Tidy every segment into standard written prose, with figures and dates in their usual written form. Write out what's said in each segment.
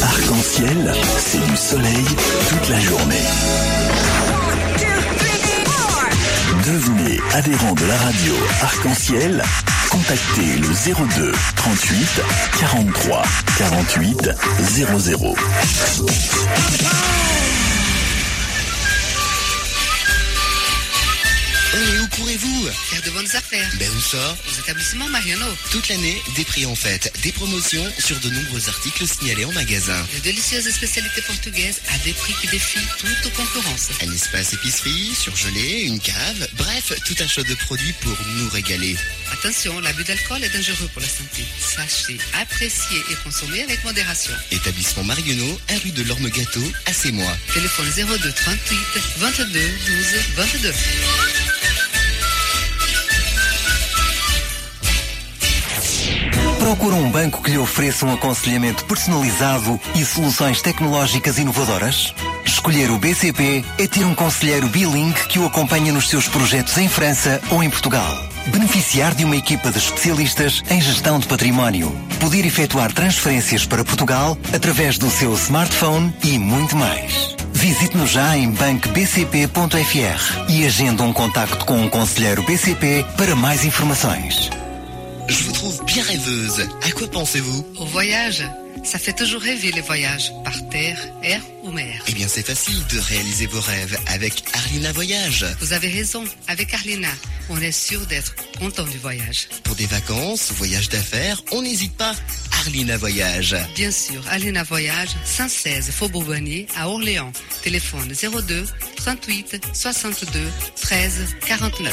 Arc-en-ciel, c'est du soleil toute la journée. Devenez adhérent de la radio Arc-en-ciel. Contactez le 02 38 43 48 00. Et où courez-vous? Faire de bonnes affaires. Ben où ça? Aux établissements Mariano. Toute l'année, des prix en fête, des promotions sur de nombreux articles signalés en magasin. De délicieuses spécialités portugaises à des prix qui défient toute concurrence. Un espace épicerie, surgelé, une cave, bref, tout un choix de produits pour nous régaler. Attention, l'abus d'alcool est dangereux pour la santé. Sachez, apprécier et consommer avec modération. Établissement Marionneau, à rue de l'Orme-Gâteau, à Sémois. Téléphone 02 38 22 12 22. Procura um banco que lhe ofereça um aconselhamento personalizado e soluções tecnológicas inovadoras? Escolher o BCP é ter um conselheiro bilingue que o acompanha nos seus projetos em França ou em Portugal. Beneficiar de uma equipa de especialistas em gestão de património. Poder efetuar transferências para Portugal através do seu smartphone e muito mais. Visite-nos já em bancobcp.fr e agende um contacto com um conselheiro BCP para mais informações. Je vous trouve bien rêveuse. À quoi pensez-vous? Au voyage. Ça fait toujours rêver les voyages, par terre, air ou mer. Eh bien, c'est facile de réaliser vos rêves avec Arlina Voyage. Vous avez raison, avec Arlina, on est sûr d'être content du voyage. Pour des vacances, voyages d'affaires, on n'hésite pas. Arlina Voyage. Bien sûr, Arlina Voyage, 116 Faubourg Bonnier à Orléans. Téléphone 02 38 62 13 49.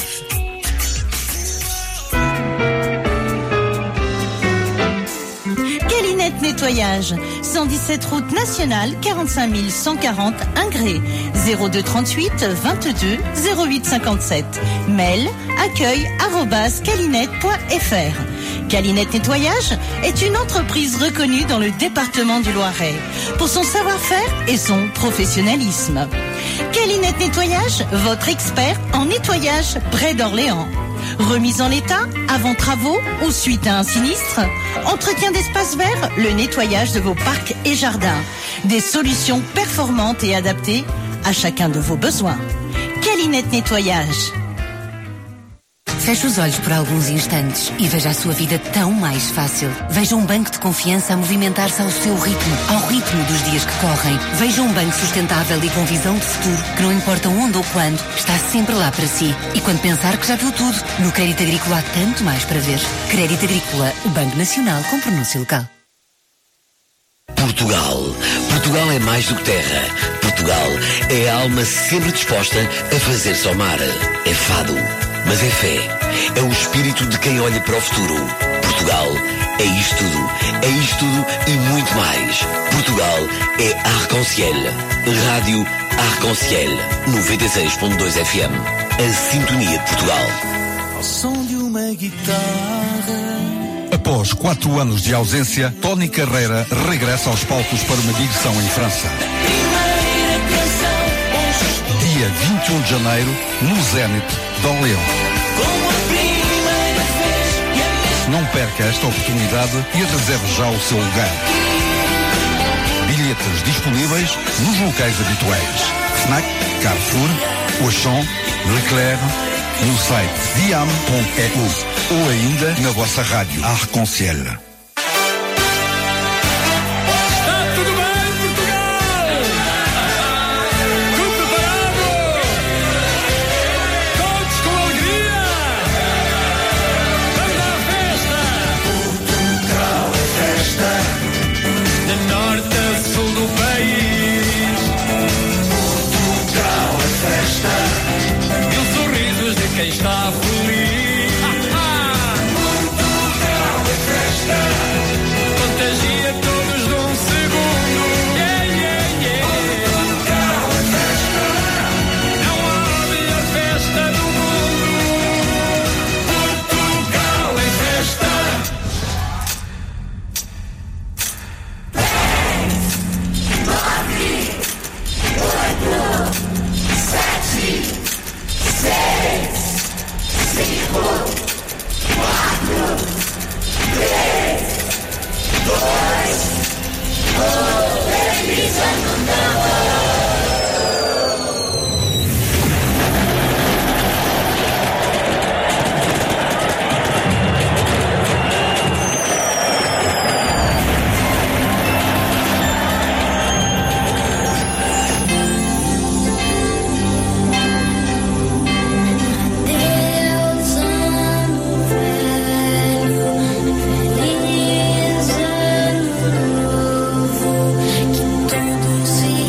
Calinette Nettoyage, 117 route nationale, 45 140 Ingré, 02 38 22 08 57. Mail accueil@calinette.fr. Calinette Nettoyage est une entreprise reconnue dans le département du Loiret pour son savoir-faire et son professionnalisme. Calinette Nettoyage, votre expert en nettoyage près d'Orléans. Remise en état, avant travaux ou suite à un sinistre. Entretien d'espaces verts, le nettoyage de vos parcs et jardins. Des solutions performantes et adaptées à chacun de vos besoins. Calinette Nettoyage. Feche os olhos por alguns instantes e veja a sua vida tão mais fácil. Veja um banco de confiança a movimentar-se ao seu ritmo, ao ritmo dos dias que correm. Veja um banco sustentável e com visão de futuro, que não importa onde ou quando, está sempre lá para si. E quando pensar que já viu tudo, no Crédito Agrícola há tanto mais para ver. Crédito Agrícola, o Banco Nacional com pronúncio local. Portugal. Portugal é mais do que terra. Portugal é a alma sempre disposta a fazer-se ao mar. É fado, mas é fé. É o espírito de quem olha para o futuro. Portugal é isto tudo. É isto tudo e muito mais. Portugal é Arc-en-ciel. Rádio Arc-en-ciel. 96.2 FM. A sintonia de Portugal. Ao som de uma guitarra. Após 4 anos de ausência, Tony Carreira regressa aos palcos para uma digressão em França. Dia 21 de janeiro, no Zénith de Orléans. Não perca esta oportunidade e reserve já o seu lugar. Bilhetes disponíveis nos locais habituais. Fnac, Carrefour, Auchan, Leclerc, no site diam.eu ou ainda na vossa rádio Arc-en-ciel. Quem está feliz, Portugal é festa, contagia todos num segundo. Portugal é festa, não há melhor festa do mundo. Portugal é festa. 3, 2, 1. Feliz ano novo, que tudo se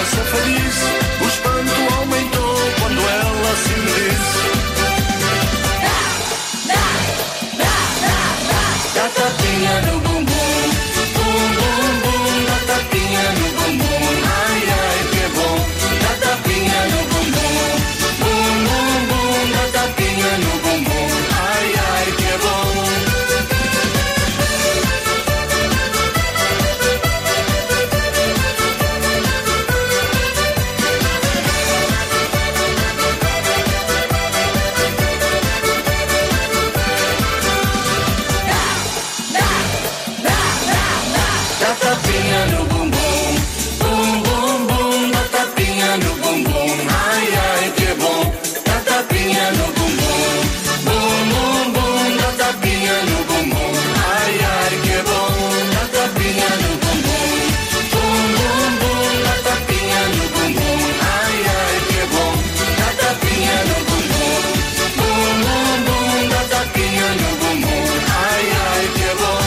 uma safadice. O espanto aumentou quando ela assim me disse: dá tapinha no bumbum, bum bum bum, dá tapinha no bumbum, ai ai que é bom. Dá tapinha no bumbum, bum bum bum, dá tapinha no bumbum, ai ai que é bom. Dá tapinha no bumbum, bum bum bum, dá tapinha no bumbum, ai ai que é bom. Dá tapinha no bumbum, bum bum bum, dá tapinha no bumbum, ai ai que é bom. Dá tapinha no bumbum, bum bum bum, dá tapinha no bumbum, ai ai que é bom. Dá tapinha no bumbum, bum bum bum, dá tapinha no bumbum, ai ai que é bom.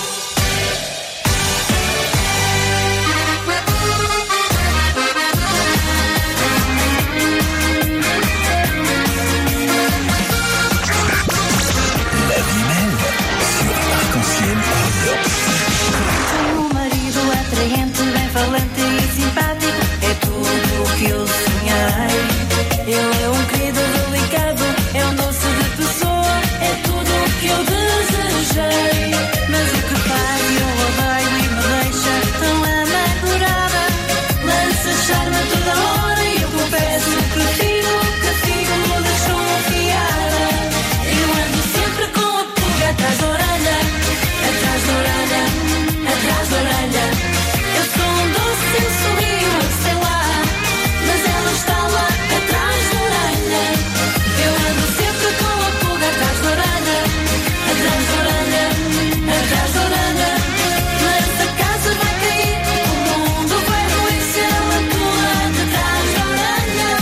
La vie belle sur Arc-en-Ciel Orléans. Tenho um marido atraente, bem falante e simpático, é tudo o que eu sonhei. Ele é um querido delicado, é um doce de pessoa, é tudo o que eu desejei. Mas o que faz eu odeio e me deixa tão amargurada. Lança charme a toda hora e eu confesso que fico me deixou afiada. Eu ando sempre com a pulga atrás da orelha, atrás da orelha, atrás da orelha. Eu sou um doce e sorrio, sei lá, mas ela está lá atrás da orelha. Eu ando sempre com a pulga atrás da orelha, atrás da orelha, atrás da orelha. Mas a casa vai cair, o mundo vai ruir se ela pular atrás da orelha.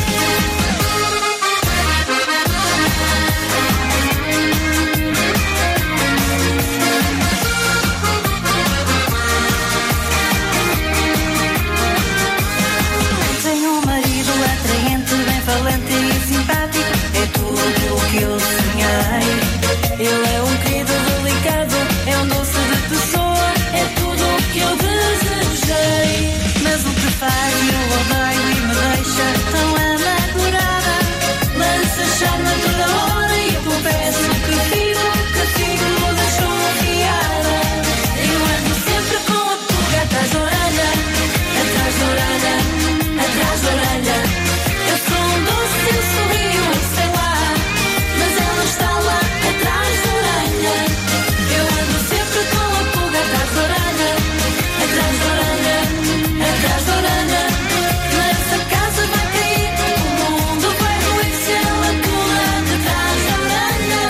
Tenho um marido atraente, bem falante e simpático, é tudo o que eu sonhei. Ele é um querido delicado, é um doce de pessoa, é tudo o que eu desejei. Mas o que faz eu odeio e me deixa tão amargurada. Lança charme a toda hora e eu confesso que fico me deixou afiada. Eu ando sempre com a pulga atrás da orelha, atrás da orelha, atrás da orelha. Eu sou um doce e sorrio, sei lá, mas ela está lá atrás da orelha. Eu ando sempre com a pulga atrás da orelha, atrás da orelha, atrás da orelha. Mas a casa vai cair, o mundo vai ruir se ela pular atrás da orelha.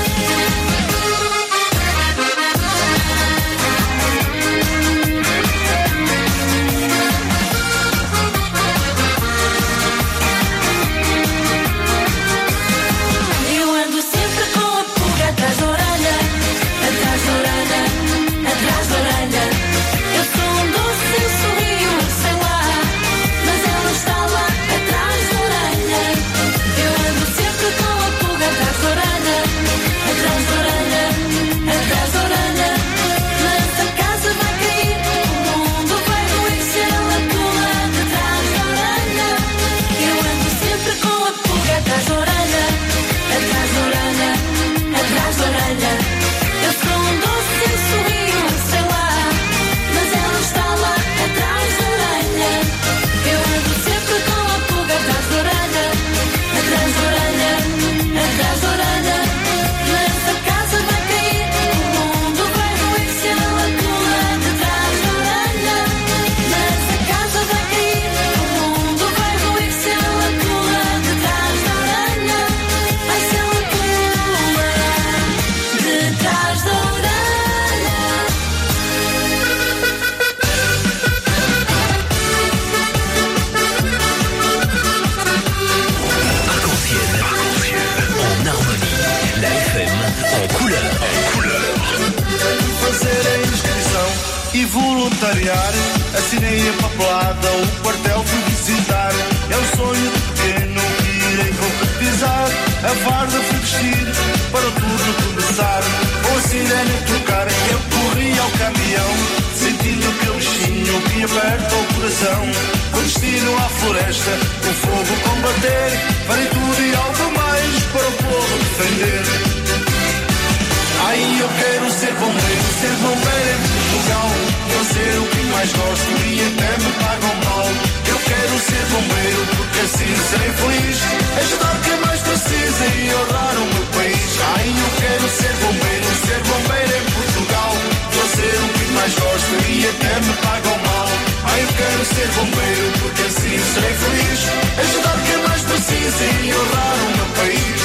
Eu ando sempre com a pulga atrás da orelha, atrás da orelha, atrás da orelha. Eu sou um doce e sorrio, sei lá, mas ela está lá atrás da orelha. Eu ando sempre com a pulga atrás da orelha, atrás da orelha, atrás da orelha. Mas a casa vai cair, o mundo vai ruir se ela pular atrás da orelha. Eu ando sempre com a pulga atrás da orelha, atrás da orelha, atrás da orelha. Eu sou um doce e sorrio, sei lá, mas ela está lá atrás da orelha. Eu ando sempre com a pulga atrás da orelha, atrás da orelha, atrás da orelha. Mas a casa vai cair, o mundo vai ruir se ela pular atrás da orelha. Mas a casa vai cair, o mundo vai ruir se ela pular atrás da orelha. Ai, se ela pular detrás da orelha. Arc-en-Ciel en harmonie. La FM en couleur. Fazer a inscrição e voluntariar. Assinei a papelada, o quartel sirene tocar, eu corri ao caminhão, sentindo aquele bichinho que aperta o coração. Com destino à floresta, o fogo combater, farei tudo e algo mais para o povo defender. Ai, eu quero ser bombeiro em Portugal, fazer o que mais gosto e até me pagam mal. Eu quero ser bombeiro porque assim serei feliz, ajudar quem mais precisa e honrar o meu país. Ai, eu quero ser bombeiro em Portugal, fazer o que mais gosto e até me pagam mal. Ai, eu quero ser bombeiro porque assim serei feliz, ajudar quem mais precisa e honrar o meu país.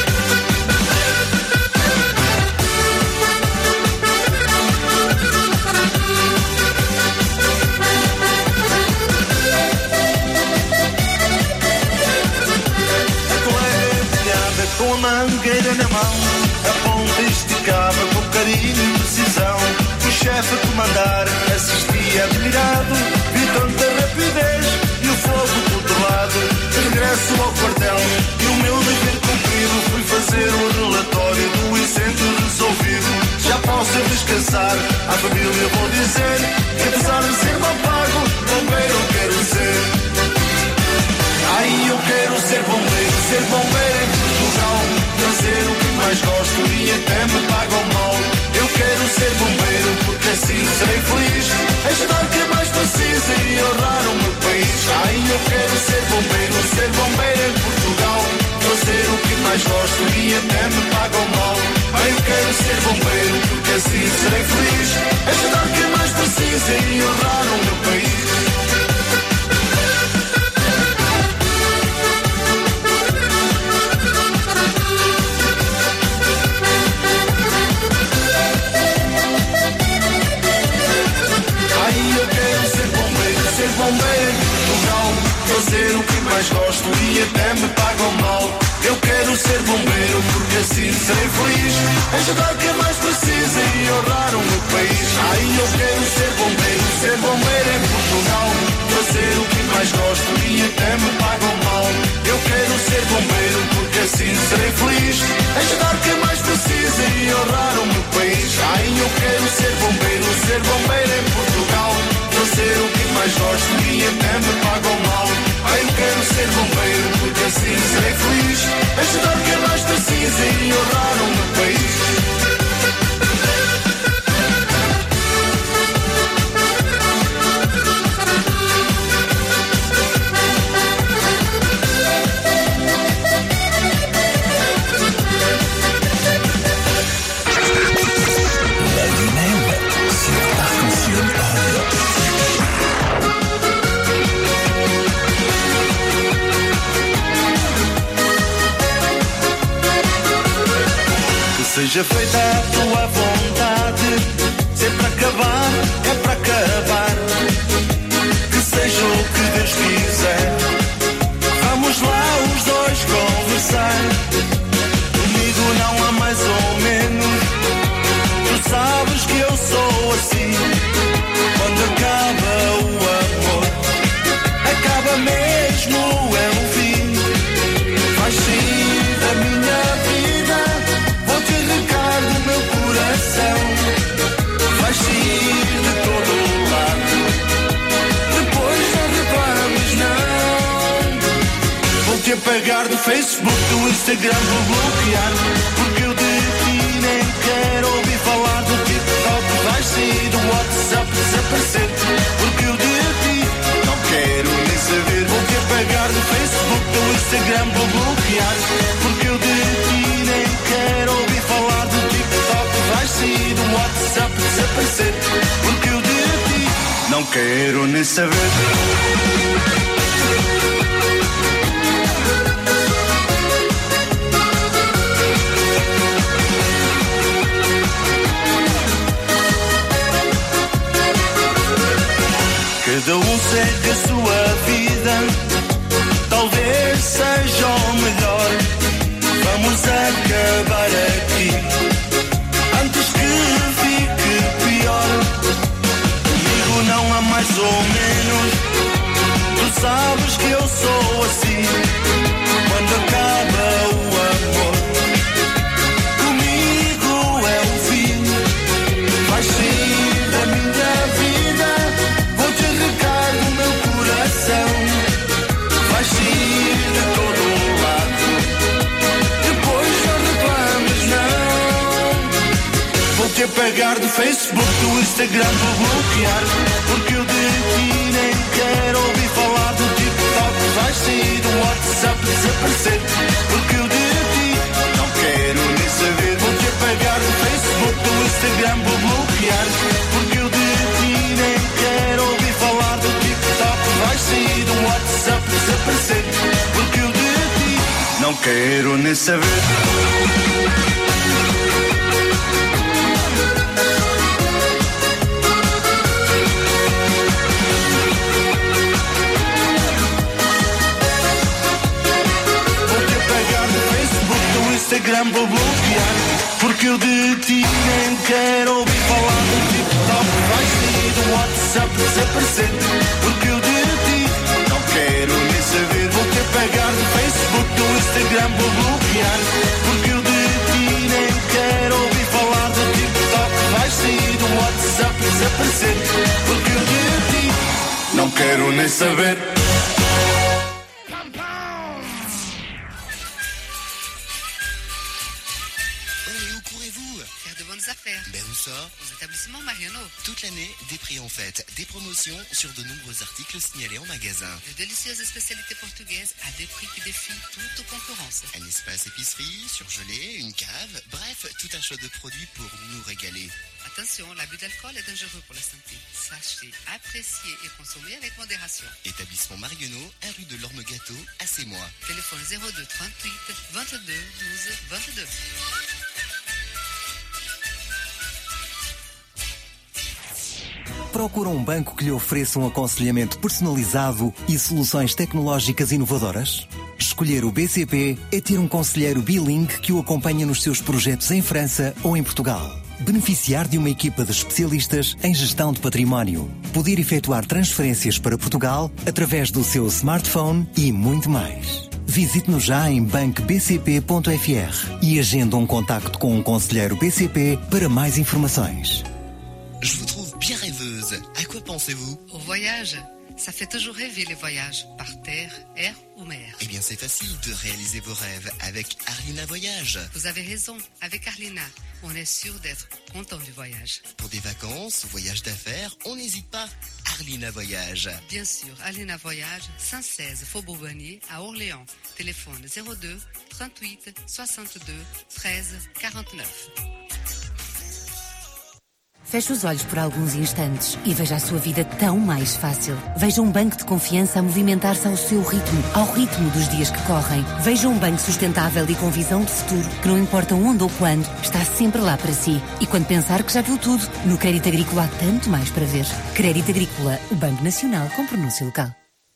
Com a mangueira na mão, a ponta esticava com carinho e precisão. O chefe a comandar assistia admirado, vi tanta rapidez e o fogo do outro lado. De regresso ao quartel e o meu dever cumprido, fui fazer o relatório do incêndio resolvido. Já posso descansar, à família vou dizer que apesar de ser mal pago, bombeiro eu quero ser. Ai, eu quero ser bombeiro em Portugal, fazer o que mais gosto e até me pagam mal. Eu quero ser bombeiro porque assim serei feliz, ajudar quem mais precisa e honrar o meu país. Ai, eu quero ser bombeiro em Portugal, fazer o que mais gosto e até me pagam mal. Ai, eu quero ser bombeiro porque assim serei feliz, ajudar quem mais precisa e honrar o meu país. Bombeiro em Portugal, fazer o que mais gosto e até me pagam mal. Eu quero ser bombeiro porque assim serei feliz, ajudar quem mais precisa e honrar o meu país. Ai, eu quero ser bombeiro em Portugal, fazer o que mais gosto e até me pagam mal. Eu quero ser bombeiro porque assim serei feliz, ajudar quem mais precisa e honrar o meu país. Ai, eu quero ser bombeiro em Portugal, fazer o que mais gosto e até me pagam mal. Ai, eu quero ser bombeiro porque assim serei feliz, ajudar quem mais precisa e honrar o meu país. Seja feita a tua vontade, se é para acabar, é para acabar. Que seja o que Deus quiser, vamos lá os dois conversar. Comigo não há mais ou menos, tu sabes que eu sou assim. Quando acaba o amor, acaba mesmo, é o fim. Faz sim da minha vida, vou-te arrancar do meu coração. Vais sair de todo o lado, depois não reclames não. Vou-te apagar do Facebook, do Instagram, vou bloquear, porque eu de ti nem quero ouvir falar. Do TikTok vais sair, do WhatsApp desaparecer, porque eu de ti não quero nem saber. Vou-te apagar do Facebook, do Instagram, vou bloquear, porque eu de ti nem quero ouvir falar. Do TikTok vais sair, do WhatsApp desaparecer, porque eu de ti não quero nem saber. Cada um segue a sua vida, talvez seja o melhor. Vamos acabar aqui antes que fique pior. Comigo não há mais ou menos, tu sabes que eu sou assim. Quando acaba o amor, comigo é o fim. Vou-te apagar do Facebook, do Instagram, vou bloquear. Porque eu de ti nem quero ouvir falar do TikTok. Vais sair do WhatsApp, desaparecer. Porque eu de ti não quero nem saber. Vou-te apagar do Facebook, do Instagram, vou bloquear. Porque eu de ti nem quero ouvir falar do TikTok. Vais sair do WhatsApp, desaparecer. Porque eu de ti não quero nem saber. Instagram vou bloquear. Porque eu de ti nem quero ouvir falar do TikTok. Vais sair do WhatsApp, desaparecer. Porque eu de ti não quero nem saber. Vou-te apagar do Facebook, do Instagram vou bloquear. Porque eu de ti nem quero ouvir falar do TikTok. Vais sair do WhatsApp, desaparecer. Porque eu de ti não quero nem saber. Ben où ça? Aux établissements Mariano. Toute l'année, des prix en fête, des promotions sur de nombreux articles signalés en magasin. De délicieuses spécialités portugaises à des prix qui défient toute concurrence. Un espace épicerie, surgelé, une cave, bref, tout un choix de produits pour nous régaler. Attention, l'abus d'alcool est dangereux pour la santé. Sachez, apprécier et consommer avec modération. Établissement Marionneau, 1 rue de l'Orme-Gâteau, à Sémois. Téléphone 02 38 22 12 22. Procura um banco que lhe ofereça um aconselhamento personalizado e soluções tecnológicas inovadoras? Escolher o BCP é ter um conselheiro bilingue que o acompanha nos seus projetos em França ou em Portugal. Beneficiar de uma equipa de especialistas em gestão de património. Poder efetuar transferências para Portugal através do seu smartphone e muito mais. Visite-nos já em bancobcp.fr e agenda um contacto com um conselheiro BCP para mais informações. Je vous trouve bien rêveuse. À quoi pensez-vous? Au voyage. Ça fait toujours rêver les voyages, par terre, air ou mer. Eh bien, c'est facile de réaliser vos rêves avec Arlina Voyage. Vous avez raison, avec Arlina, on est sûr d'être content du voyage. Pour des vacances, voyages d'affaires, on n'hésite pas. Arlina Voyage. Bien sûr, Arlina Voyage, 116 Faubourg Bonnier à Orléans. Téléphone 02 38 62 13 49. Feche os olhos por alguns instantes e veja a sua vida tão mais fácil. Veja um banco de confiança a movimentar-se ao seu ritmo, ao ritmo dos dias que correm. Veja um banco sustentável e com visão de futuro, que não importa onde ou quando, está sempre lá para si. E quando pensar que já viu tudo, no Crédito Agrícola há tanto mais para ver. Crédito Agrícola, o Banco Nacional com pronúncia local.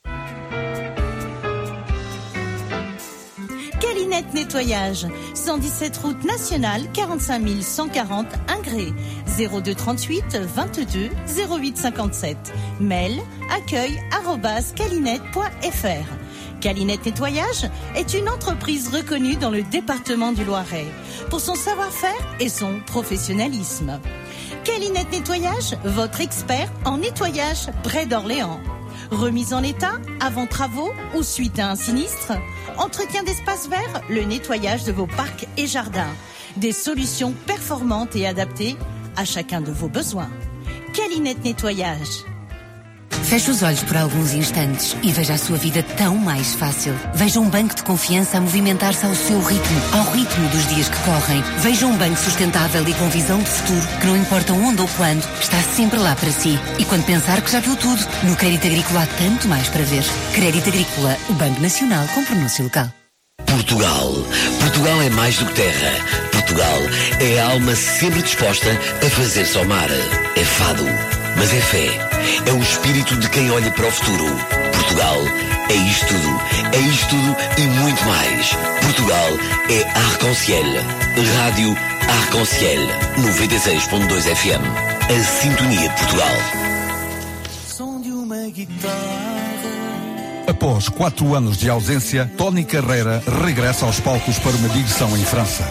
Calinette Nettoyage, 117 route nationale, 45 140 Ingré, 02 38 22 08 57. Mail accueil@calinette.fr. Calinette Nettoyage est une entreprise reconnue dans le département du Loiret pour son savoir-faire et son professionnalisme. Calinette Nettoyage, votre expert en nettoyage près d'Orléans. Remise en état, avant travaux ou suite à un sinistre. Entretien d'espaces verts, le nettoyage de vos parcs et jardins. Des solutions performantes et adaptées a chacun de vos besoins. Calinette Nettoyage. Feche os olhos por alguns instantes e veja a sua vida tão mais fácil. Veja um banco de confiança a movimentar-se ao seu ritmo, ao ritmo dos dias que correm. Veja um banco sustentável e com visão de futuro, que não importa onde ou quando, está sempre lá para si. E quando pensar que já viu tudo, no Crédito Agrícola há tanto mais para ver. Crédito Agrícola, o Banco Nacional com pronúncia local. Portugal. Portugal é mais do que terra. Portugal é a alma sempre disposta a fazer-se ao mar. É fado, mas é fé. É o espírito de quem olha para o futuro. Portugal é isto tudo. É isto tudo e muito mais. Portugal é Arc-en-Ciel. Rádio Arc-en-Ciel 96.2 FM. A sintonia de Portugal. Som de uma guitarra. Após 4 anos de ausência, Tony Carreira regressa aos palcos para uma digressão em França.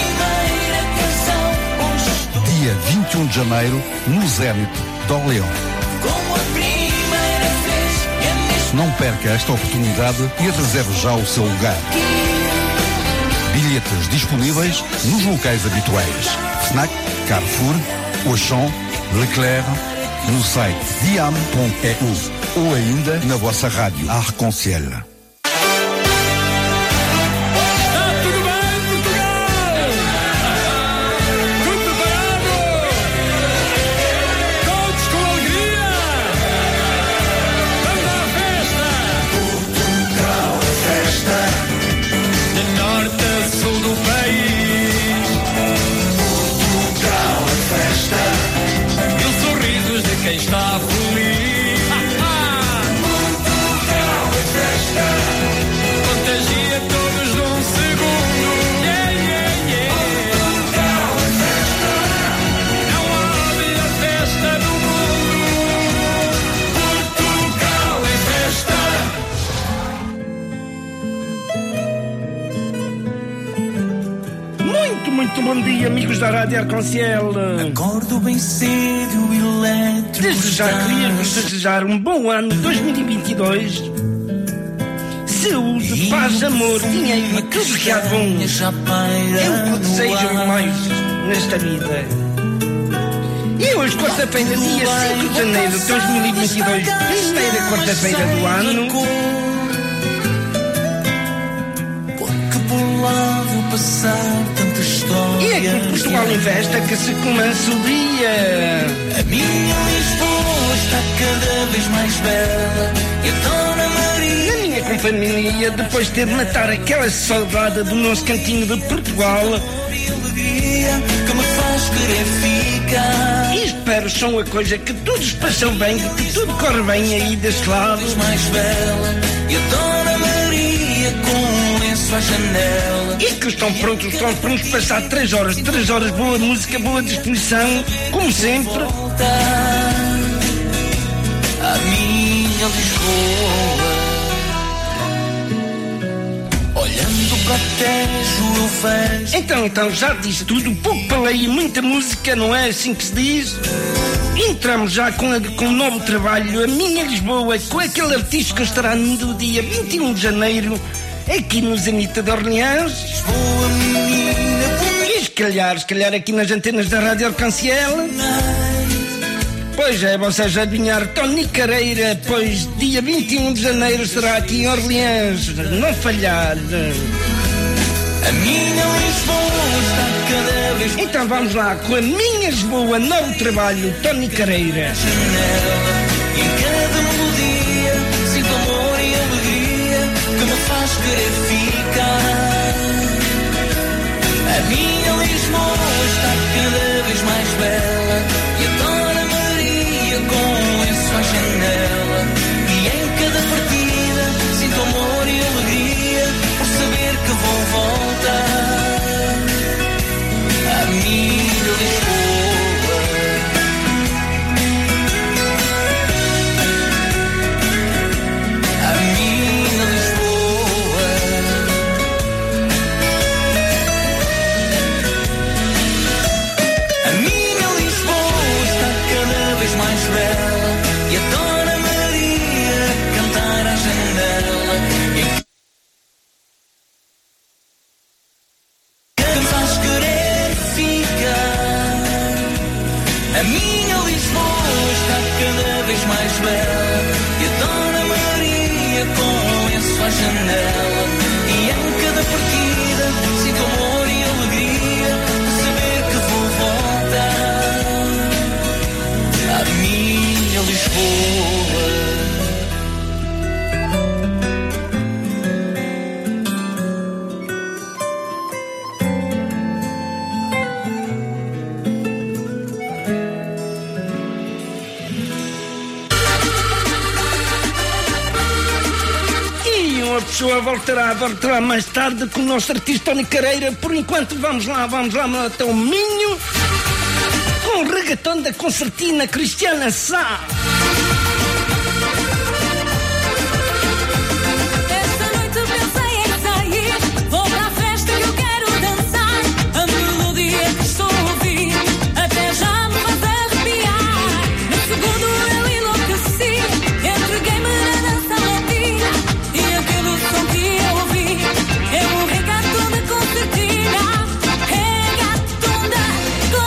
Dia 21 de janeiro, no Zénith de Orléans. Não perca esta oportunidade e reserve já o seu lugar. Bilhetes disponíveis nos locais habituais. Fnac, Carrefour, Auchan, Leclerc, no site diam.eu ou ainda na vossa rádio Arconciel. Está feliz. Portugal é festa. Contagia todos num segundo. Yeah, yeah, yeah. Portugal é festa. Não há melhor festa do mundo. Portugal é festa. Muito bom dia, amigos da Rádio Arconciel. Acordo bem cedo e levo. Desde já queria-vos desejar um bom ano 2022. Saúde, paz, amor, dinheiro e tudo que há de bom. É o que desejo mais nesta vida. E hoje, quarta-feira, dia 5 de janeiro de 2022, primeira quarta-feira do ano. Porque por lá vou passar tanta história. E é que Portugal em festa que se começa o dia. A minha Lisboa está cada vez mais bela. E a Dona Maria. Na minha companhia, depois de ter de matar aquela saudade do nosso cantinho de Portugal. Que me faz querer ficar. E espero só uma coisa, que todos passam bem, que tudo corre bem aí deste lado. Mais bela. E a Dona Maria com um lenço à janela. E que estão prontos para passar 3 horas, boa música, boa disposição, como sempre. A minha Lisboa. Olhando para Tejo eu vejo. Então, já disse tudo, pouco falei e muita música, não é assim que se diz? Entramos já com um novo trabalho, A Minha Lisboa, com aquele artista que estará no dia 21 de janeiro, aqui no Zenita de Orleans. Lisboa, menina, e se calhar aqui nas antenas da Rádio Arconciel. Pois é, vocês adivinhar, Tony Careira, pois dia 21 de janeiro será aqui em Orleans, não falhar. A minha Lisboa está cada vez. Então vamos lá, com A Minha Lisboa, novo trabalho, Tony Careira. E em cada melodia sinto amor e alegria que me faz querer ficar. A minha Lisboa está cada vez mais bela. E a Dona Maria com um lenço à janela. E em cada partida sinto amor e alegria por saber que vou voltar. A minha Lisboa. A minha Lisboa. A minha Lisboa está cada vez mais bela. E a Dona Maria a cantar à janela. E que me faz querer ficar. A minha Lisboa está cada vez mais bela. E a Dona Maria com um lenço à janela. E em cada partida sinto amor e alegria por saber que vou voltar. A minha Lisboa. E uma pessoa voltará mais tarde com o nosso artista Tony Careira. Por enquanto vamos lá até o Minho, com o reggaeton da concertina Cristiana Sá. Esta noite pensei em sair, vou para a festa e eu quero dançar. A melodia que estou a ouvir até já me faz arrepiar. No segundo eu enlouqueci, entreguei-me na dança latina. E aquele som que eu ouvi é o reggaeton da concertina. Reggaeton da concertina.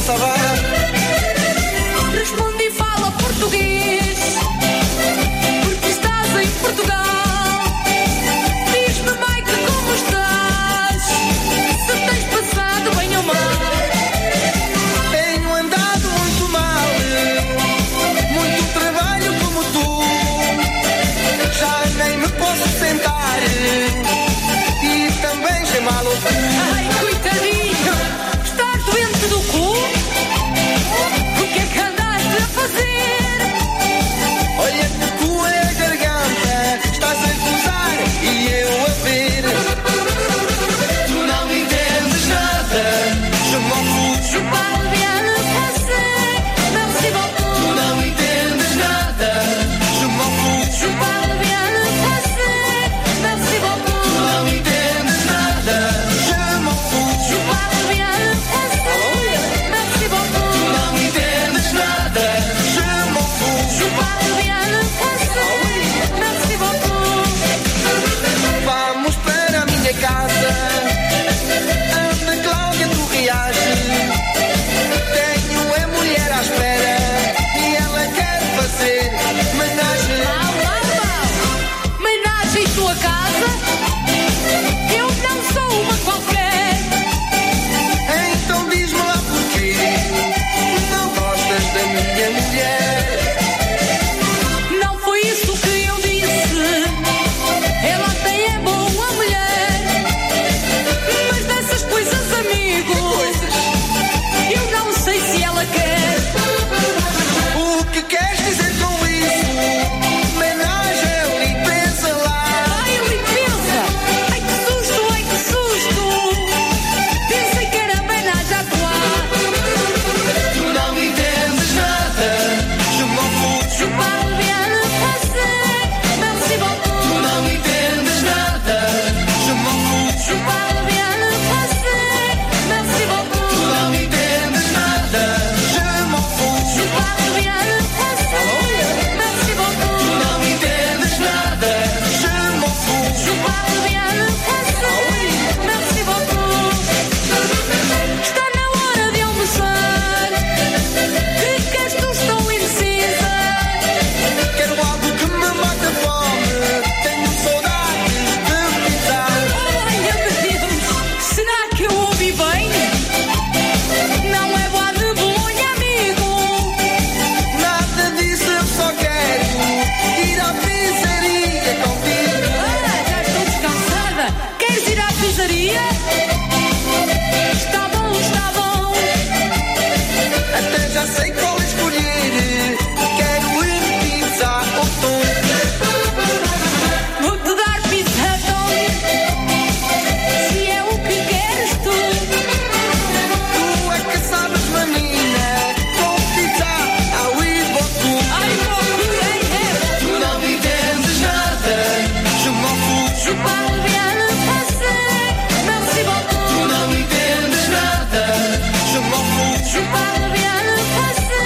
ça va? Responde e fala português, porque estás em Portugal. Diz-me, Mike, como estás? Se tens passado bem ou mal. Tenho andado muito mal, muito trabalho como tu. Já nem me posso sentar e também chamá-lo tu. Ai, coitadinho, estás doente do cu? O que é que andaste a fazer? Olha que cu é a garganta, estás a gozar e eu a ver. Tu não entendes nada, je m'en fous. Je parle bien le français, merci beaucoup. Tu não entendes nada, je m'en fous. Je parle bien le français, merci beaucoup. Tu não entendes nada, je m'en fous. Je parle bien le français, merci beaucoup. Tu não entendes nada, je m'en fous. Je parle bien le français, merci beaucoup. Vamos para a minha casa, anda Cláudia, tu reages. Tenho a mulher à espera e ela quer fazer homenagem. Homenagem em tua casa? Eu não sou uma qualquer. Então diz-me lá porquê não gostas da minha mulher. Não foi isso que eu disse. Ela até é boa mulher, mas dessas coisas, amigo, eu não sei se ela quer. O que queres dizer com isso? Homenagem, limpeza lá. Ai, limpeza! Ai, que susto, ai, que susto! Pensei que era homenagem à tua. Tu não entendes nada, je m'en fous. Je parle bien le français, merci beaucoup. Tu não entendes nada, je m'en fous. Je parle bien le français, merci beaucoup. Tu não entendes nada, je m'en fous. Je parle bien le français, merci beaucoup. Tu não entendes nada, je m'en fous. Je parle bien le français, merci beaucoup. Está na hora de almoçar. Que tu estou indecisa. Quero algo que me mate a fome. Tenho saudades de pizza. Ai, meu Deus, será que eu ouvi bem? Não é boa de Bolonha, amigo. Nada disso, eu só quero ir à pizzaria contigo. Já estou descansada. Queres ir à pizzaria? Está bom, está bom. Até já sei qual escolher. Quero ir pizza ou tom. Vou-te dar pizza, Tom. Se é o que queres tu. Tu é que sabes, menina. Com pizza, ao ir botu. Ai, botu, ai, é. Tu não entendes nada, je m'en fous. Je parle bien le français, merci beaucoup. Tu não entendes nada, je m'en fous. Je parle bien le français,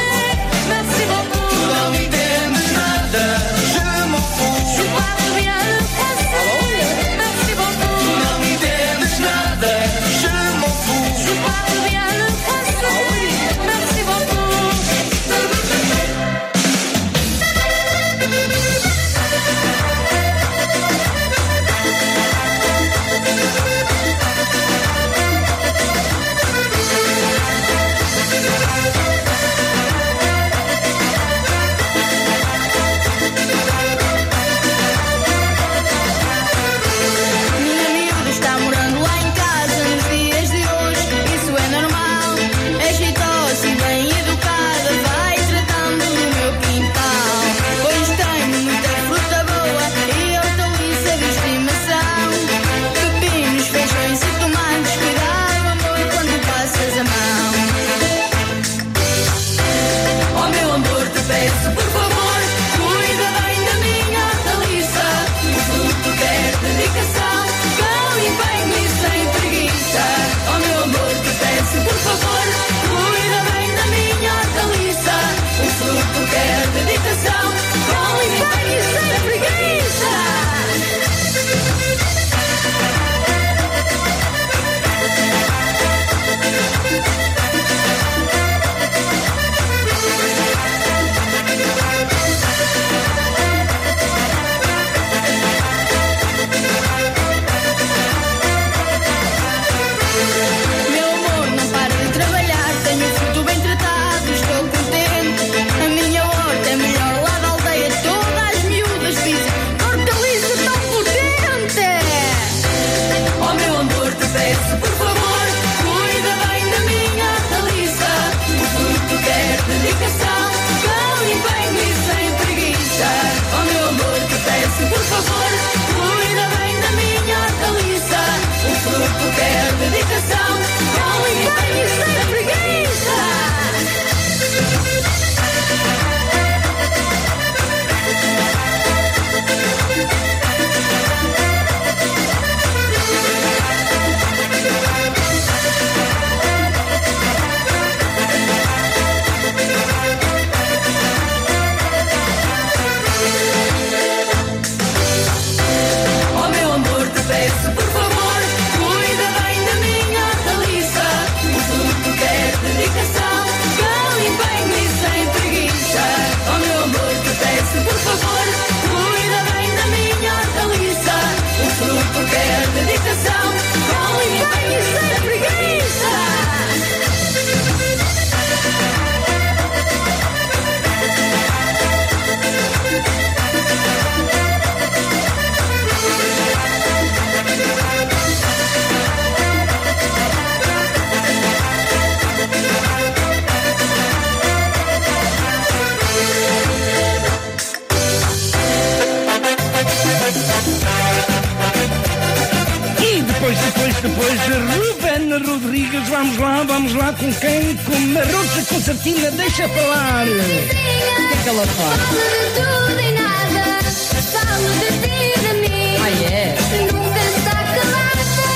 Rodrigues, vamos lá, com quem? Com Marrocha Concertina, deixa falar. O que ela fala? Falo de tudo e nada, falo de ti e de mim. Nunca está calada.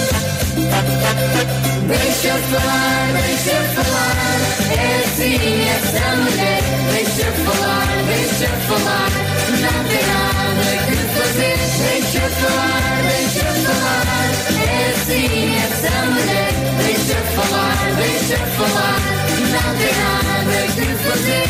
Deixa falar, é assim essa mulher. Deixa falar, não tem nada que fazer. Deixa falar, é assim essa mulher. Deixa falar, não tem nada que fazer.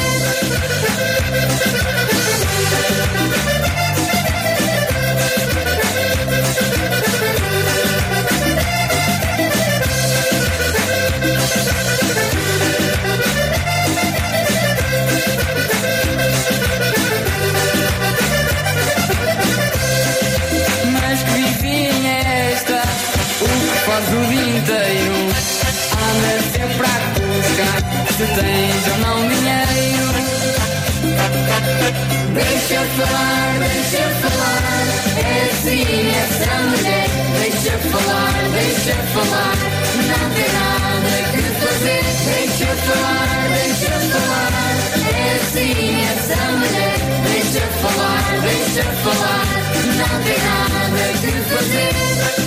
Mas que vivinha é esta? O que faz o dia inteiro? Anda sempre a buscar se tens ou não dinheiro. Deixa falar, é assim essa mulher. Deixa falar, não tem nada que fazer. Deixa falar, é assim essa mulher. Deixa falar, não tem nada que fazer.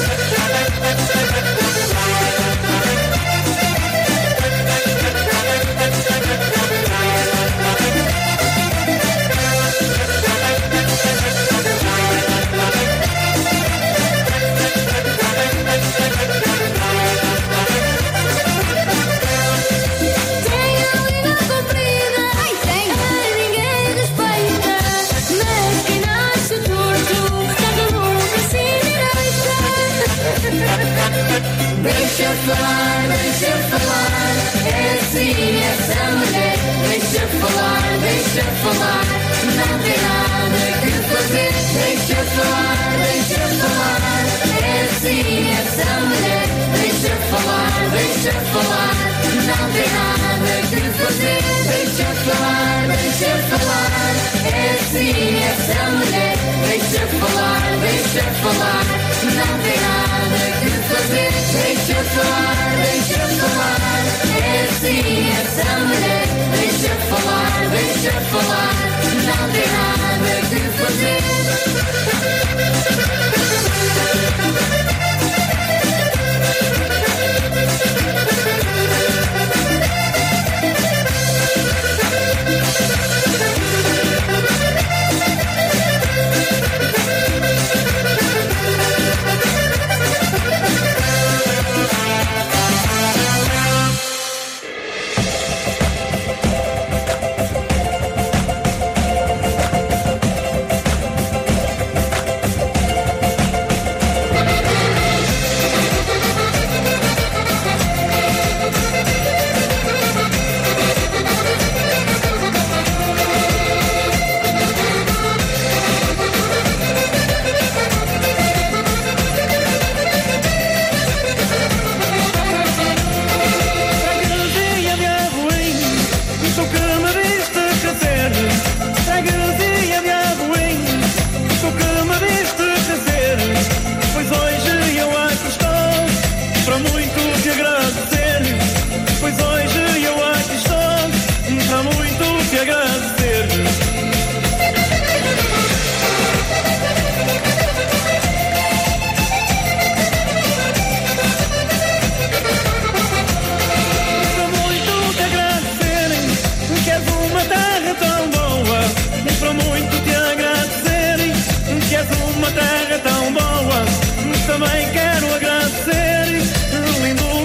Deixa falar, é assim essa mulher. Deixa falar, não tem nada que fazer. Deixa falar, é assim essa mulher. Deixa falar, não tem nada que fazer. Deixa falar, é assim essa mulher. Deixa falar, não tem nada que fazer. Deixa falar, é assim essa mulher. Deixa falar, não tem nada que fazer.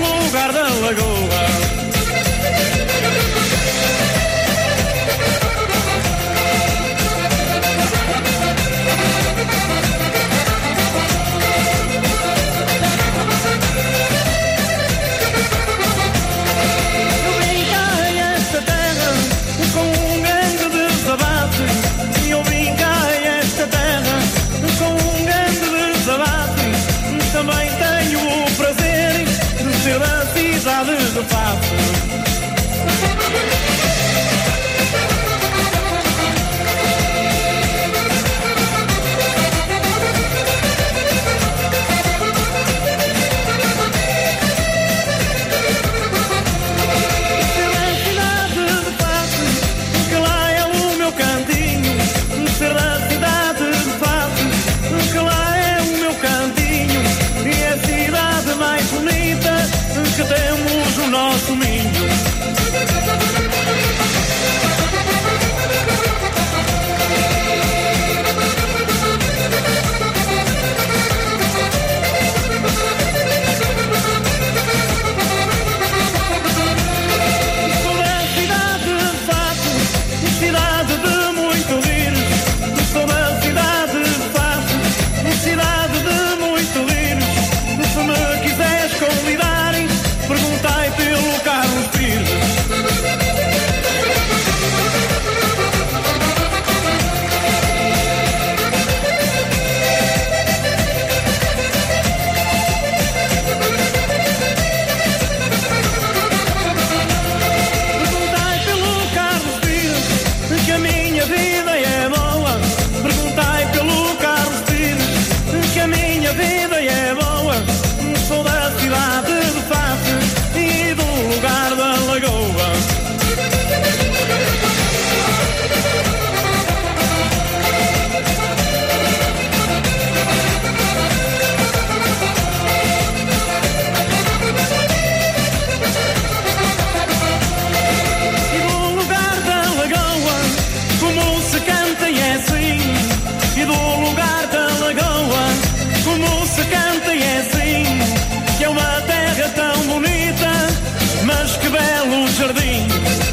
Lagoa. cidade de muito rir, sou da cidade de Faf, cidade de muito rir. Se me quiseres convidar, perguntai pelo Carlos Pires. Jardim.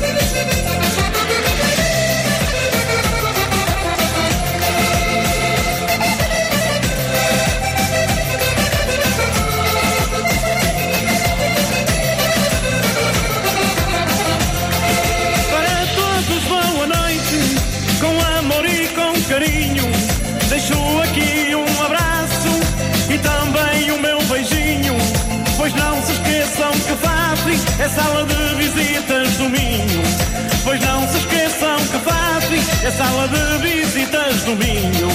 Para todos boa noite, com amor e com carinho. Deixo aqui um abraço e também o meu beijinho. Pois não se esqueçam que Faf é sala de visitas do Minho. Pois não se esqueçam que Faf é sala de visitas do Minho.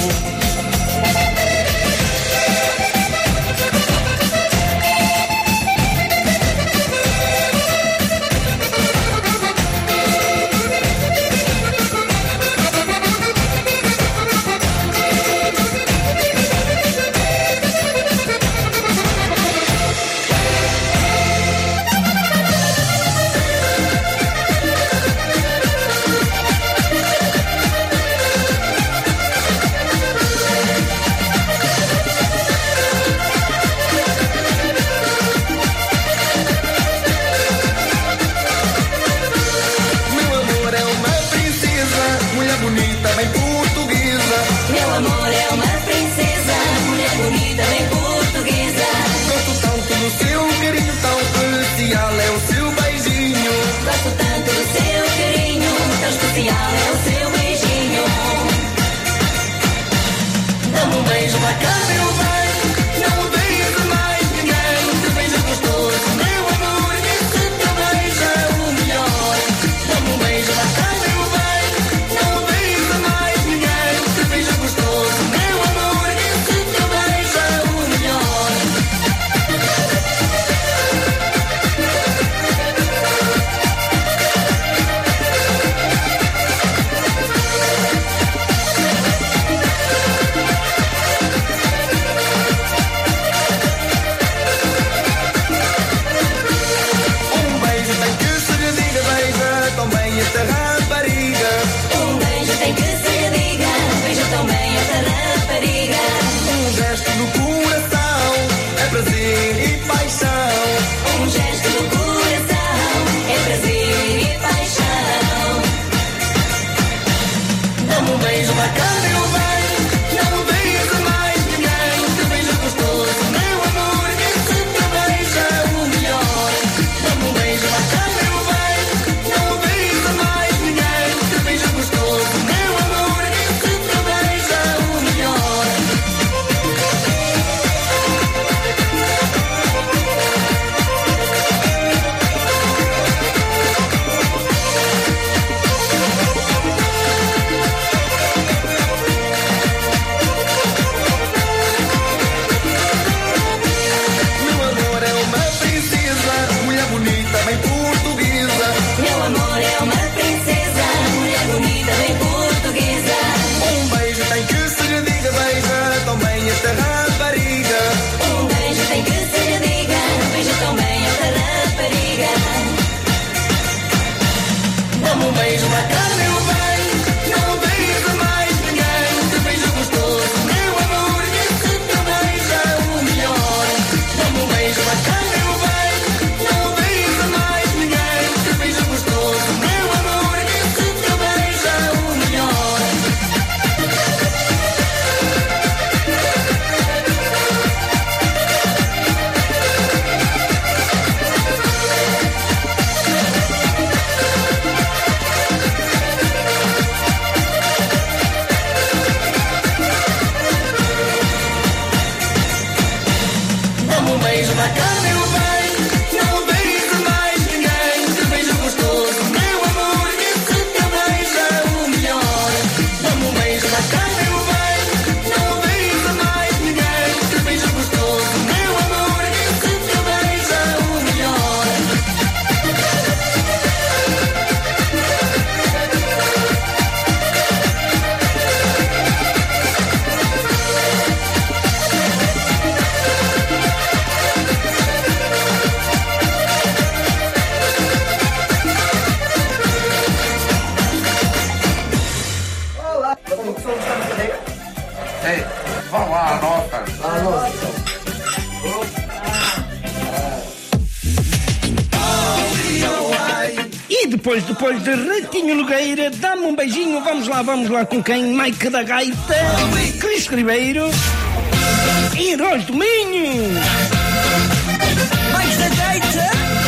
depois de Ratinho Nogueira, dá-me um beijinho, vamos lá com quem? Mike da Gaita, Cris Ribeiro e Heróis do Minho. Mike da Gaita.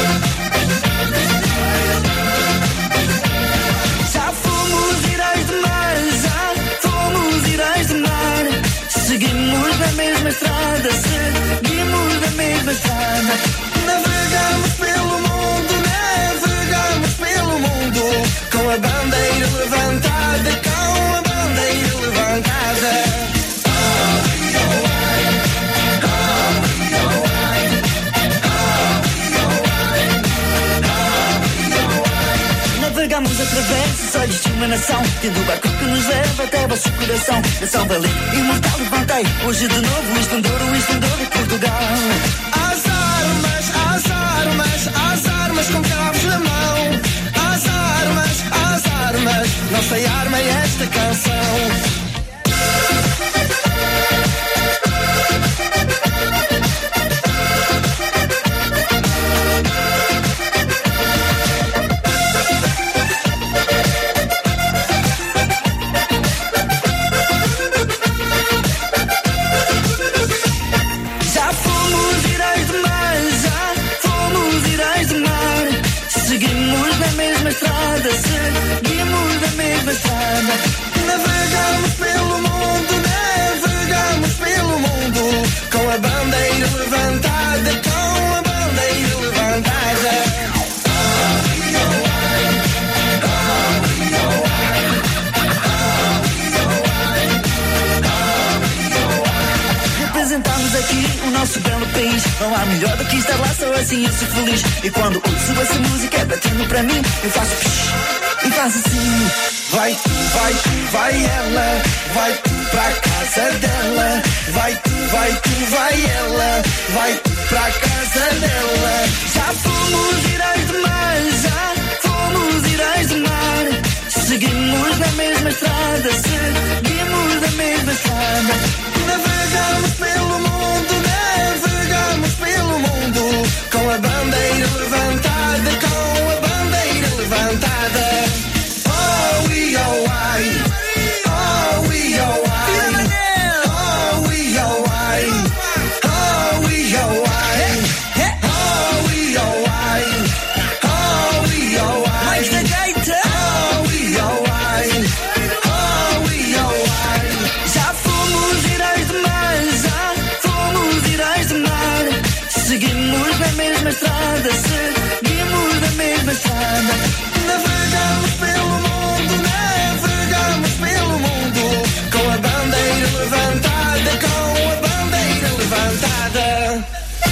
Já fomos heróis de mar, já fomos heróis de mar. Seguimos na mesma estrada, seguimos na mesma estrada. Navegamos pelo mundo, com a bandeira levantada, com a bandeira levantada. Navegamos através dos olhos de uma nação, tendo o barco que nos leva até vosso coração. Nação valente, imortal, levantei, hoje de novo o estendor de Portugal. Às armas com cravos na mão. Às armas, nossa arma é esta canção. Já fomos heróis de mar, já fomos heróis de mar. Seguimos na mesma estrada, seguimos na mesma estrada. Navegamos pelo mundo, com a bandeira levantada, com a bandeira levantada. Representamos aqui o nosso belo país. Não há melhor do que estar lá, só assim eu sou feliz. E quando ouço essa música batendo pra mim, eu faço e faço assim. Vai tu, vai ela, vai tu pra casa dela. Vai ela, vai tu pra casa dela. Já fomos heróis de mar, já fomos heróis de mar. Seguimos na mesma estrada, seguimos na mesma estrada. Navegamos pelo mundo, com a bandeira levantada, com a bandeira levantada. Oh, we oh, I. Oh, we oh, I. Oh, we oh, I. Oh, we oh, I. Oh, we oh, I. Oh, we oh, I. Mais da gaita. Oh, we oh, I. Oh, we oh, I. Já fomos heróis de mar, já fomos heróis de mar. Seguimos na mesma estrada, seguimos na mesma estrada. Navegamos pelo mundo, com a bandeira levantada, com a bandeira levantada.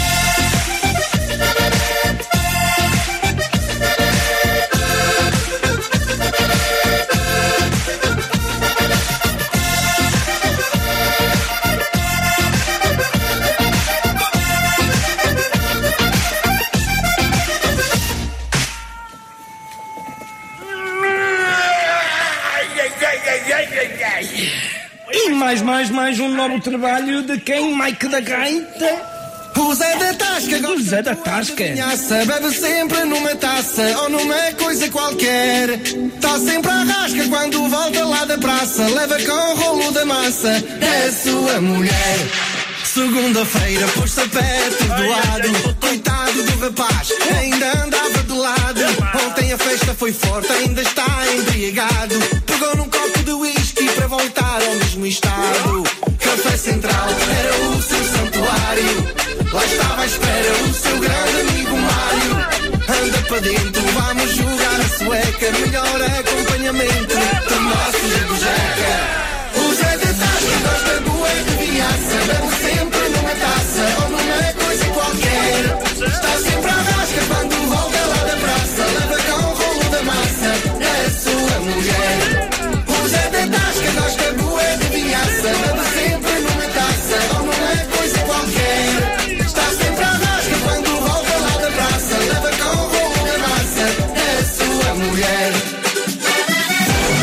E mais um novo trabalho de quem? Mike da Gaita. O Zé da Tasca, o Zé da Tasca. Bebe sempre numa taça ou numa coisa qualquer. Tá sempre à rasca quando volta lá da praça. Leva com o rolo da massa, é sua mulher. Segunda-feira pôs-se a pé, do lado. Coitado do rapaz, ainda andava de lado. Ontem a festa foi forte, ainda está embriagado. Pegou num copo de whisky para voltar ao mesmo estado. Café Central era o seu santuário. Lá estava à espera o seu grande amigo Mário. Anda para dentro, vamos jogar a sueca. Melhor acompanhamento do nosso Jago Jeca. O Zé da Tasca gosta boa de viaça. Bebe sempre numa taça ou numa coisa qualquer. Está sempre à rasca quando volta lá da praça. Leva com o rolo da massa, é a sua mulher. O Zé da Tasca gosta boa de viaça. Bebe sempre numa taça ou numa coisa qualquer. Está sempre à rasca quando volta lá da praça. Leva com o rolo da massa, é a sua mulher.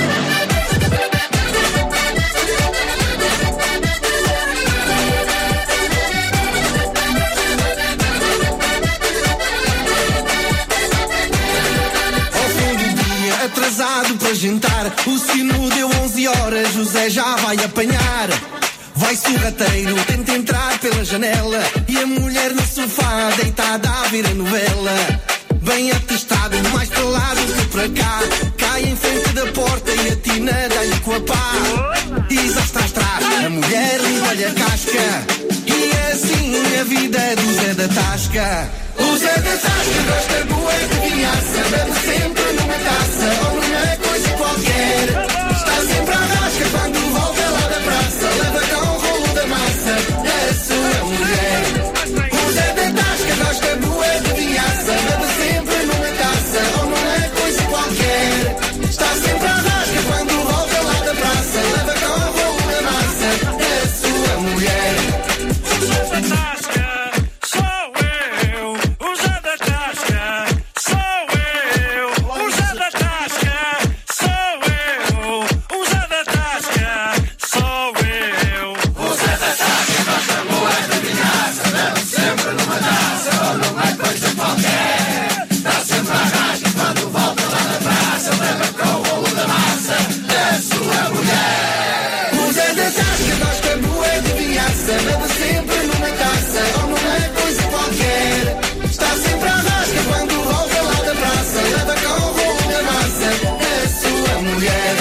sino deu 11 horas, José já vai apanhar. Vai sorrateiro, tenta entrar pela janela e a mulher no sofá deitada a ver a novela. Bem atestado, mais para lá do que para cá. Cai em frente da porta e atina, dá-lhe com a pá. E já está atrás, a mulher limpa-lhe a casca. E é assim a vida do Zé da Tasca. O Zé da Tasca gosta boa de vinhaça, bebe sempre numa taça ou numa coisa qualquer. Está sempre à rasca quando volta lá da praça, leva com o rolo da massa a sua mulher. O Zé da Tasca gosta boa de vinhaça, bebe sempre numa taça ou numa coisa qualquer. Está sempre à rasca quando volta lá da praça, leva com o rolo da massa a sua mulher. O Zé da Tasca sou eu, o Zé da Tasca sou eu, o Zé da Tasca sou eu, o Zé da Tasca sou eu. O Zé da Tasca gosta boa de vinhaça, bebe sempre numa taça ou numa coisa qualquer. Está sempre à rasca quando volta lá da praça, leva com o rolo da massa a sua mulher. O Zé da Tasca gosta boa de vinhaça, bebe sempre numa taça ou numa coisa qualquer. Está sempre à rasca quando volta lá da praça, leva com o rolo da massa a sua mulher.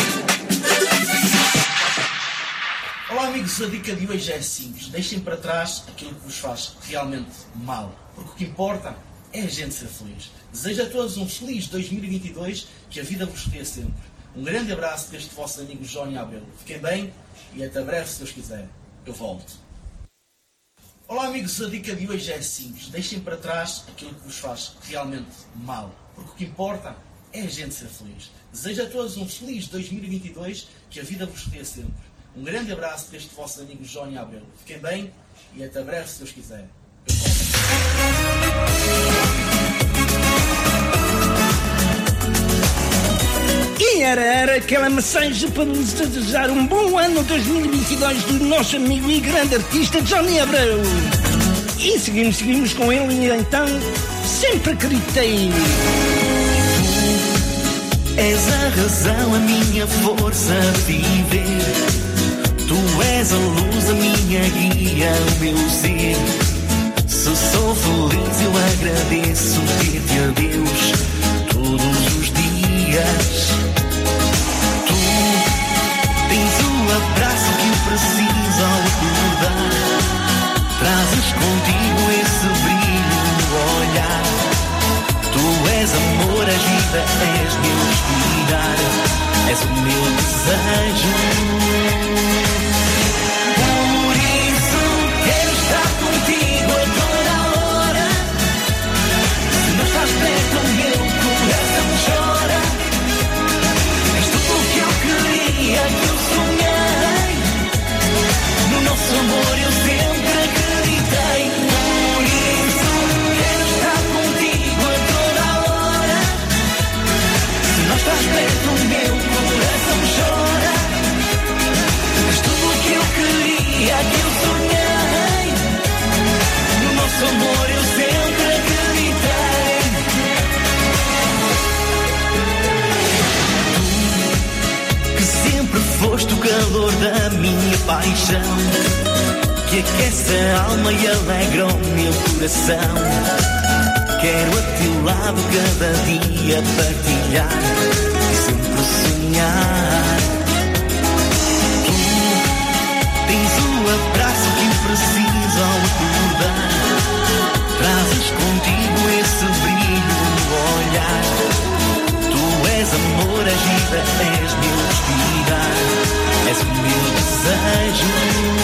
Olá amigos, a dica de hoje é simples. Deixem para trás aquilo que vos faz realmente mal, porque o que importa é a gente ser feliz. Desejo a todos um feliz 2022, que a vida vos dê sempre. Um grande abraço deste vosso amigo Johnny Abel. Fiquem bem e até breve, se Deus quiser. Eu volto. Olá amigos, a dica de hoje é simples. Deixem para trás aquilo que vos faz realmente mal, porque o que importa é a gente ser feliz. Desejo a todos um feliz 2022, que a vida vos dê sempre. Um grande abraço deste vosso amigo Johnny Abel. Fiquem bem e até breve, se Deus quiser. Eu volto. E era aquela mensagem para nos desejar um bom ano 2022 do nosso amigo e grande artista Johnny Abreu. E seguimos com ele e então sempre acreditei. És a razão, a minha força a viver. Tu és a luz, a minha guia, o meu ser. Se sou feliz eu agradeço ter-te a Deus todos os dias. Tu tens o abraço que eu preciso ao acordar. Trazes contigo esse brilho no olhar. Tu és amor, és vida, és meu respirar, és o meu desejo. Por isso quero estar contigo a toda a hora. Se não estás perto, o meu coração chora. És tudo o que eu queria, que eu sonhei. No nosso amor eu sempre acreditei. Por isso quero estar contigo a toda a hora. Se não estás perto, o meu coração chora. És tudo o que eu queria, que eu sonhei. No nosso amor eu sempre acreditei. Tu, que sempre foste o calor da minha paixão, que aquece a alma e alegra o meu coração. Quero a teu lado cada dia partilhar e sempre sonhar. Tu tens o abraço que eu preciso ao acordar. Trazes contigo esse brilho no olhar. Tu és amor, és vida, és meu respirar, és o meu desejo.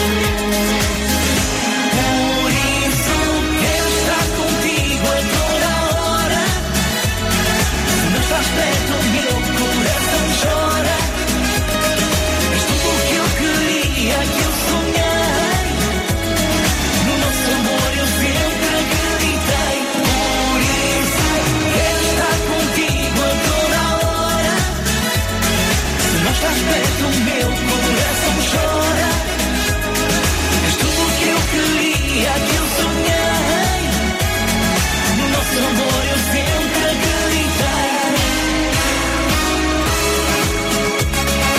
Por isso quero estar contigo a toda a hora. Se não estás perto, o meu coração chora. És tudo o que eu queria, que eu sonhei. No nosso amor eu sempre acreditei. Por isso quero estar contigo a toda a hora. Se não estás perto, o meu coração chora. És tudo o que eu queria, que eu sonhei. No nosso amor eu sempre acreditei.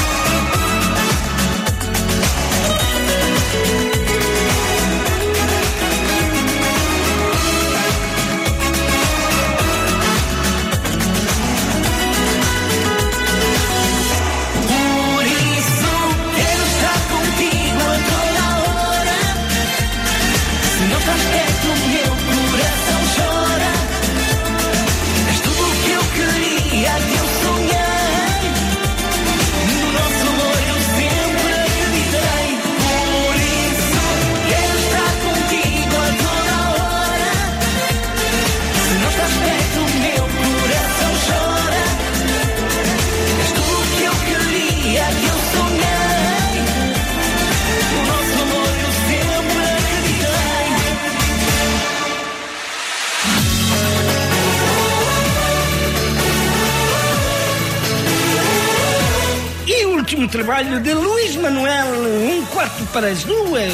último trabalho de Luís Manuel, 1/4 para as 2.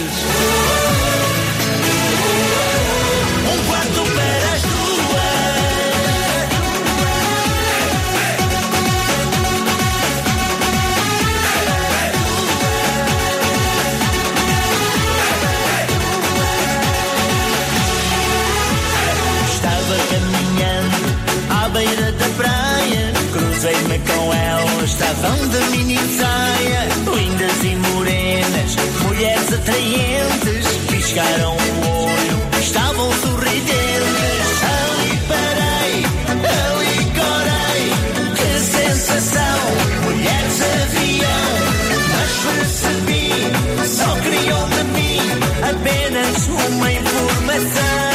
Estava caminhando à beira da praia, cruzei-me com ela, estavam de mini saia, lindas e morenas, mulheres atraentes, piscaram o olho, estavam sorridentes. Ali parei, ali corei, que sensação, mulheres avião, mas percebi, só queriam de mim apenas uma informação.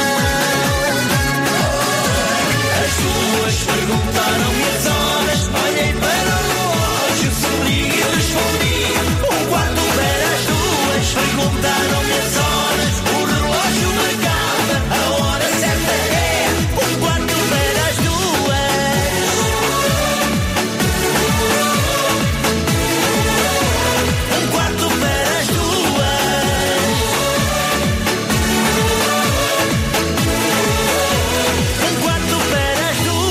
Perguntaram-me as horas, olhei para o relógio, sorri e respondi 1/4 para as 2. Perguntaram-me as horas, o relógio marcava, a hora certa é 1/4 para as 2. 1/4 para as 2. 1/4 para as 2.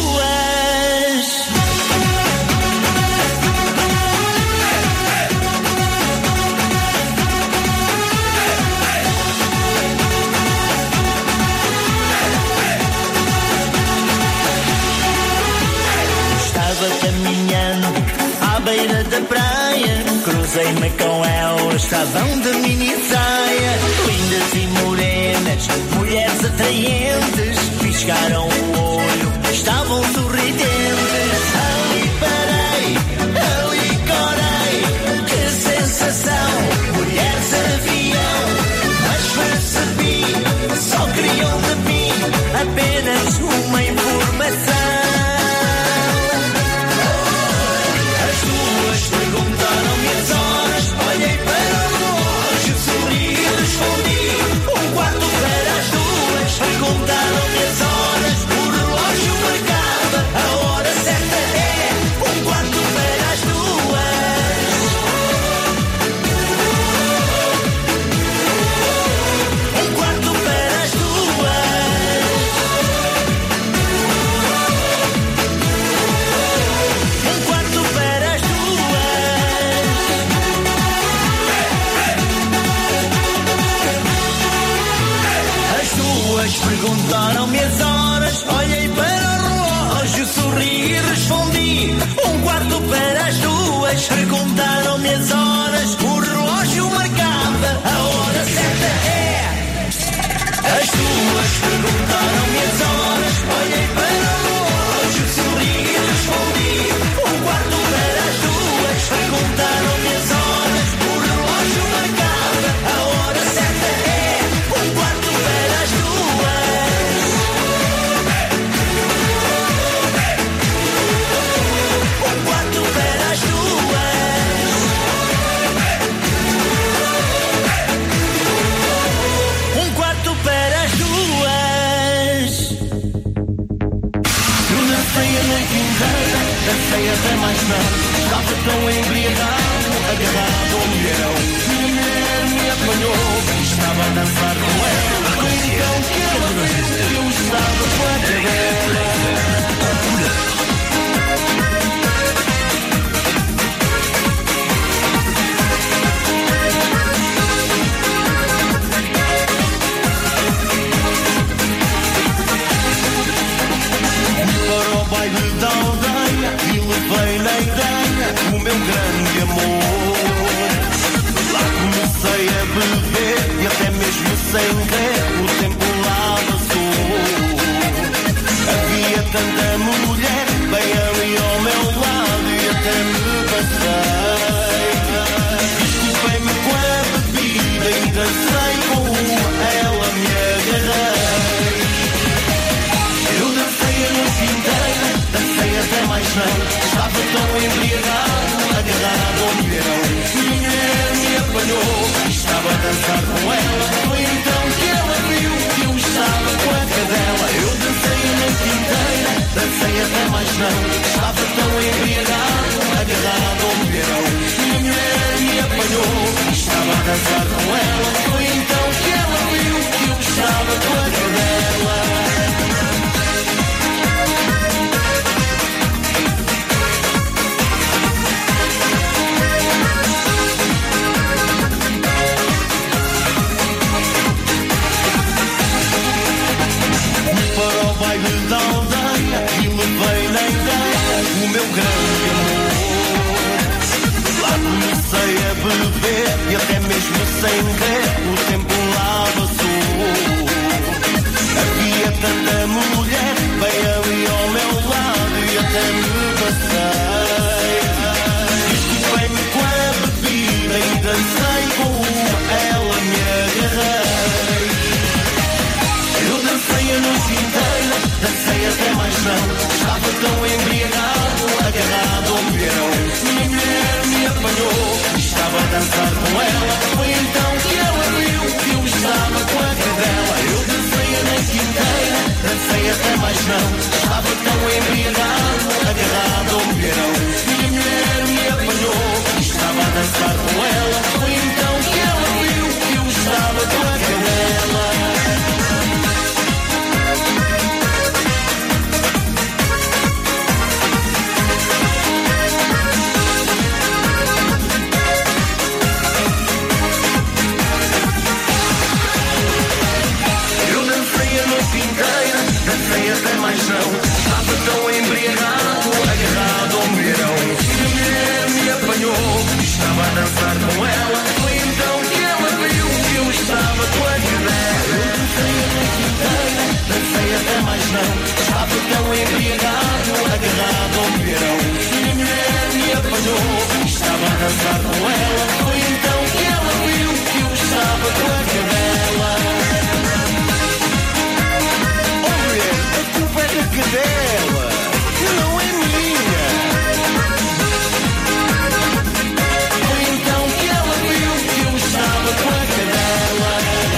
Estava caminhando à beira da praia, cruzei-me com ela, estavam de mini saia, lindas e morenas, mulheres atraentes, piscaram o olho, estavam sorridentes. Ali parei, ali corei, que sensação, mulheres avião, mas percebi, só queriam de mim apenas uma informação. Perguntaram-me as horas, olhei para o relógio, sorri e respondi 1/4 para as 2. Perguntaram-me as horas, o relógio marcava, a hora certa é 1/4 para as 2. 1/4 para as 2. 1/4 para as 2. As 2 perguntaram-me as horas, olhei para o relógio, sorri e respondi 1/4 para as 2. Perguntaram-me as horas, o relógio marcava, a hora certa é. As 2 perguntaram-me as horas, olhei para o relógio, sorri e respondi 1/4 para as 2. Perguntaram-me as horas, o relógio marcava, a hora certa é 1/4 para as 2. 1/4 para as 2. 1/4 para as 2. Eu dancei a noite inteira, dancei até mais tarde. Estava tão embriagado, agarrado ao mulherão. Minha mulher me apanhou, estava a dançar com ela. Foi então que ela viu que eu estava com a cadela. Para o baile da aldeia e levei na ideia o meu grande amor. Lá comecei a beber e até mesmo sem querer o tempo lá passou. Havia tanta mulher bem ali ao meu lado e até me passei. Desculpei-me com a bebida e dancei com uma, ela me agarrei. Eu dancei a noite inteira, dancei até mais não. Estava tão embriagado, agarrado ao mulherão. Minha mulher me apanhou, estava a dançar com ela. Foi então que ela viu que eu estava com a cadela. Eu dancei a noite inteira, dancei até mais não. Estava tão embriagado, agarrado ao mulherão. dançar com ela. Foi então que ela viu que eu estava com a cadela. Para o baile da aldeia e levei na ideia o meu grande amor. Lá comecei a beber e até mesmo sem ver o tempo lá passou. Havia tanta mulher bem ali ao meu lado e até me passei. Escutei-me com a bebida e dancei com uma, ela me agarrei. Eu dancei a noite inteira, dancei até mais não. Estava tão embriagado, agarrado ao verão. Minha mulher me apanhou, estava a dançar com ela. Foi então que ela viu que eu estava com a cadela. Eu dancei a noite inteira, dancei até mais não. Estava tão embriagado, agarrado ao verão. Minha mulher me apanhou, estava a dançar com ela. Foi então que ela viu que eu estava com a cadela. Dancei até mais não, estava tão embriagado, agarrado ao verão. Minha mulher me apanhou, estava a dançar com ela. Foi então que ela viu que eu estava com a cadela. Eu dancei a noite inteira, dancei até mais não, estava tão embriagado, agarrado ao verão. Minha mulher me apanhou, estava a dançar com ela. Foi então que ela viu que eu estava com a cadela. A cadela não é minha. Foi então que ela viu que eu estava com a cadela.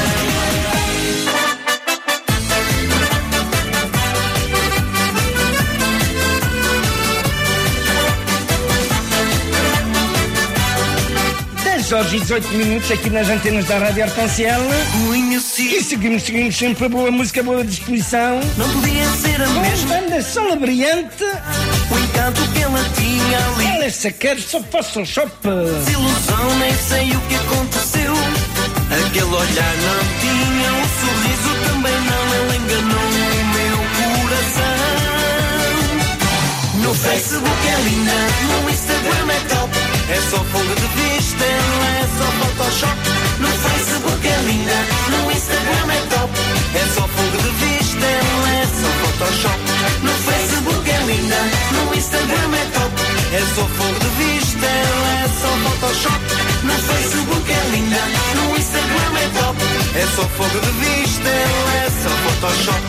Horas e 18 minutos aqui nas antenas da Rádio Arconciel. E seguimos sempre a boa música, a boa disposição. Não podia ser a mesma banda Salabriante. O encanto que ela tinha ali. Ela é saqueira, só faço o shop. Desilusão, nem sei o que aconteceu. Aquele olhar não tinha, o sorriso também não. Ela enganou o meu coração. No Facebook é linda, no Instagram é top. É só fogo de vista, ela é só Photoshop. No Facebook é linda, no Instagram é top. É só fogo de vista, ela é só Photoshop. No Facebook é linda, no Instagram é top. É só fogo de vista, ela é só Photoshop. No Facebook é linda, no Instagram é top. É só fogo de vista, ela é só Photoshop.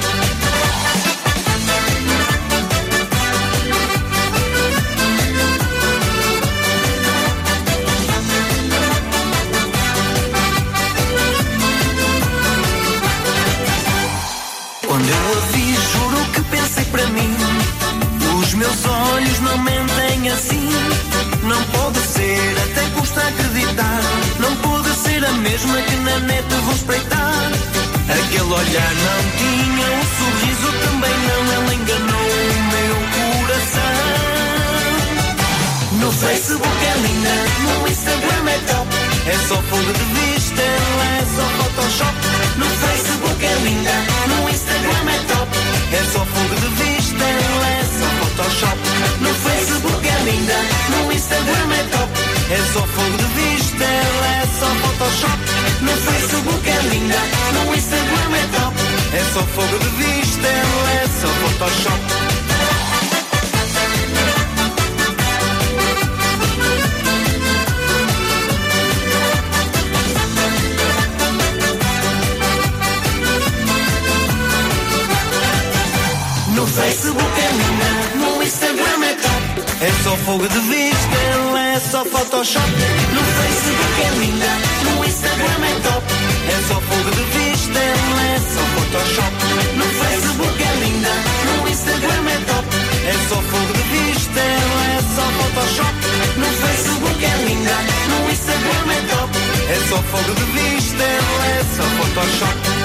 Quando eu a vi, juro que pensei para mim, os meus olhos não mentem assim. Não pode ser, até custa acreditar. Não pode ser a mesma que na net vou espreitar. Aquele olhar não tinha, o sorriso também não. Ela enganou o meu coração. No Facebook é linda, no Instagram é top. É só fogo de vista, ela é só Photoshop. No Facebook é linda, no Instagram é top. É só fogo de vista, ela é só Photoshop. No Facebook é linda, no Instagram é top. É só fogo de vista, ela é só Photoshop. No Facebook é linda, no Instagram é top. É só fogo de vista, ela é só Photoshop. No Facebook é linda, no Instagram é top. É só fogo de vista, ela é só Photoshop. No Facebook é linda, no Instagram é top. É só fogo de vista, ela é só Photoshop. No Facebook é linda, no Instagram é top. É só fogo de vista, ela é só Photoshop. No Facebook é linda, no Instagram é top. É só fogo de vista, ela é só Photoshop.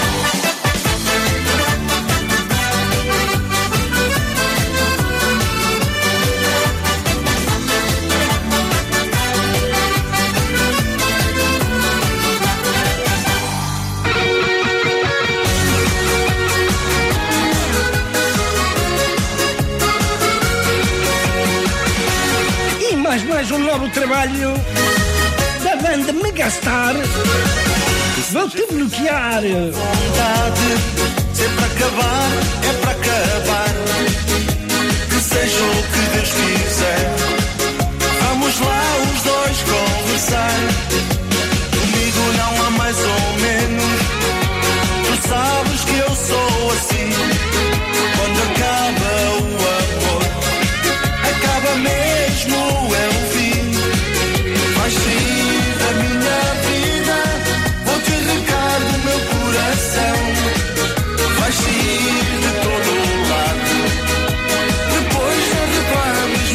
Mais um novo trabalho da banda Megastar. Vou-te bloquear. Vontade, se é para acabar, é para acabar. Que seja o que Deus quiser. Vamos lá os dois conversar. Comigo não há mais ou menos. Tu sabes que eu sou assim. Quando acaba o amor, acaba mesmo, é o fim. Vais sair da minha vida, vou-te arrancar do meu coração. Vais sair de todo o lado, depois não reclames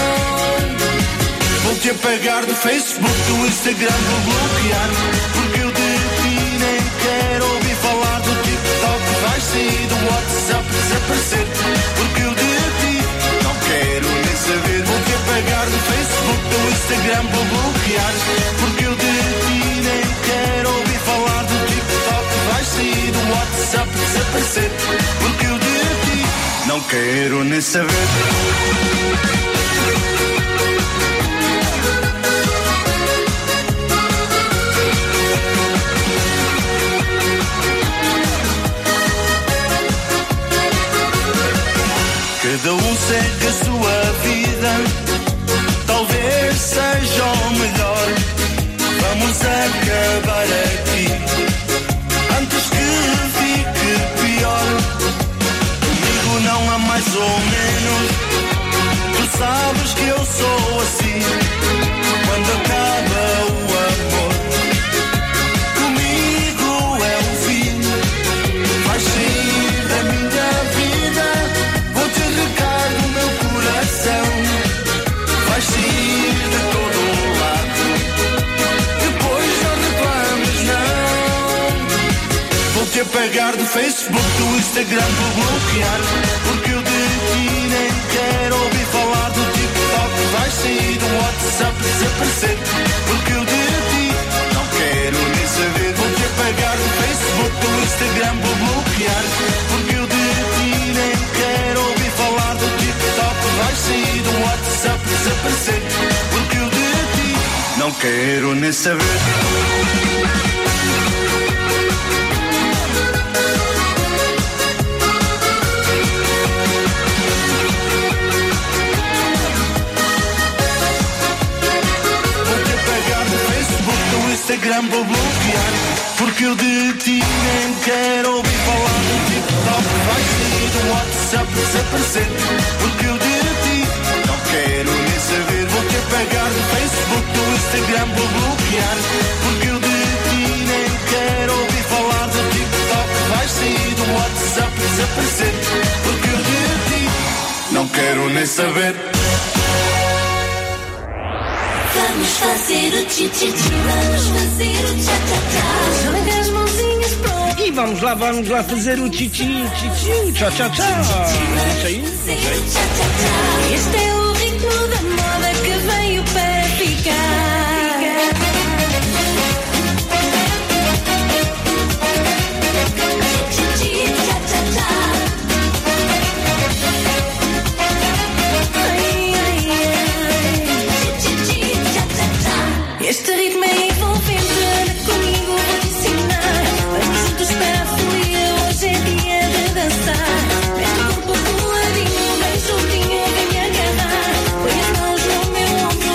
não. Vou-te apagar do Facebook, do Instagram, vou bloquear. Porque eu de ti nem quero ouvir falar do TikTok. Vais sair do WhatsApp, desaparecer. Porque eu de ti não quero nem saber. Vou-te apagar do Facebook, do Instagram, vou bloquear. Porque eu de ti nem quero ouvir falar do TikTok. Vais sair do WhatsApp, desaparecer. Porque eu de ti não quero nem saber. Cada um segue a sua vida, talvez seja o melhor. Vamos acabar aqui, antes que fique pior. Comigo não há mais ou menos. Tu sabes que eu sou assim. Quando acaba o amor, comigo é o fim. Vais sair da minha vida, vou-te arrancar do meu coração. Vais sair de todo o lado, depois não reclames não. Vou-te apagar do Facebook, do Instagram, vou bloquear. Porque eu de ti nem quero ouvir falar do TikTok. Vais sair do WhatsApp, desaparecer. Porque eu de ti não quero nem saber. Vou-te apagar do Facebook, do Instagram, vou bloquear. Porque eu de ti nem quero ouvir falar do TikTok. Vais sair do WhatsApp, desaparecer. Porque eu de ti não quero nem saber. Instagram vou bloquear. Porque eu de ti nem quero ouvir falar do TikTok. Vais sair do WhatsApp, desaparecer. Porque eu de ti não quero nem saber. Vou-te apagar do Facebook, do Instagram, vou bloquear. Porque eu de ti nem quero ouvir falar do TikTok. Vais sair do WhatsApp, desaparecer. Porque eu de ti não quero nem saber. Vamos fazer o tchitchiti, vamos fazer o tchá-tchá-tchá. Joga as mãozinhas pro... E vamos lá fazer o tchitchi, tchá-tchá-tchá. Isso aí, Este é o ritmo da moda que veio para ficar. Tchitchi, tchá-tchá-tchá. Este ritmo é envolvente, anda comigo, vou te ensinar. Vamos juntos para a folia, hoje é dia de dançar. Mete o corpo coladinho, bem juntinho, vem me agarrar. Põe as mãos no meu ombro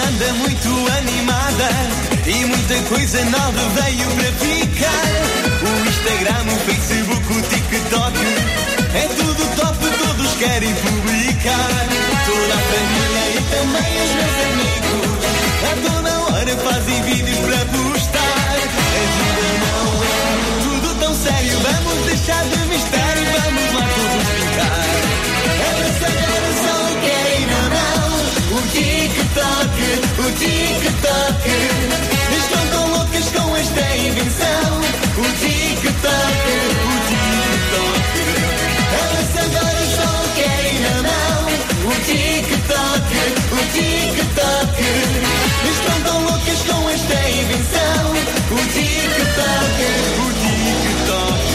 anda muito animada e muita coisa nova veio para ficar. O Instagram, o Facebook, o TikTok, é tudo top, todos querem publicar. Toda a família e também os meus amigos a toda hora fazem vídeos para postar. A vida não é tudo tão sério, vamos deixar de mistério, vamos lá todos brincar. Elas agora só querem o TikTok, o TikTok. Estão tão loucas com esta invenção. O TikTok, o TikTok. Elas agora só querem na mão. O TikTok, o TikTok. Estão tão loucas com esta invenção. O TikTok, o TikTok.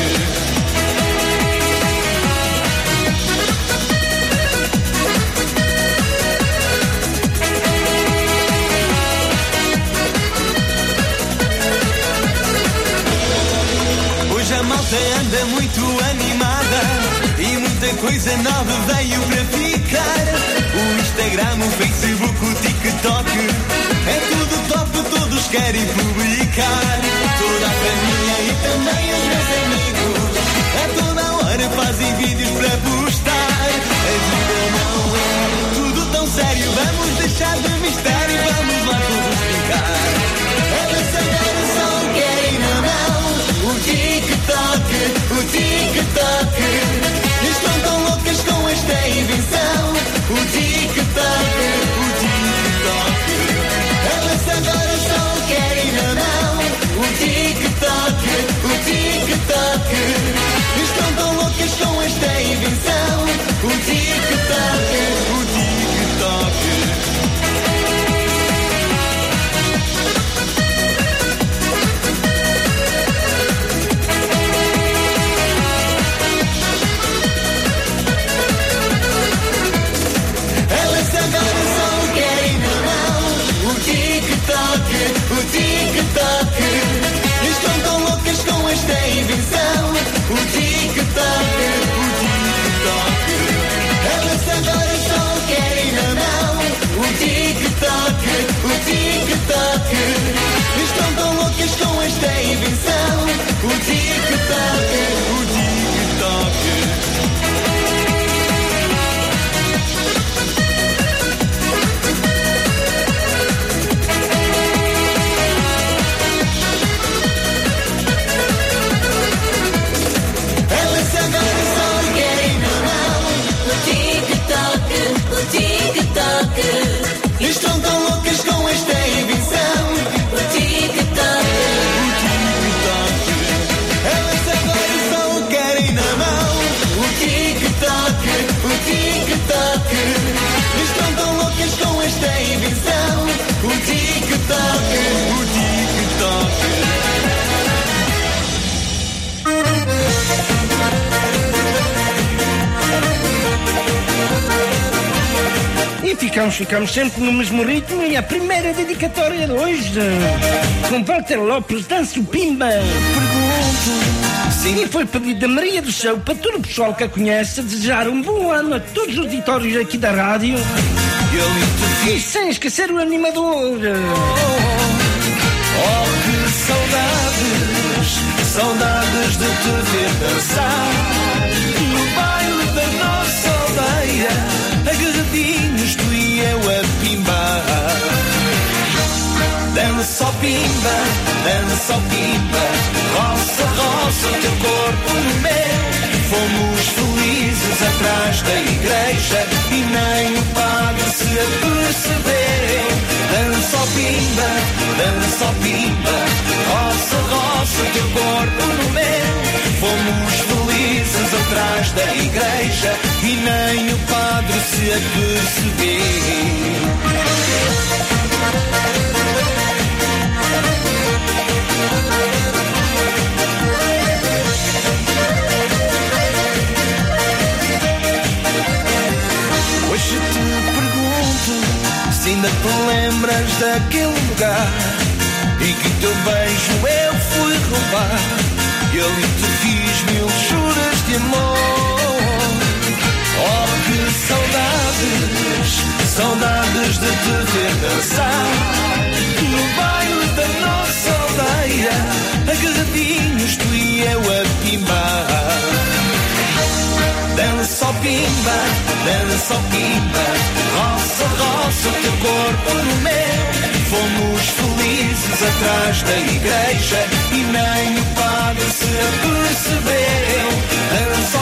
Hoje a malta anda muito animada e muita coisa nova veio para ficar. O Instagram, o Facebook, o TikTok, é tudo top, todos querem publicar. Toda a família e também os meus amigos a toda hora fazem vídeos para postar. A vida não é tudo tão sério, vamos deixar de mistério, vamos lá todos brincar. Elas agora só querem na mão o TikTok, o TikTok. Estão tão loucas com esta invenção. O TikTok, o TikTok. Elas agora só querem na mão o TikTok, o TikTok. Estão tão loucas com esta invenção. O TikTok, o TikTok. O TikTok. Estão tão loucas com esta invenção. O TikTok, o TikTok. Elas agora só querem na mão. O TikTok, o TikTok. Estão tão loucas com esta invenção. O TikTok, o TikTok. Estão tão loucas com esta invenção. O TikTok, o TikTok. Elas agora só querem na mão. O TikTok, o TikTok. Estão tão loucas com esta invenção. O TikTok, o TikTok. E ficamos sempre no mesmo ritmo. E a primeira dedicatória de hoje, com Walter Lopes, Danço Pimba. E foi pedido da Maria do Céu para todo o pessoal que a conhece, desejar um bom ano a todos os auditórios aqui da rádio. E sem esquecer o animador. Oh, que saudades, saudades de te ver dançar no baile da nossa aldeia. Agarradinhos, tu e eu a pimbar. Dança, pimba, dança, pimba. Roça, roça o teu corpo no meu. Fomos felizes atrás da igreja e nem o padre se apercebeu. Dança, pimba, dança, pimba. Roça, roça o teu corpo no meu. Fomos felizes atrás da igreja e nem o padre se apercebeu. Hoje te pergunto se ainda te lembras daquele lugar e que teu beijo eu fui roubar. E ali te fiz 1000 juras de amor. Oh, que saudades, saudades de te ver dançar no baile da nossa aldeia, agarradinhos tu e eu a pimbar. Dança, ó pimba, roça, roça o teu corpo no meu. Fomos felizes atrás da igreja e nem o padre se apercebeu. Dança, ó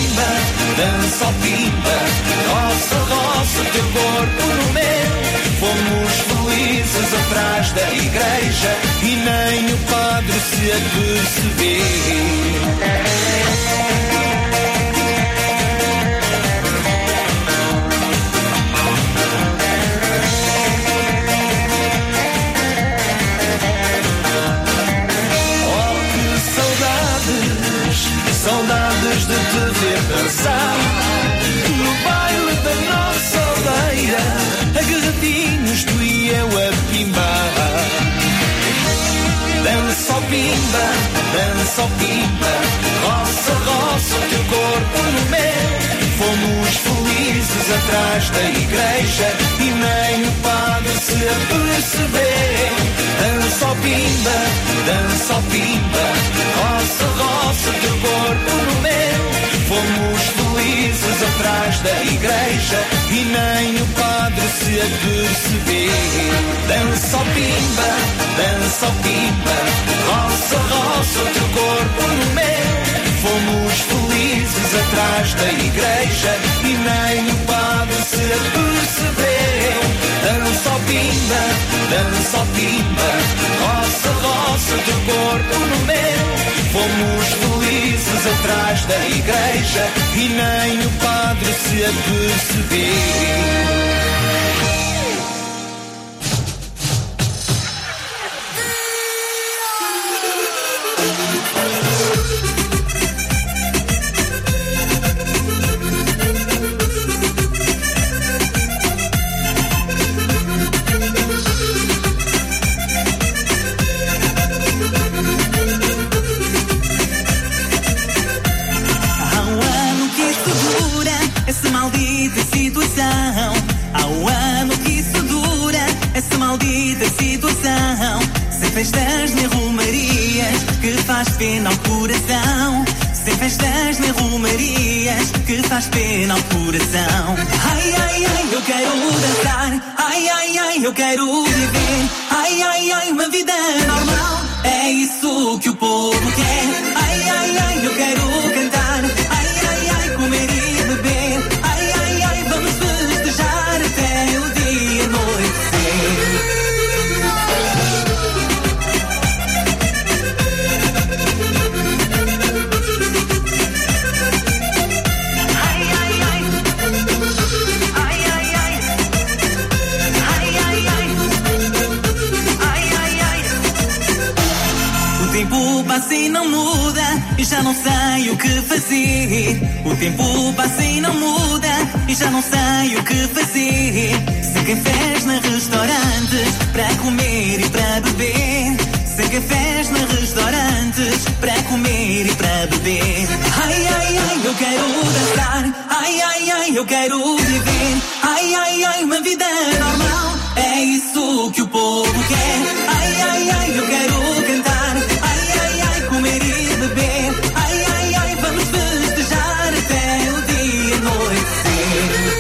pimba, roça, roça o teu corpo no meu. Fomos felizes atrás da igreja e nem o padre se apercebeu. Saudades de te ver dançar no baile da nossa aldeia, agarradinhos tu e eu a pimbar. Dança, ó pimba, roça, roça o teu corpo no meu. Fomos felizes atrás da igreja e nem o padre se apercebeu. Dança, ó pimba, roça, roça o teu corpo no meu. Fomos felizes atrás da igreja e nem o padre se apercebeu. Dança, ó pimba, roça, roça o teu corpo no meu. Fomos felizes atrás da igreja e nem o padre se apercebeu. Dança, ó pimba, roça, roça o teu corpo no meu. Fomos felizes atrás da igreja e nem o padre se apercebeu. Festas nem romarias que faz pena ao coração. Sem festas nem romarias que faz pena ao coração. Ai, ai, ai, eu quero dançar. Ai, ai, ai, eu quero viver. Ai, ai, ai, uma vida normal. É isso que o povo quer. Ai, ai, ai, eu quero cantar. Ai, ai, ai, comer e beber. Ai, ai, ai, vamos festejar até o dia anoitecer. O tempo passa e não muda, e já não sei o que fazer. O tempo passa e não muda, e já não sei o que fazer. Sem cafés na restaurantes, para comer e para beber. Sem cafés na restaurantes, para comer e para beber. Ai, ai, ai, eu quero dançar. Ai, ai, ai, eu quero viver. Ai, ai, ai, uma vida normal. É isso que o povo quer. Ai, ai, ai, eu quero cantar. Ai, ai, ai, comer e beber. Ai, ai, ai, vamos festejar até o dia anoitecer.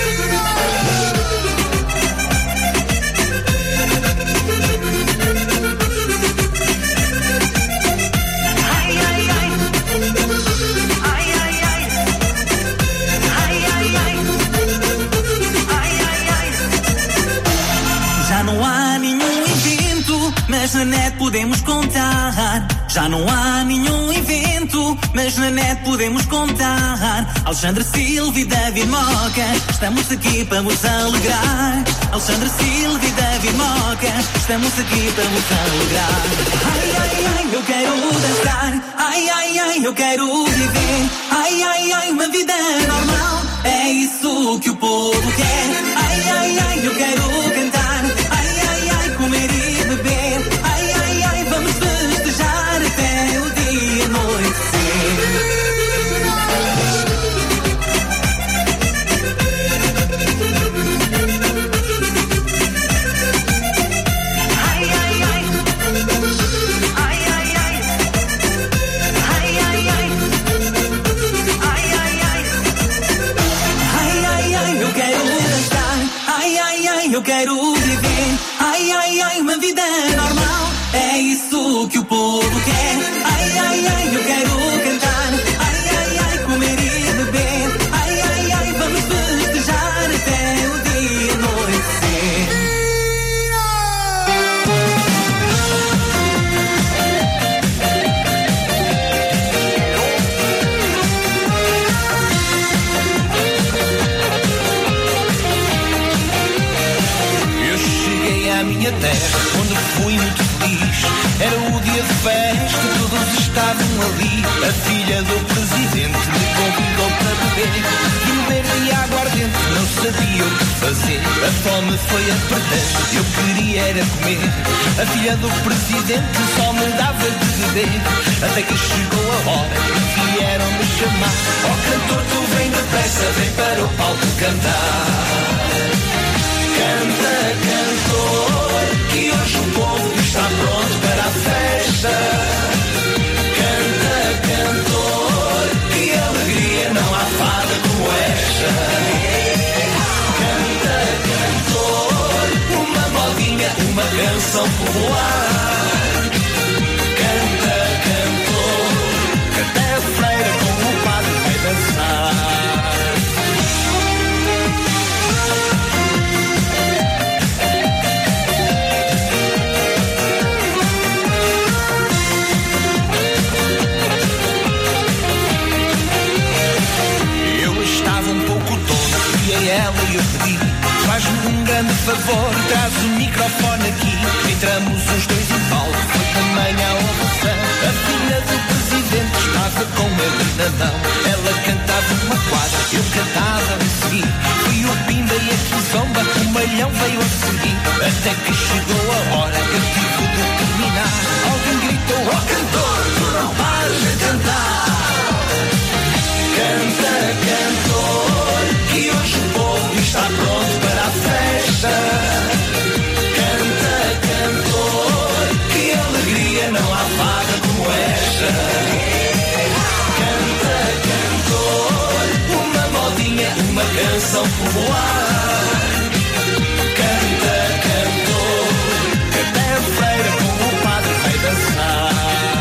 Já não há nenhum evento, mas na net podemos contar. Já não há nenhum evento, mas na net podemos contar. Alexandre Silva e David Moca, estamos aqui para vos alegrar. Alexandre Silva e David Moca, estamos aqui para vos alegrar. Ai, ai, ai, eu quero dançar. Ai, ai, ai, eu quero viver. Ai, ai, ai, uma vida normal. É isso que o povo quer. Ai, ai, ai, eu quero cantar. Ai, ai, ai, comer e beber. Ai, ai, ai, vamos festejar até o dia anoitecer. fui muito feliz. Era o dia de festa, todos estavam ali. A filha do presidente me convidou para beber. Vinho verde e aguardente, não sabia o que fazer. A fome foi apertando, eu queria era comer. A filha do presidente só me dava de beber. Até que chegou a hora e vieram me chamar. Ó cantor, tu vem depressa, vem para o palco cantar. Canta, cantor, que hoje o povo está pronto para a festa. Canta, cantor, que alegria, não há fada como esta. Canta, cantor, uma modinha, uma canção popular. Canta, cantor, que até a freira com o padre vai dançar. Ela e eu pedi, faz-me um grande favor, traz o microfone aqui. Entramos os dois em palco, foi também a ovação. A filha do presidente estava com ele na mão. Ela cantava uma quadra, eu cantava a seguir. Fui o Pimba e a Kizomba, o Malhão veio a seguir. Até que chegou a hora, eu tive de terminar. Alguém gritou, ó cantor, tu não pares de cantar. Canta, cantor, que hoje o povo está pronto para a festa. Canta, cantor, que alegria, não há fada como esta. Canta, cantor, uma modinha, uma canção popular. Canta, cantor, que até a freira com o padre vai dançar.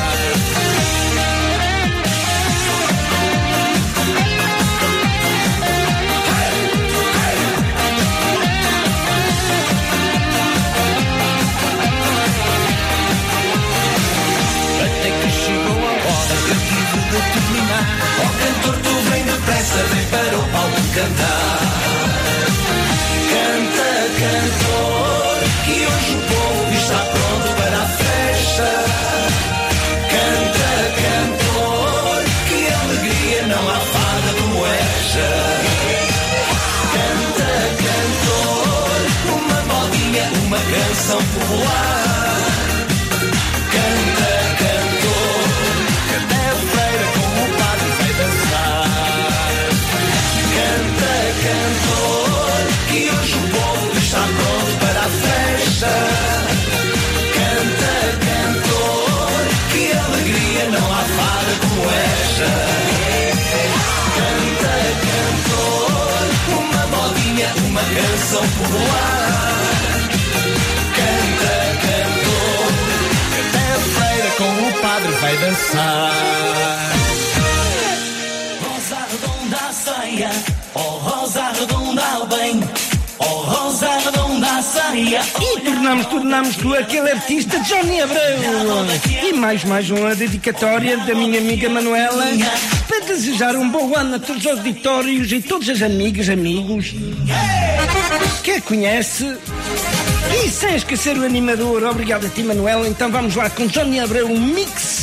Ó cantor, tu vem depressa, vem para o palco cantar. Canta, cantor, que hoje o povo está pronto para a festa. Canta, cantor, que alegria, não há fada como esta. Canta, cantor, uma modinha, uma canção popular. Canta, cantor, que até a freira com o padre vai dançar. Canta, cantor, que hoje o povo está pronto para a festa. Canta, cantor, que alegria, não há fada como esta. Canta, cantor, uma modinha, uma canção popular. Canta, cantor, que até a freira com o padre vai dançar. Rosa redonda a saia, oh rosa redonda ao bem, oh rosa redonda a saia. E tornamos tu aquele artista Johnny Abreu. E mais uma dedicatória da minha amiga Manuela para desejar um bom ano a todos os auditórios e todas as amigas, amigos que a conhece. E sem esquecer o animador, obrigado a ti Manuela. Então vamos lá com Johnny Abreu, um mix.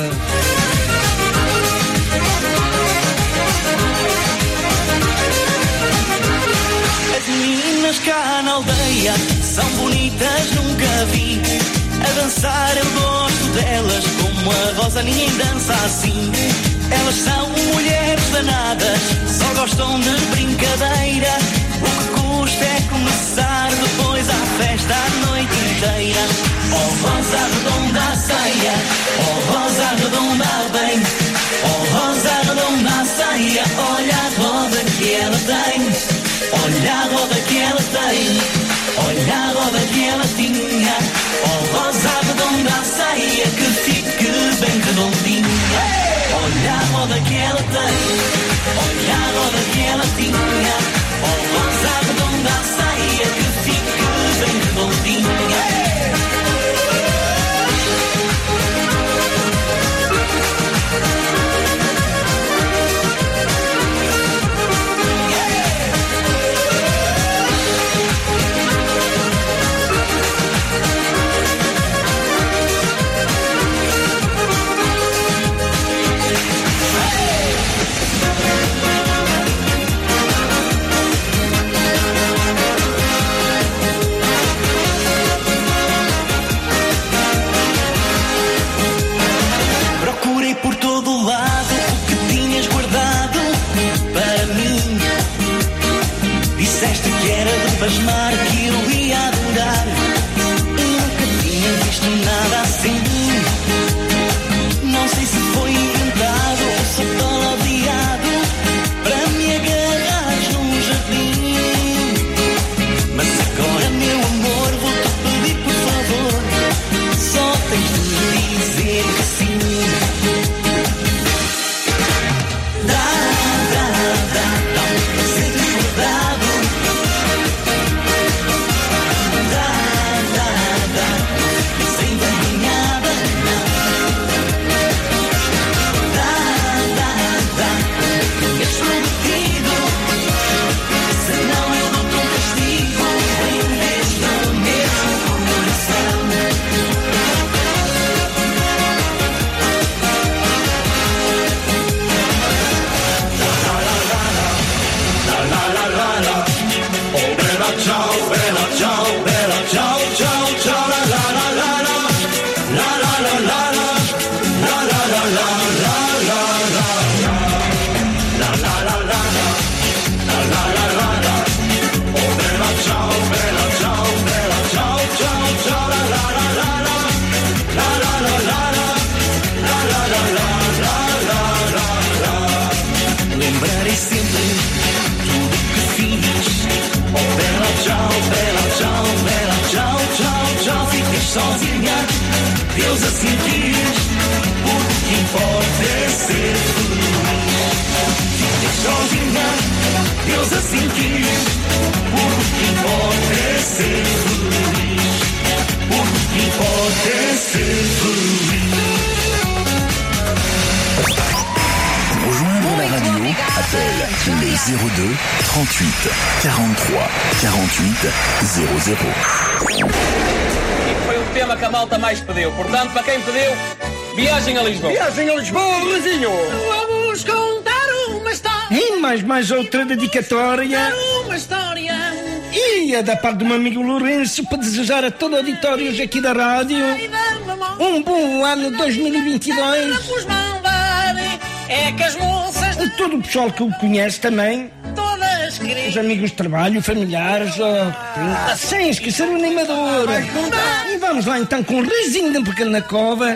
As meninas cá na aldeia são bonitas, nunca vi. A dançar eu gosto delas, como a Rosa ninguém dança assim. Elas são mulheres danadas, só gostam de brincadeira. O que custa é começar depois à festa a noite inteira. Oh rosa redonda a saia, oh rosa redonda bem, oh rosa redonda a saia. Olha a roda que ela tem, olha a roda que ela tem, olha a roda que ela tinha. Oh rosa redonda a saia, que fique bem redondinha. Olha a roda que ela tem, olha a roda que ela tinha. Oh rosa redonda a saia, que fique bem redondinha. Rejoindre la radio, appelle le 02 38 43 48 00. E foi o tema que a malta mais pediu. Portanto, para quem pediu, viagem a Lisboa. Viagem a Lisboa, Luizinho. Vamos contar uma história. E mais outra dedicatória. Uma história. E é da parte do meu amigo Lourenço para desejar a todos os auditórios aqui da rádio um bom ano 2022. É que as moças. A todo o pessoal que o conhece também. Todas queridas. Os amigos de trabalho, familiares, sem esquecer o animador. E vamos lá então com o risinho da pequena cova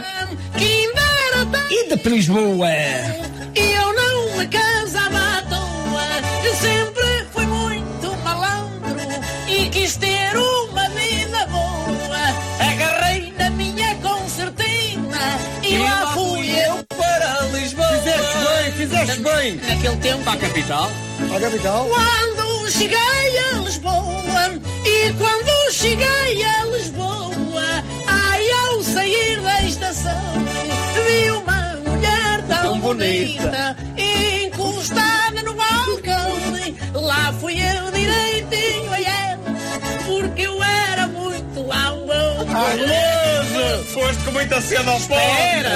e da Lisboa. Eu não me casava à toa, sempre fui muito malandro e quis ter uma vida boa. Agarrei na minha concertina e lá fui eu para Lisboa. Fizeste bem. Naquele tempo para a capital. Quando cheguei a Lisboa, e quando cheguei a Lisboa, ai, ao sair da estação, vi uma mulher tão bonita, encostada no balcão. Lá fui eu direitinho a ela, porque eu era muito amor. Foste com muita cena ao pó.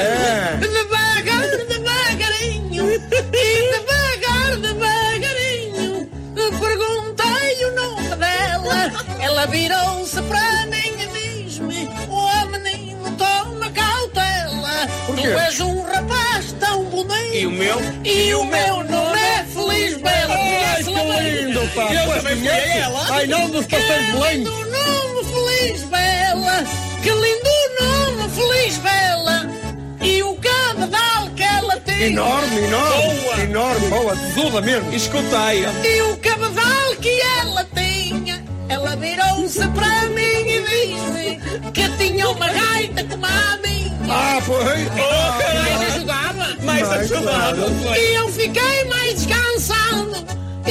Devagarinho, e devagarinho, perguntei o nome dela. Ela virou-se para mim e diz-me: oh menino, toma cautela, tu és um rapaz tão bonito. E o meu? E o meu nome é Feliz Bela. Ai, que lindo, pá. Eu também fui a ela. Ai, não, dos pastéis de Belém. Que lindo nome, Feliz Bela. Que lindo nome, Feliz Bela. E o cabedal que ela tem. Enorme, boa, tesuda mesmo. Escutei. E o cabedal que ela tinha, ela virou-se para mim e disse que tinha uma gaita como a minha. Foi. Mais ajudava. Mais ajudava. E eu fiquei mais descansado.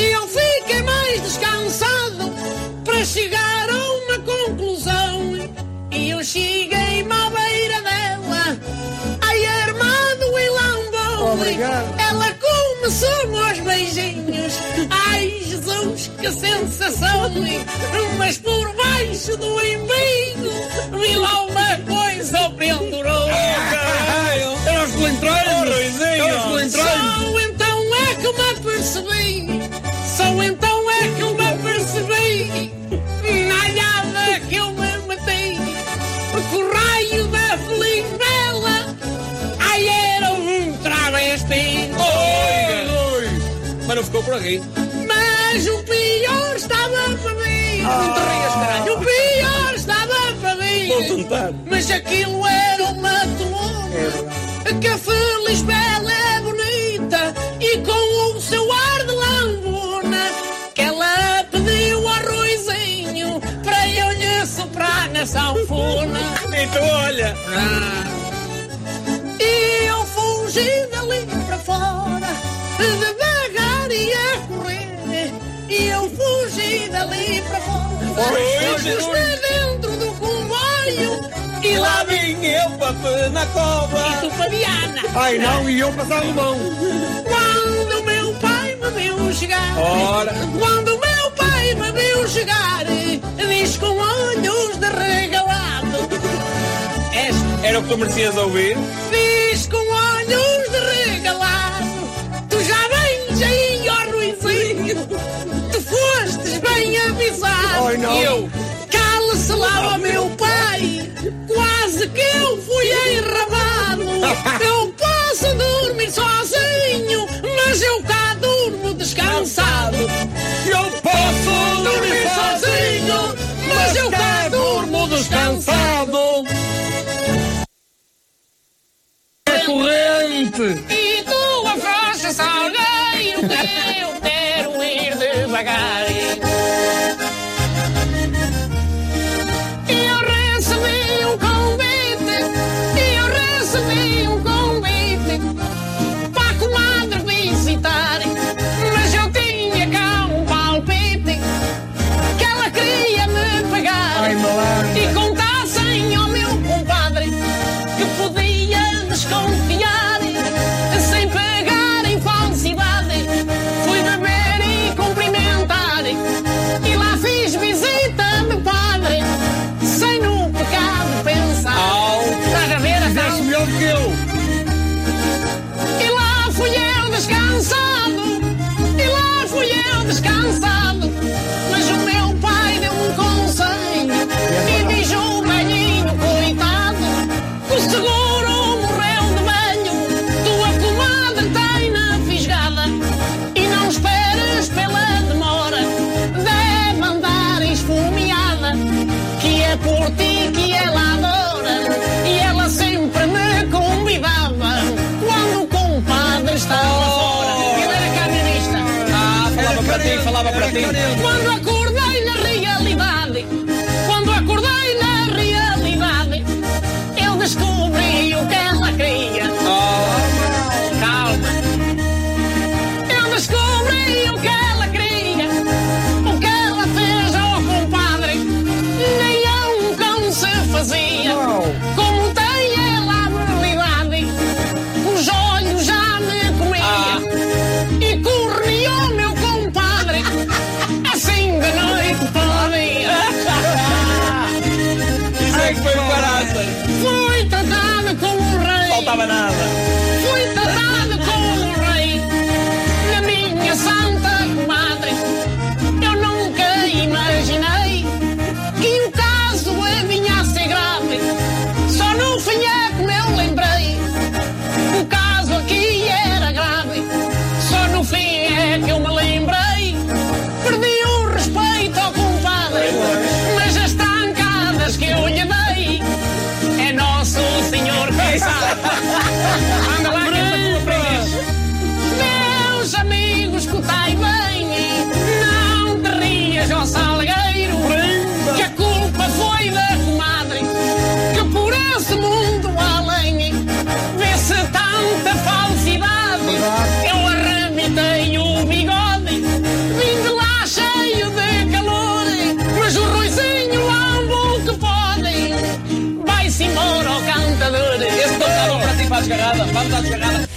Para chegar a uma conclusão. E eu cheguei-me à beira dela, ai, armado em lambão. Ela começou aos beijinhos. Ai, Jesus, que sensação. Mas por baixo do embigo vi lá uma coisa pendurou. Era os colentreiros. Só então é que me apercebi. Só então é que eu me apercebi. Nada que eu me meti. O raio da Feliz Bela, ai, era um travesti. Mas não ficou por aqui. Mas o pior estava para mim. Não te rias, caralho. O pior estava para mim. Vou tentar. Mas aquilo era uma tomada. Que a Feliz Bela é bonita e com o seu ar de lambona, que ela pediu arrozinho para eu lhe soprar na sanfona. Então olha. E eu fugi dali para fora, devagar e a correr. E eu fugi dali para fora, fui dentro do comboio. E lá vim eu para na cova. E tu para Viana. Ai não, e eu para Salomão. Quando meu pai me viu chegar, quando meu pai me viu chegar, diz com olhos de regalado. Era o que tu merecias ouvir? Diz com olhos de regalado. Tu já vens aí, ó Ruizinho. Tu fostes bem avisado. Ai, não. E eu, cala-se lá, ó meu pai. Quase que eu fui enrabado. Eu posso dormir sozinho, mas eu cá durmo descansado. Eu posso dormir sozinho, mas eu cá durmo descansado. É corrente. E tu afastas alguém que eu quero ir devagar. Para a comadre visitar, mas eu tinha cá um palpite que ela queria me pagar. E contassem ao meu compadre que podia desconfiar sem pagar em falta. está lá fora. Ele era camionista. Falava para ti. Quando acordei na realidade, eu descobri o que ela queria. Calma. Eu descobri o que ela queria, o que ela fez ao compadre. Nem a um cão se fazia. Como tem ela a habilidade, os olhos já me comia. E corria meu compadre, assim de noite para dia. Isso é que foi barato. Fui tratado como um rei. Faltava nada. Fui tratado como um rei na minha santa comadre. Eu nunca imaginei que o caso vinha a ser grave. Só no fim é que eu lembrei. O caso aqui era grave. Só no fim é que eu me lembrei. Perdi o respeito ao compadre, mas as tancadas que eu lhe dei é Nosso Senhor quem sabe. Anda lá que é para tu aprenderes. Meus amigos, escutai bem, não te rias, ó salgueiro, que a culpa foi da comadre, que por esse mundo além vê-se tanta falsidade. Eu arrebitei o bigode, vim de lá cheio de calor, mas o Ruizinho lambo que pode, vai-se embora ao cantador. Esse tocava para ti para a desgarrada. Vamos à desgarrada.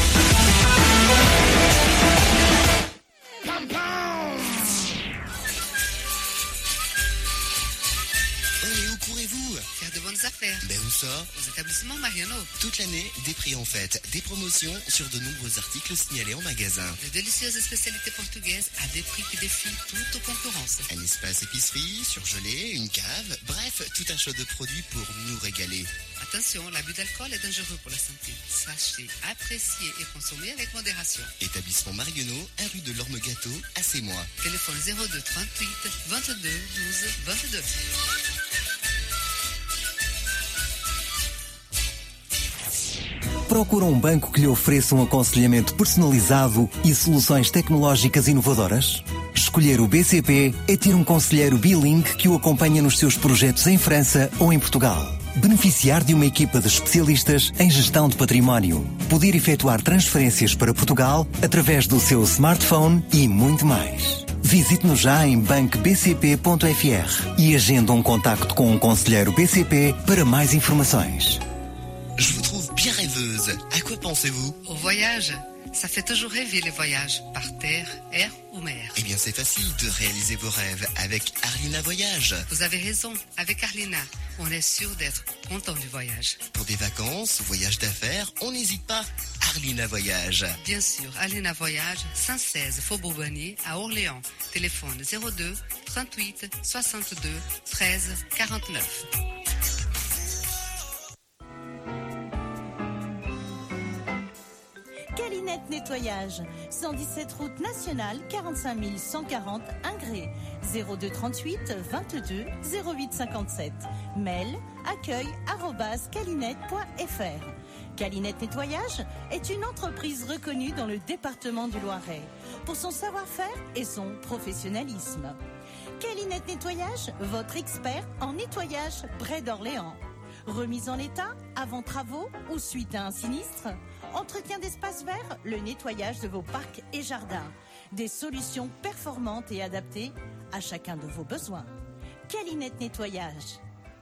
Oh, et où courez-vous? Faire de bonnes affaires. Ben où ça? Aux établissements Mariano. Toute l'année, des prix en fête, des promotions sur de nombreux articles signalés en magasin. De délicieuses spécialités portugaises à des prix qui défient toute concurrence. Un espace épicerie, surgelé, une cave, bref, tout un choix de produits pour nous régaler. Attention, l'abus d'alcool est dangereux pour la santé. Sachez, apprécier et consommer avec modération. Établissement Marionneau, 1 rue de l'Orme-Gâteau, à Sémois. Téléphone 02 38 22 12 22. Procura um banco que lhe ofereça um aconselhamento personalizado e soluções tecnológicas inovadoras? Escolher o BCP é ter um conselheiro bilingue que o acompanha nos seus projetos em França ou em Portugal. Beneficiar de uma equipa de especialistas em gestão de património. Poder efetuar transferências para Portugal através do seu smartphone e muito mais. Visite-nos já em bancobcp.fr e agenda um contacto com um conselheiro BCP para mais informações. Je vous trouve bien rêveuse. À quoi pensez-vous? Au voyage. Ça fait toujours rêver les voyages, par terre, air ou mer. Eh bien, c'est facile de réaliser vos rêves avec Arlina Voyage. Vous avez raison, avec Arlina, on est sûr d'être content du voyage. Pour des vacances, voyages d'affaires, on n'hésite pas. Arlina Voyage. Bien sûr, Arlina Voyage, 116 Faubourg Bonnier à Orléans. Téléphone 02 38 62 13 49. Calinette Nettoyage, 117 route nationale, 45 140 Ingré, 02 38 22 08 57. Mail accueil@calinette.fr. Calinette Nettoyage est une entreprise reconnue dans le département du Loiret pour son savoir-faire et son professionnalisme. Calinette Nettoyage, votre expert en nettoyage près d'Orléans. Remise en état, avant travaux ou suite à un sinistre. Entretien d'espaces verts, le nettoyage de vos parcs et jardins. Des solutions performantes et adaptées à chacun de vos besoins. Calinette Nettoyage.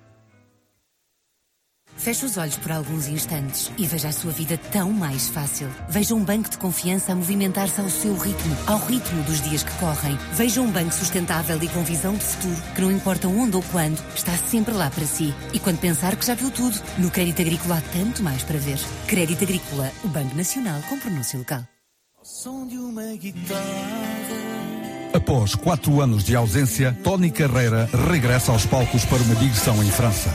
Feche os olhos por alguns instantes e veja a sua vida tão mais fácil. Veja um banco de confiança a movimentar-se ao seu ritmo, ao ritmo dos dias que correm. Veja um banco sustentável e com visão de futuro, que não importa onde ou quando, está sempre lá para si. E quando pensar que já viu tudo, no Crédito Agrícola há tanto mais para ver. Crédito Agrícola, o Banco Nacional com pronúncio local. Som de uma guitarra. Após 4 anos de ausência, Tony Carreira regressa aos palcos para uma digressão em França.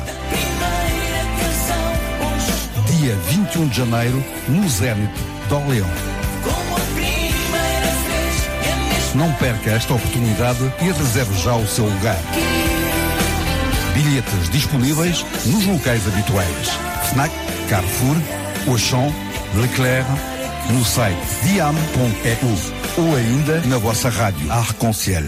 Dia 21 de janeiro, no Zénith de Orléans. Não perca esta oportunidade e reserve já o seu lugar. Bilhetes disponíveis nos locais habituais: Fnac, Carrefour, Auchan, Leclerc, no site diam.eu ou ainda na vossa rádio Arc-en-Ciel.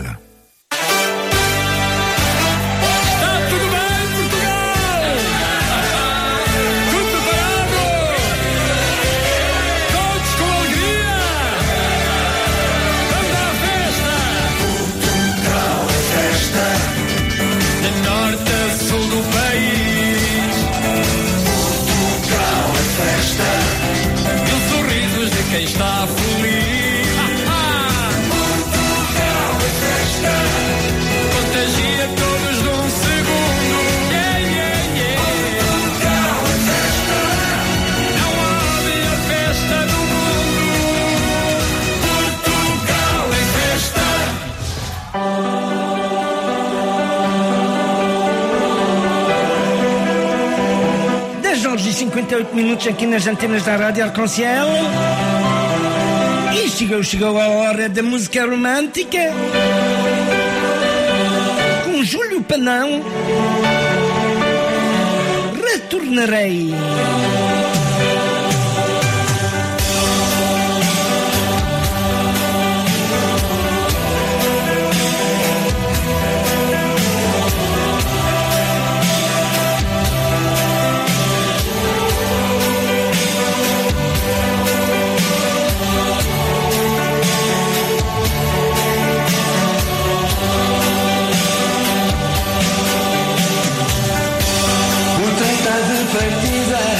Quem está feliz, Portugal é festa, contagia todos num segundo. Portugal é festa, não há melhor festa do mundo. Portugal é festa. 10h58 aqui nas antenas da Rádio Arc-en-Ciel. E chegou a hora da música romântica com Júlio Panão. Retornarei. Partida,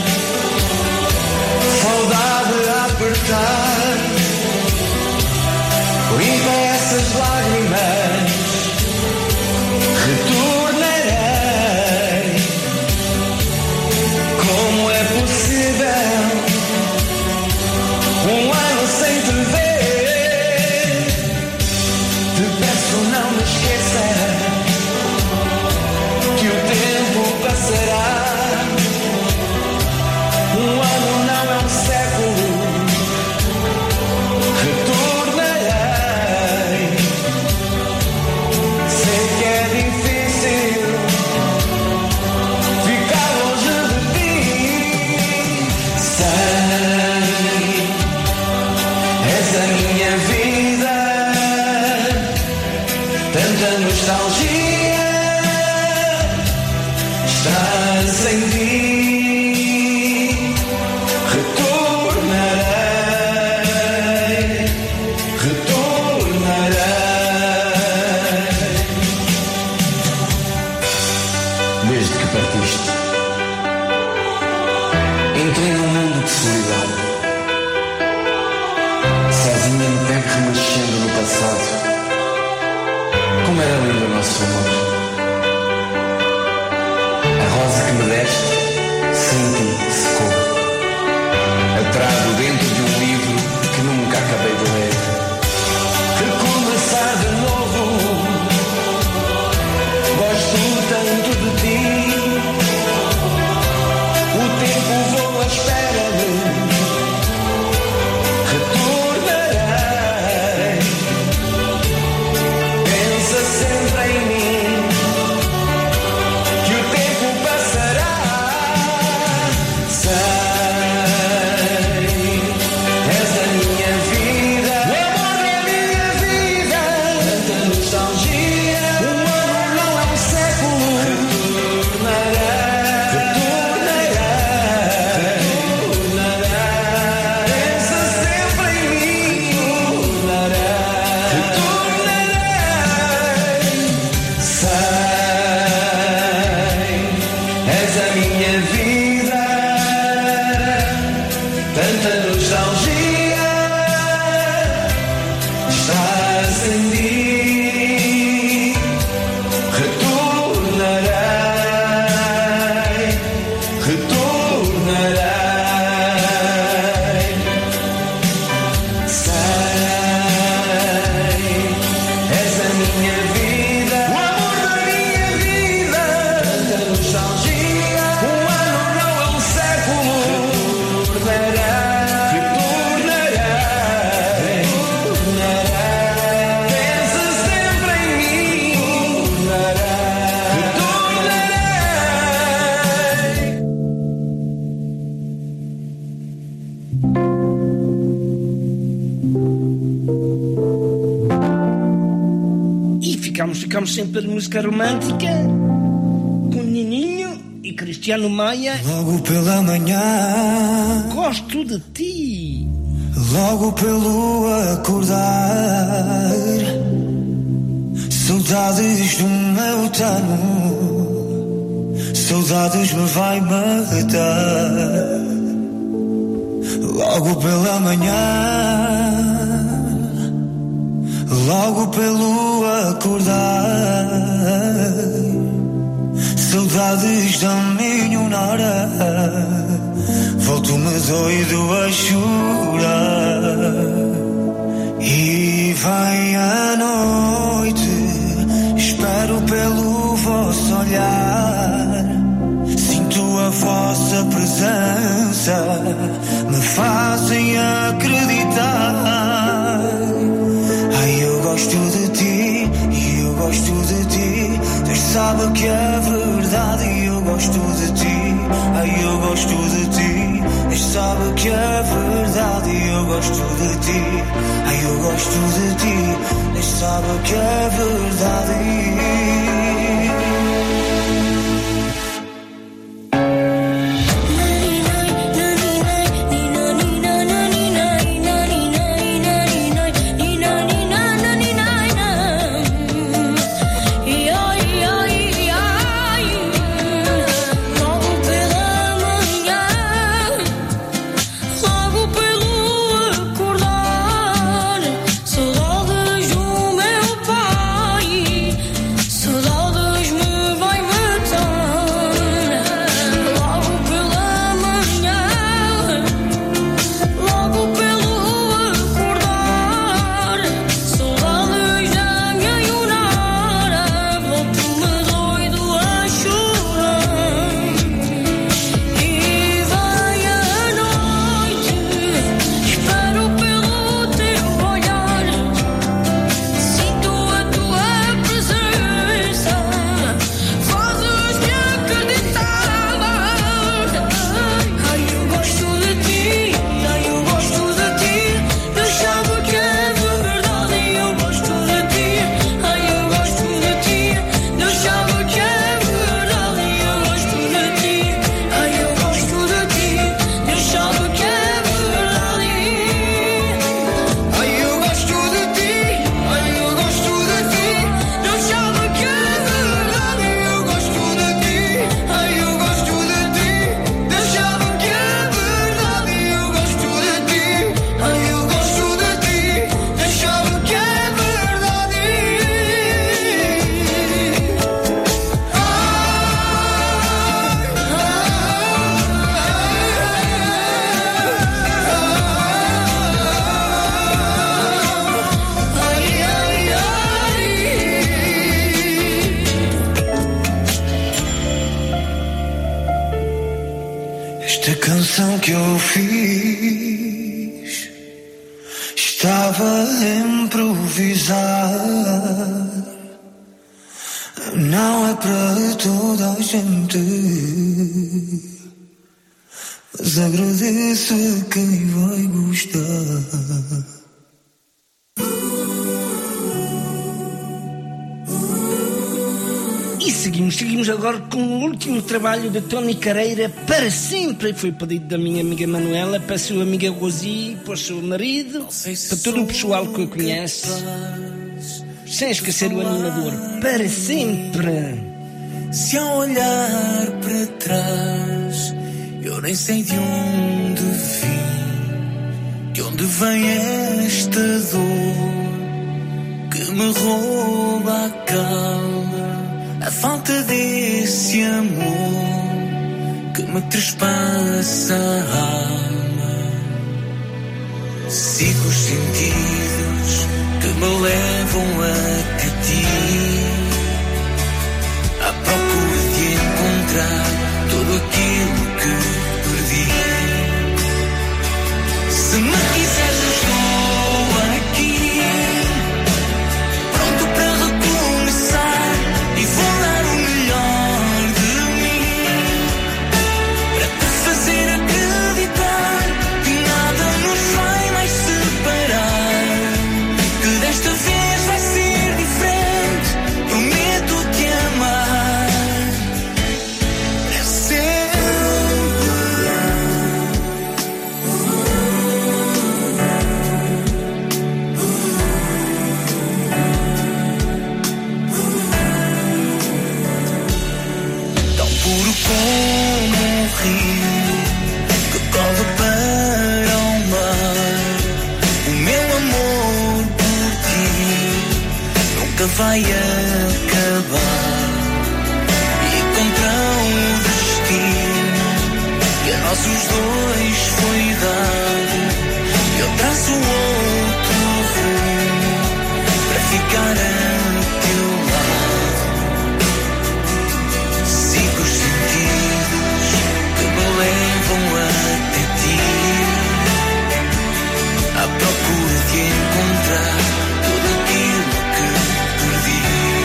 saudade a apertar, limpa essas lágrimas, retornarei. Como é possível um ano sem te ver? Te peço não me esqueça que o tempo passará. Um ano não é um século, retornarei. Sei que é difícil ficar longe de ti. Sei, és a minha vida, tanta nostalgia estás em ti. Entrei num mundo de solidão, sozinha no tempo, remexendo no passado. Como era lindo o nosso amor. A rosa que me deste, sem ti, secou. Atrago dentro de um livro que nunca acabei de ler. Recomeçar de novo, gosto tanto de ti. O tempo voa à espera-me, retornarei. Pensa sempre em mim, que o tempo passará. Sei, és a minha vida, o amor da minha vida. Tanta nostalgia, um ano não é um século. Retornarei. Pensa Ficamos sempre de música romântica com Nininho e Cristiano Maia. Logo pela manhã gosto de ti. Logo pelo acordar, saudades do meu tamo, saudades me vai matar. Logo pela manhã, logo pelo acordar, saudades da minha hora, volto-me doido a chorar. E vem a noite, espero pelo vosso olhar, sinto a vossa presença, me fazem acreditar. Ai, eu gosto de ti, e eu gosto de ti, Deus sabe que é verdade. E eu gosto de ti, ai, eu gosto de ti, Deus sabe que é verdade. E eu gosto de ti, ai, eu gosto de ti, Deus sabe que é verdade. Esta canção que eu fiz estava a improvisar. Não é para toda a gente, mas agradeço a quem vai gostar. E seguimos agora com o último trabalho de Tony Carreira, Para Sempre. Foi pedido da minha amiga Manuela, para a sua amiga Rosi, para o seu marido, para todo o pessoal que o conhece. Sem esquecer o animador, Para Sempre. Se ao olhar para trás, eu nem sei de onde vim, de onde vem esta dor que me rouba a calma. A falta desse amor que me trespassa a alma. Sigo os sentidos que me levam até ti, à procura de encontrar tudo aquilo que perdi. Se me quiseres, estou aqui, pronto para recomeçar. E vou dar o melhor de mim, para te fazer acreditar que nada nos vai mais separar, que desta vez vai ser diferente, nunca vai acabar. E contra o destino que a nossos dois foi dado, eu traço outro rumo para ficar a teu lado. Sigo os sentidos que me levam até ti, à procura de encontrar tudo aquilo que perdi.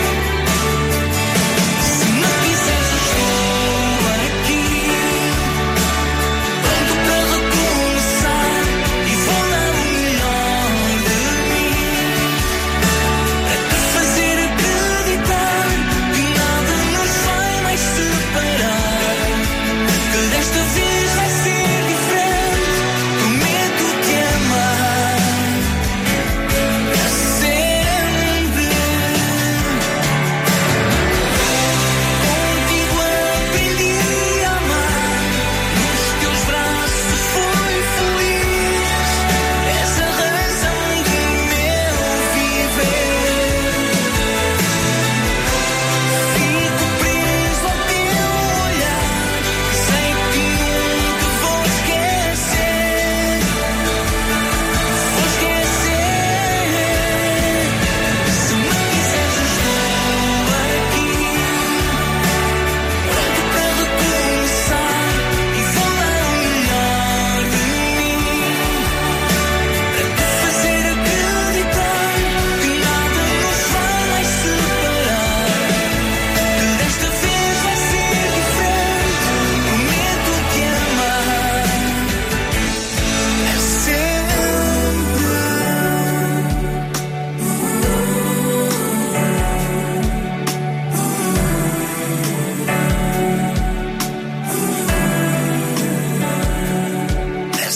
Se me quiseres, estou aqui, pronto para recomeçar e vou dar o melhor de mim, para te fazer acreditar que nada nos vai mais separar, que desta vez vai ser diferente. Prometo te amar para sempre. Contigo aprendi a amar, nos teus braços fui feliz. És a razão do meu viver. Fico preso ao teu olhar, sei que nunca vou esquecer. Vou esquecer. Se me quiseres, estou aqui, pronto para recomeçar e vou dar o melhor de mim, para te fazer acreditar que nada nos vai mais separar, que desta vez vai ser diferente. Prometo te amar para sempre. Para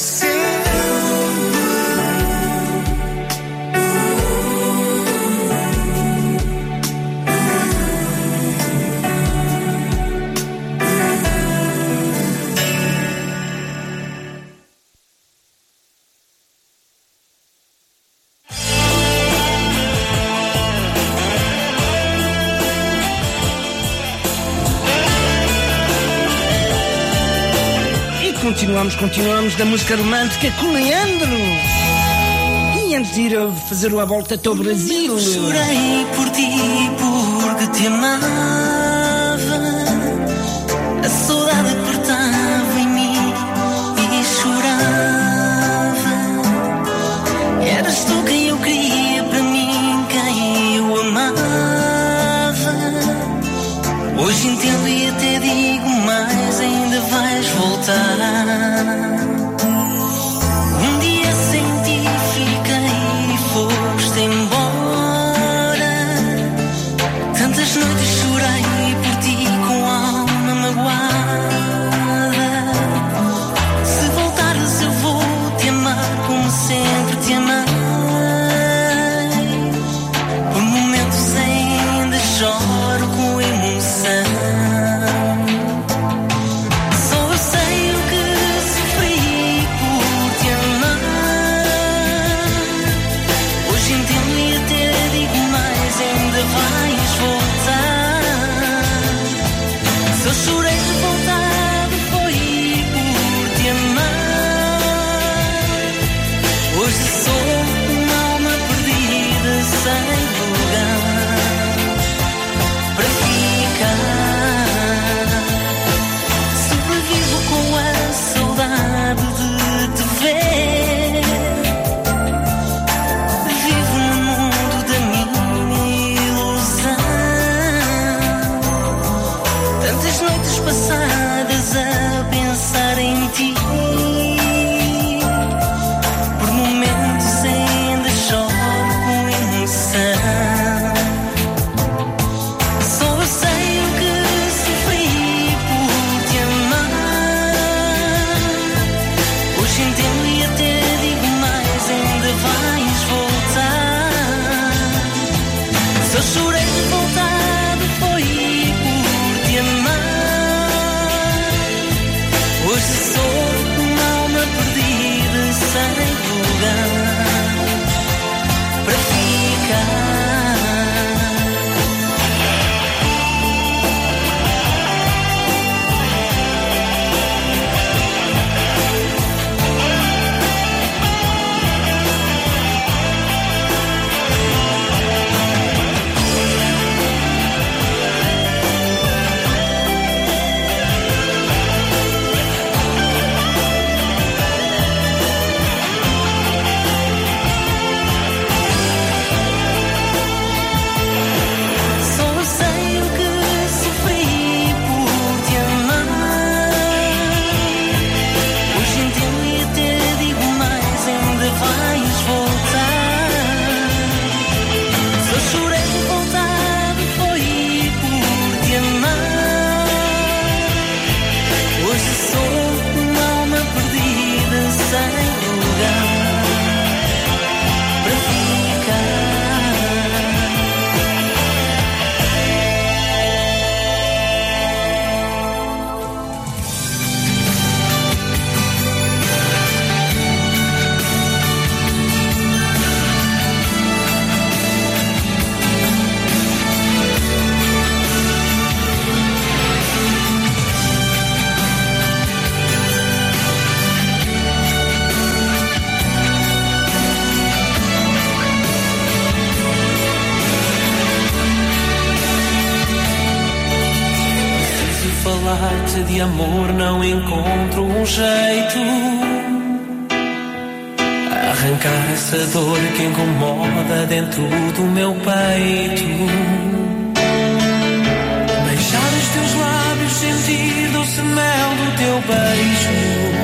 E continuamos da música romântica com Leandro. E antes de ir a fazer uma volta até o Brasil. Chorei por ti porque te amava, a saudade apertava em mim e chorava. Eras tu quem eu queria para mim, quem eu amava. Hoje entendo e até digo mais, ainda vais voltar. Um dia sem ti fiquei e foste embora. Tantas noites chorei por ti com a alma magoada. Se voltares eu vou te amar como sempre te amei. Por momentos ainda choro com emoção. Só eu sei o que sofri base de amor não encontro um jeito. Arrancar essa dor que incomoda dentro do meu peito. Beijar os teus lábios, sentir doce mel do teu beijo.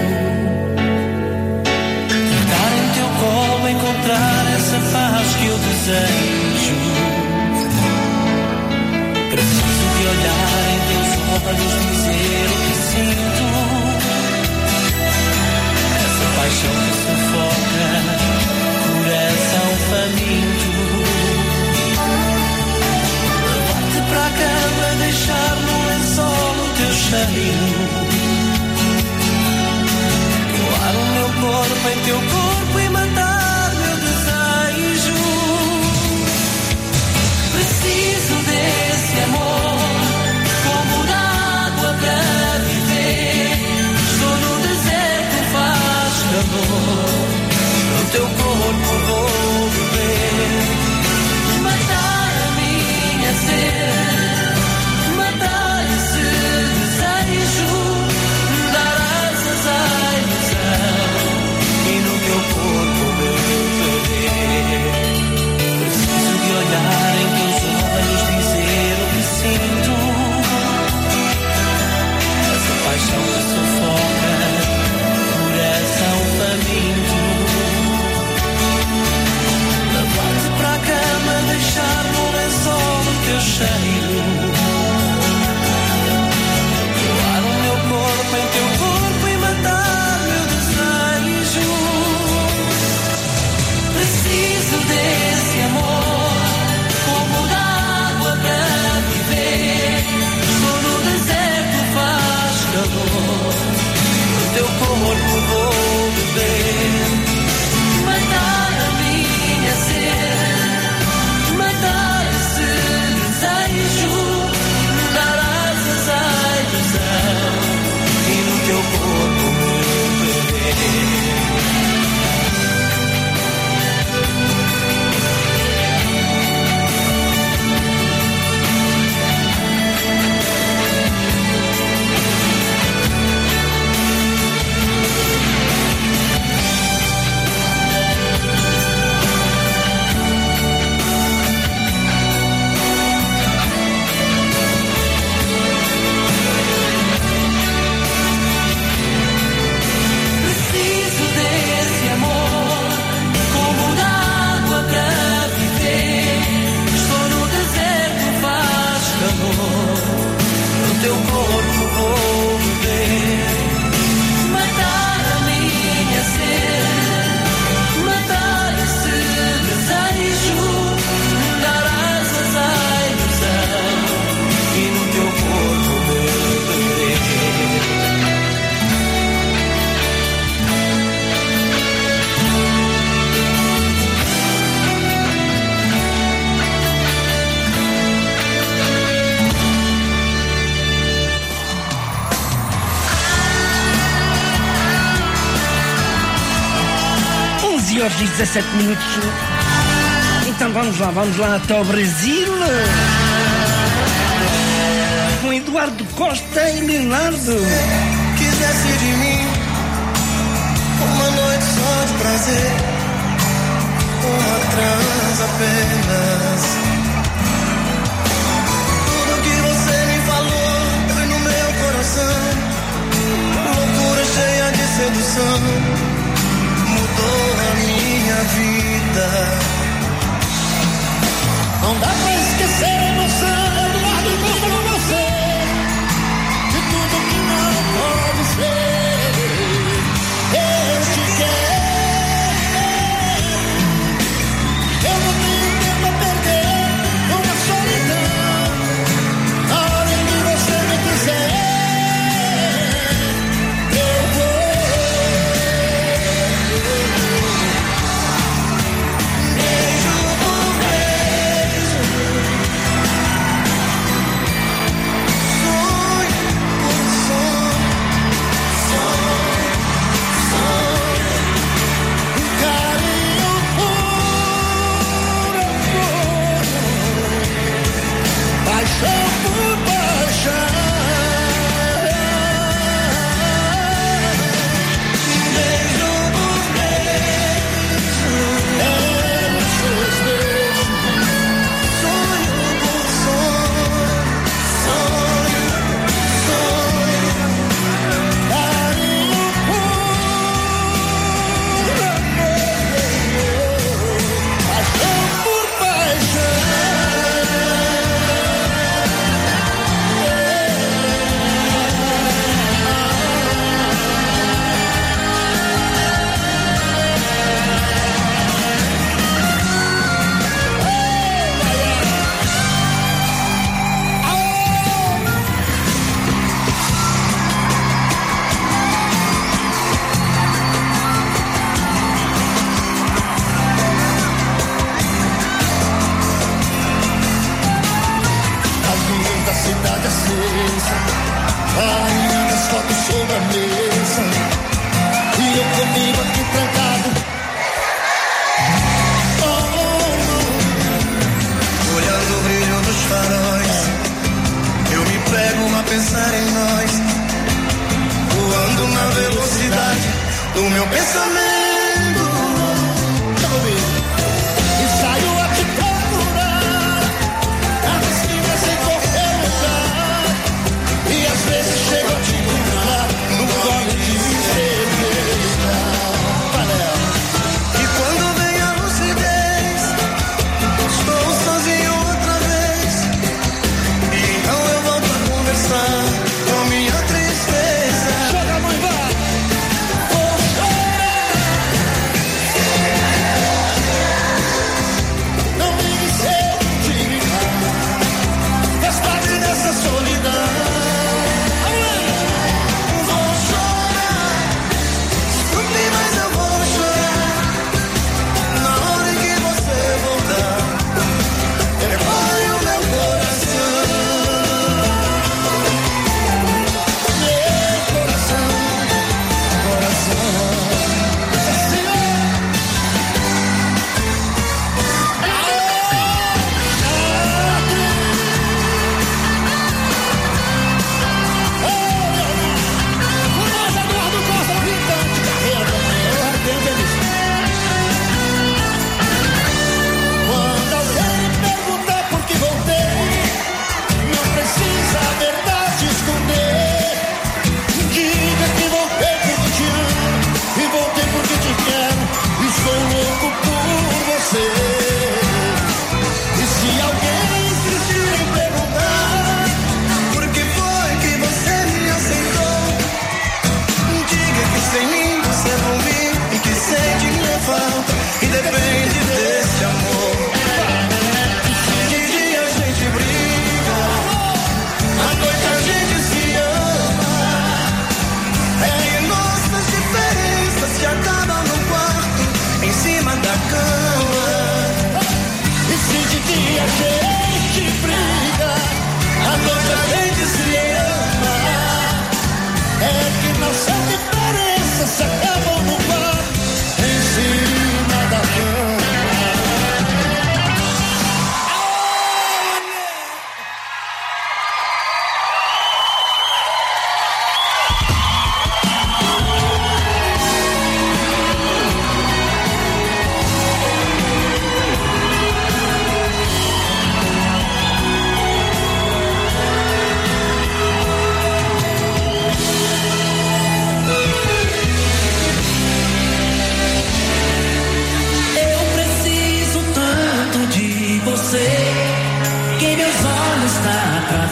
Deitar em teu colo, encontrar essa paz que eu desejo. Preciso de olhar em teus olhos, dizer o que sinto. Essa paixão que sufoca, coração faminto. Levar-te para a cama, deixar no lençol o teu cheirinho. Colar o meu corpo em teu corpo e matar meu desejo. Preciso desse amor, como d'água para viver. Estou no deserto, faz calor, no teu corpo vou beber. Matar a minha sede, matar esse desejo, dar asas à ilusão e no teu corpo meu poder. Preciso de olhar em teus olhos, dizer o que sinto. Essa paixão que sufoca, coração faminto. Levar-te para a cama, deixar no lençol o teu cheiro. Colar o meu corpo em teu corpo e matar meu desejo. Preciso desse amor, como d'água para viver. Estou no deserto, faz calor, no teu corpo vou beber. Matar a minha sede, matar esse desejo, dar asas à ilusão e no teu corpo meu beber. Preciso desse amor, como d'água para viver. Estou no deserto, faz calor, no teu corpo vou beber. Matar a minha sede, matar esse desejo, dar asas à ilusão e no teu corpo meu beber. Horas e 17 minutos. Então vamos lá até o Brasil. Com Eduardo Costa e Leonardo. Quisesse de mim uma noite só de prazer, uma trans apenas. Tudo que você me falou foi no meu coração, loucura cheia de sedução, mudou a minha vida. Não dá pra esquecer a emoção, Eduardo Costa com você, de tudo que não pode ser. Eu te quero, eu não tenho tempo a perder com a solidão. Na hora em que você me quiser, eu vou.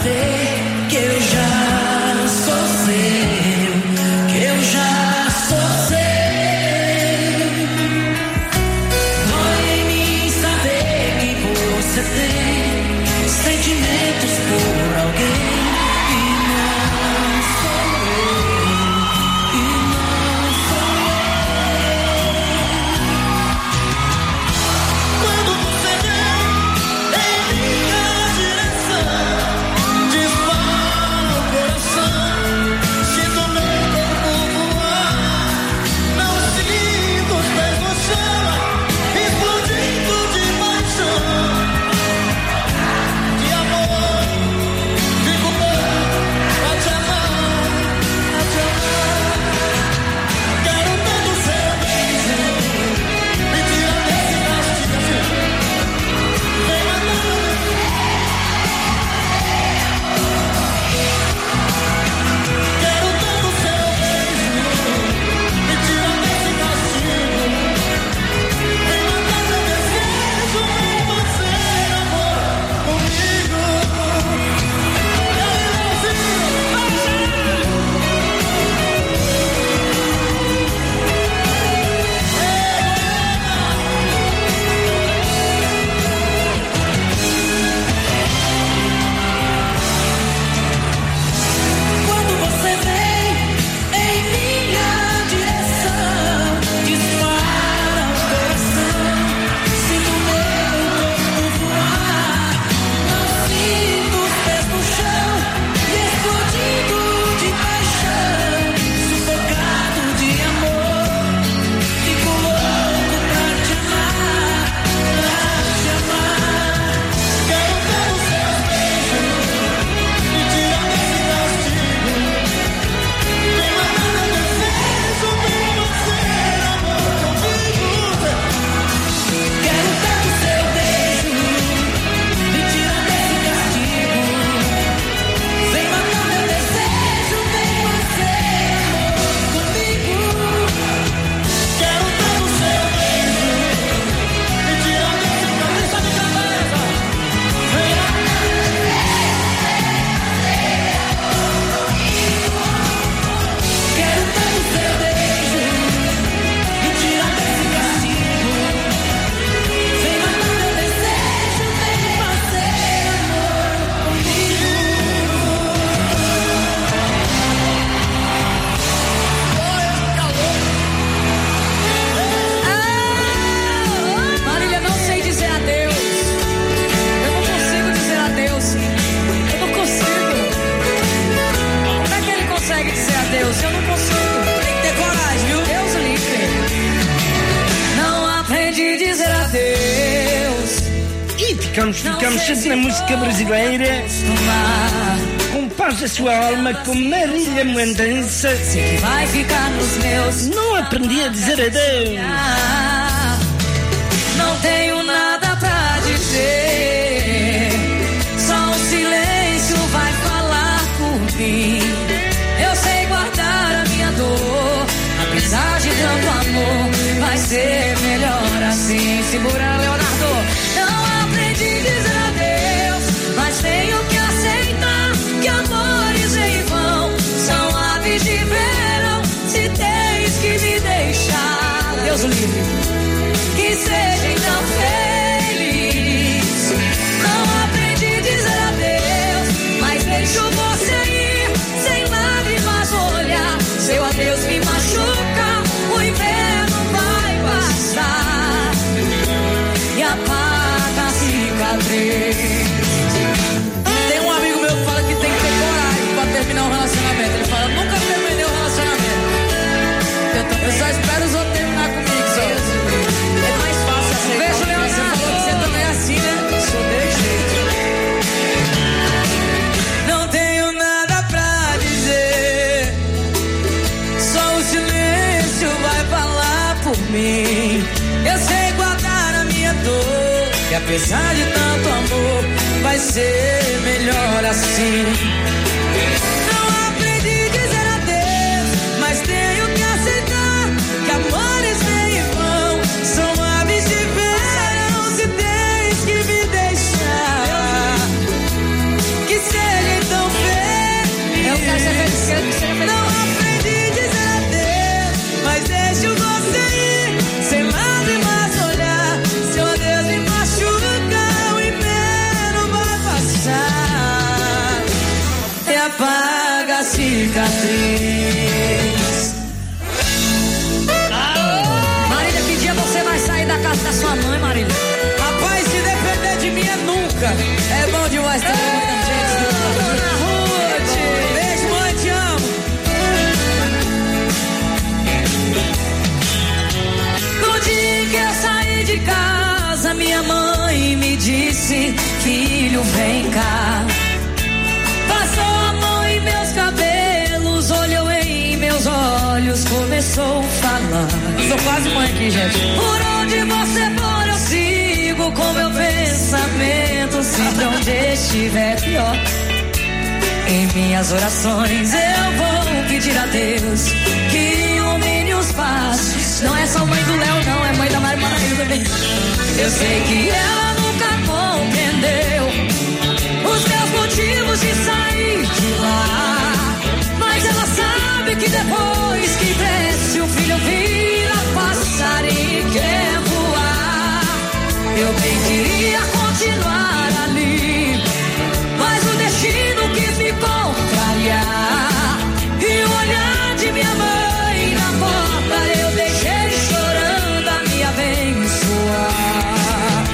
ver que eu já sou seu, que eu já sou seu. Dói em mim saber que você tem sentimentos por alguém. Ficamos sempre na música brasileira, com paz da sua alma, como Marília Mendonça. Vai ficar nos meus. Não aprendi a dizer adeus. Não tenho nada pra dizer, só o silêncio vai falar por mim. Eu sei guardar a minha dor, apesar de tanto amor, vai ser melhor assim. Segura, Leonardo. Não aprendi a dizer adeus, mas tenho que aceitar que amores em vão são aves de verão. Se tens que me deixar, Deus o livre, que seja então feliz. Não aprendi a dizer adeus, mas deixo você ir sem lágrimas olhar. Seu adeus me machuca, o inverno vai passar e apaga a cicatriz. Tem um amigo meu que fala que tem que ter coragem pra terminar um relacionamento. Ele fala, nunca terminei um relacionamento. Eu só espero os outros terminar comigo, só. É mais fácil assim. Veja, Leonardo, você falou que você também é assim, né? Sou desse jeito. Não tenho nada pra dizer, só o silêncio vai falar por mim. Eu sei guardar a minha dor, e apesar de tanto amor, vai ser melhor assim. Não aprendi a dizer adeus, mas tenho que aceitar que amores vêm e vão, são aves de verão. Se tens que me deixar, que seja cicatriz. Marília, que dia você vai sair da casa da sua mãe, Marília? Rapaz, se depender de mim é nunca. É bom demais ter muita gente. Dona Ruth, beijo, mãe, te amo. No dia que eu saí de casa, minha mãe me disse: filho, vem cá. Passou a mão em meus cabelos, olhou em meus olhos, começou a falar. Sou quase mãe aqui, gente. Por onde você for eu sigo com meu pensamento, se pra onde estiver pior. Em minhas orações eu vou pedir a Deus que ilumine os passos. Não é só mãe do Léo, não, é mãe da Mari Maraíza também. Eu sei que ela nunca compreendeu os meus motivos de sair de lá, mas ela sabe que depois que cresce o filho vira passarinho e quer voar. Eu bem queria continuar ali, mas o destino quis me contrariar. E o olhar de minha mãe na porta eu deixei chorando a me abençoar.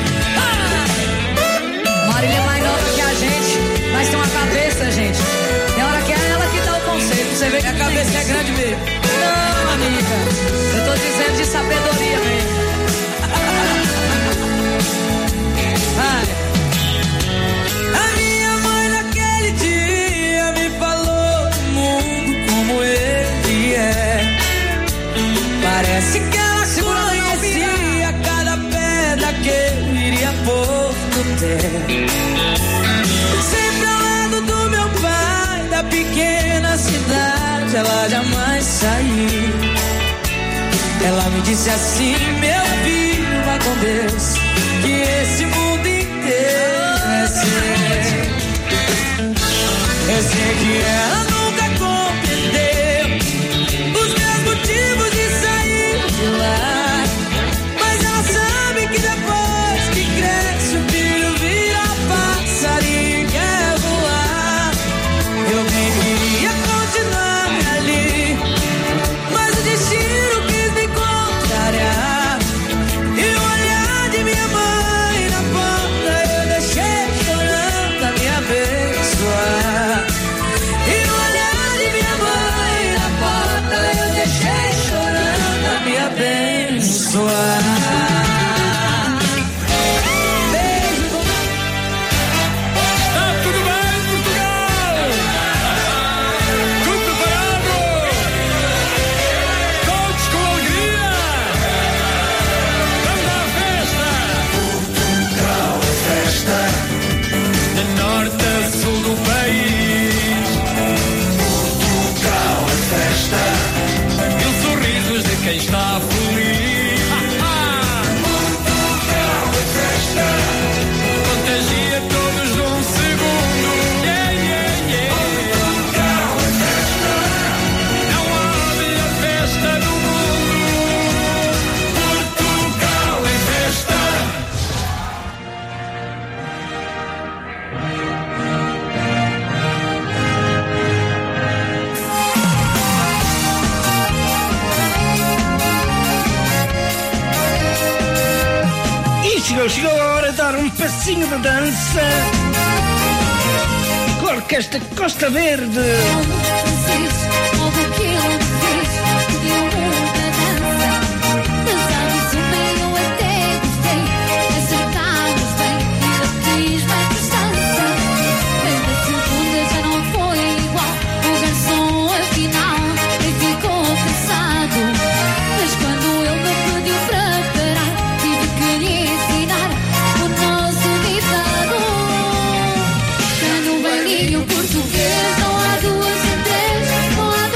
Marília é mais nova que a gente, mas tem uma cabeça, gente. Tem hora que é ela que dá o conselho. Você vê que a cabeça é grande mesmo. Não, amiga, eu tô dizendo de sabedoria mesmo. A minha mãe naquele dia me falou do mundo como ele é. Parece que ela conhecia cada pedra que eu iria pôr no terra. Sempre ao lado do meu pai, da pequena cidade, ela jamais saiu. Ela me disse assim: meu filho, vai com Deus, que esse mundo inteiro é seu. Eu sei que ela nunca compreendeu os meus motivos de sair de lá, mas ela sabe que depois que cresce o filho vira passarinho e quer voar. Eu bem queria continuar ali, mas o destino quis me contrariar. E o olhar de minha mãe na porta eu deixei chorando a me abençoar. E o olhar de minha mãe na porta eu deixei chorando a me abençoar. Tá tudo bem, Portugal? Tudo preparado? Todos com alegria? Vamos à festa! Portugal é festa, de norte a sul do país. Portugal é festa, e os sorrisos de quem está feliz. Portugal é festa, contagia todos num segundo. Yeah, yeah, yeah. Portugal é festa, não há melhor festa do mundo. Portugal é festa. E chegou a hora de dar um passinho de dança com a Orquestra Costa Verde. Mas quando ele me pediu para parar, tive que lhe ensinar o nosso ditado. Já no bailinho português não há duas sem três, não há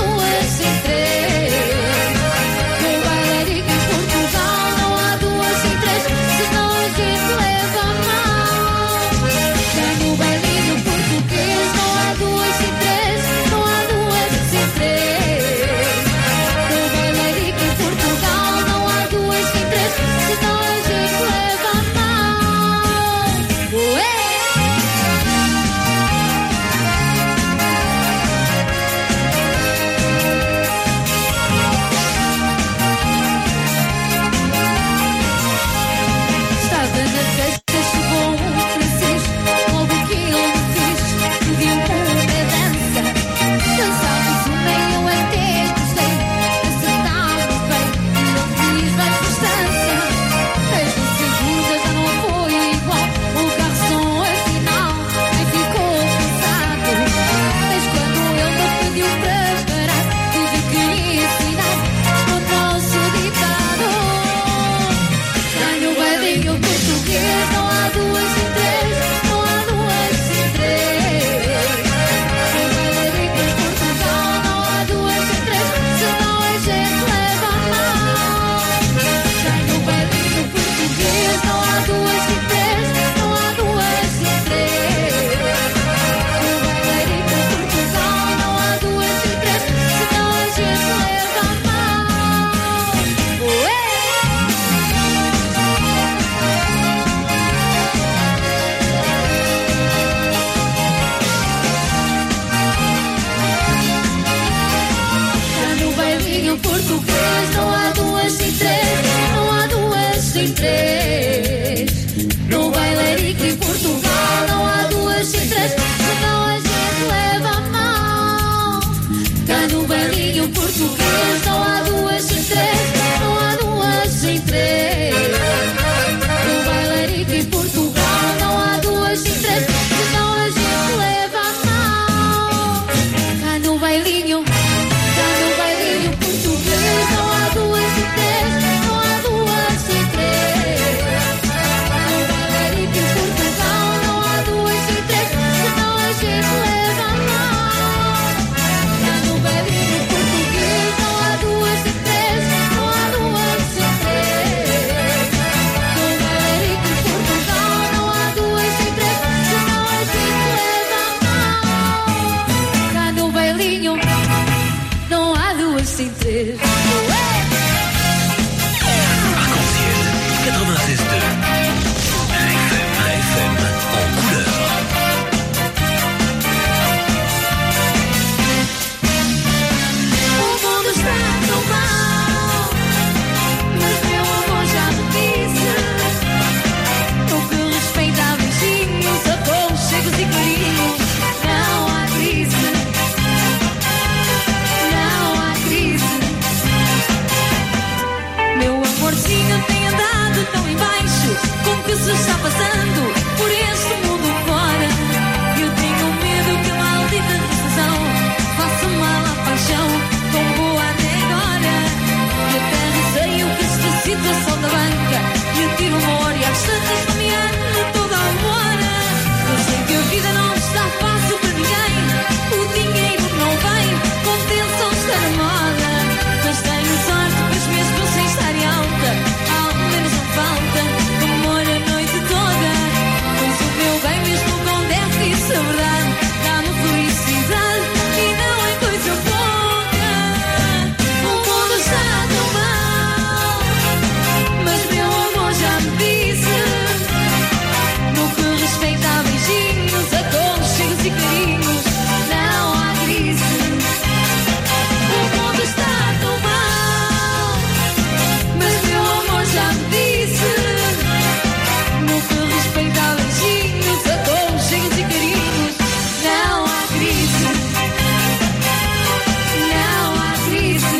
passando por este mundo fora. Eu tenho medo que a maldita decisão faça mal à paixão, tão boa até agora. Eu até receio que esta situação da banca me tire o humor e às tantas não me ande toda a hora. Eu sei que a vida não está fácil para ninguém, o dinheiro não vem, contenção está na moda. Mas tenho sorte, pois mesmo sem estar em alta, ao menos não falta amor a noite toda. Pois o meu bem mesmo com déficit, a verdade, dá-me felicidade e não é coisa pouca. O mundo está tão mal, mas meu amor já me disse, no que respeita a beijinhos, aconchegos e carinhos, não há crise. O mundo está tão mal, mas meu amor já me disse, no que respeita a beijinhos, aconchegos e carinhos, não há crise. Não há crise.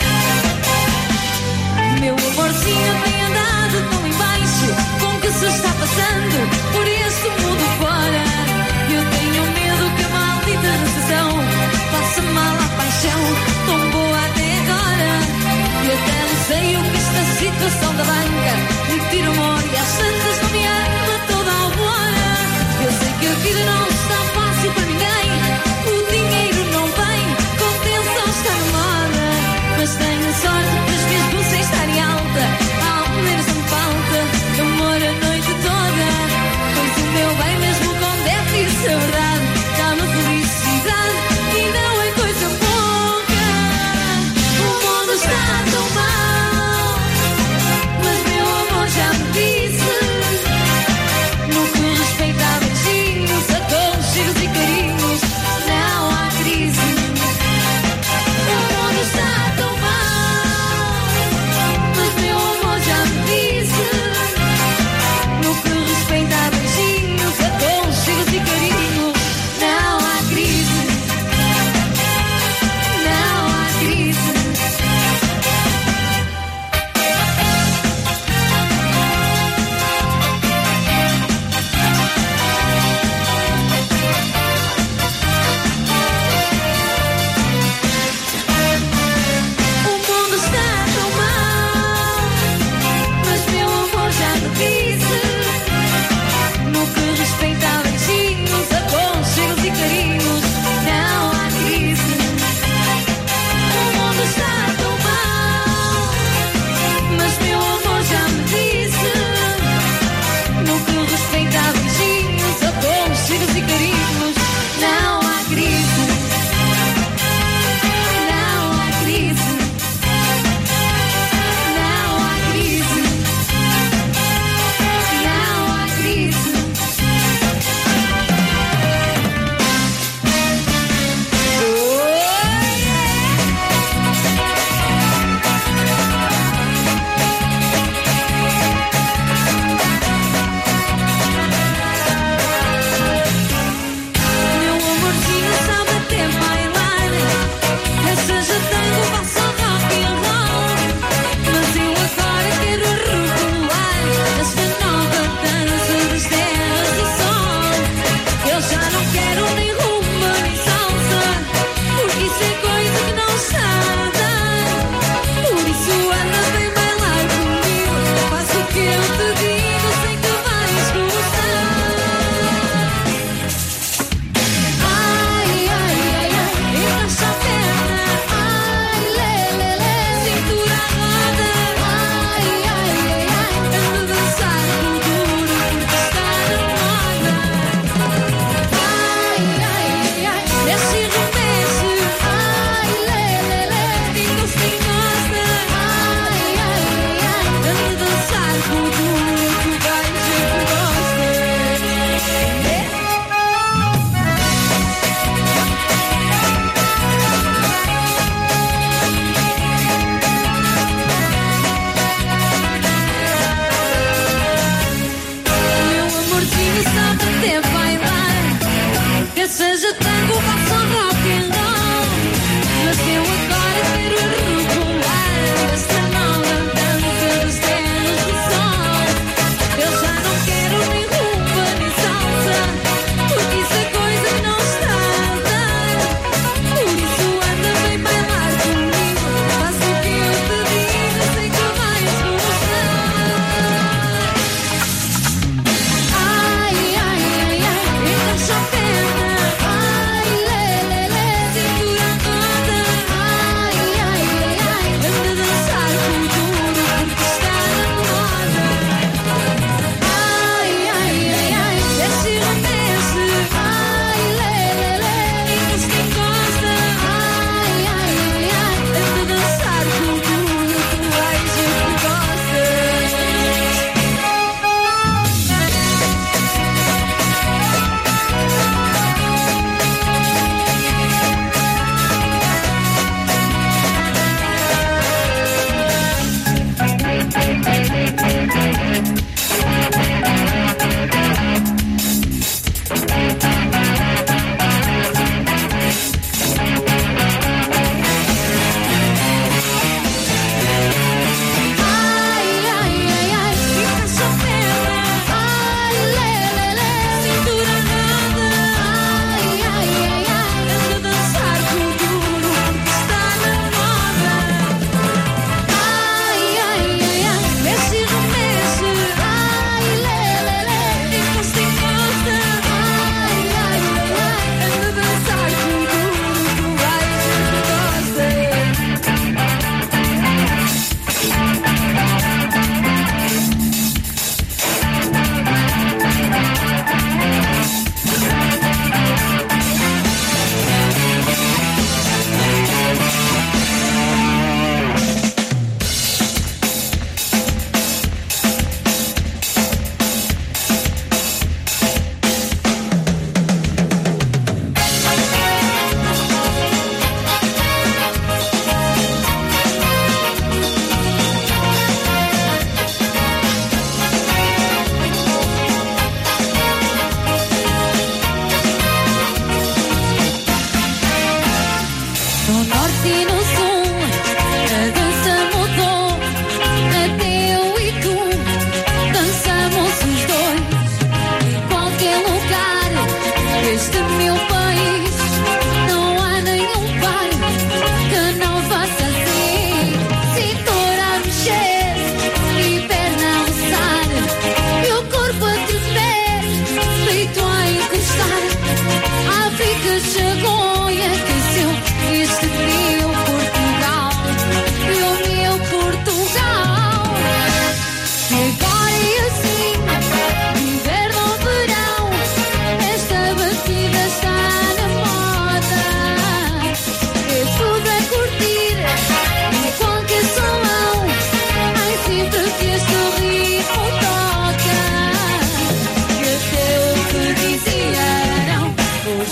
Meu amorzinho tem andado tão em baixo, com o que se está passando por este mundo fora. Eu tenho medo que a maldita decisão faça mal à paixão, tão boa até agora. Eu até receio que esta situação da banca me tire o humor e às tantas não me ama toda a hora. Eu sei que a vida não está fácil para ninguém, o dinheiro não vem, contenção está na moda. Mas tenho sorte, pois mesmo sem estar em alta, ao menos não falta amor a noite toda. Pois o meu bem mesmo com déficit, a verdade, dá-me felicidade e não é coisa pouca. O mundo está tão mal, mas meu amor já me disse, no que respeita a beijinhos, aconchegos e carinhos, não há crise. O mundo está tão mal, mas meu amor já me disse, no que respeita a beijinhos, aconchegos e carinhos, não há crise. Não há crise. O mundo está tão mal, mas meu amor já me disse, no que respeita a beijinhos, aconchegos e carinhos, não há crise. O mundo está tão mal, mas meu amor já me disse, no que respeita a beijinhos, aconchegos e carinhos, não há crise. Não há crise. Não há crise. Não há crise. Meu amorzinho sabe até bailar, essa já tenho passo rock and roll. Mas eu agora quero regular esta nova dança das terras do sol. Eu já não quero nem rumba nem salsa, porque isso é coisa que não está a dar. Por isso anda bem bailar comigo, faz o que eu te digo, sei que vais gostar. Ai, ai, ai, ai, encaixa a perna. Ai, lê, lê, lê, cintura roda. Ai, ai, ai, ai, anda a dançar cultura porque está na moda. Ai, ai, ai, ai, desce e remexe. Ai, lê, lê, lê, quem gosta, quem gosta. Ai, ai, ai, ai, anda a dançar cultura que vais ver que gosta. Meu amorzinho sabe até bailar, que seja tango, faça rock and roll. Mas eu agora quero regular esta nova dança das terras do sol. Eu já não quero nem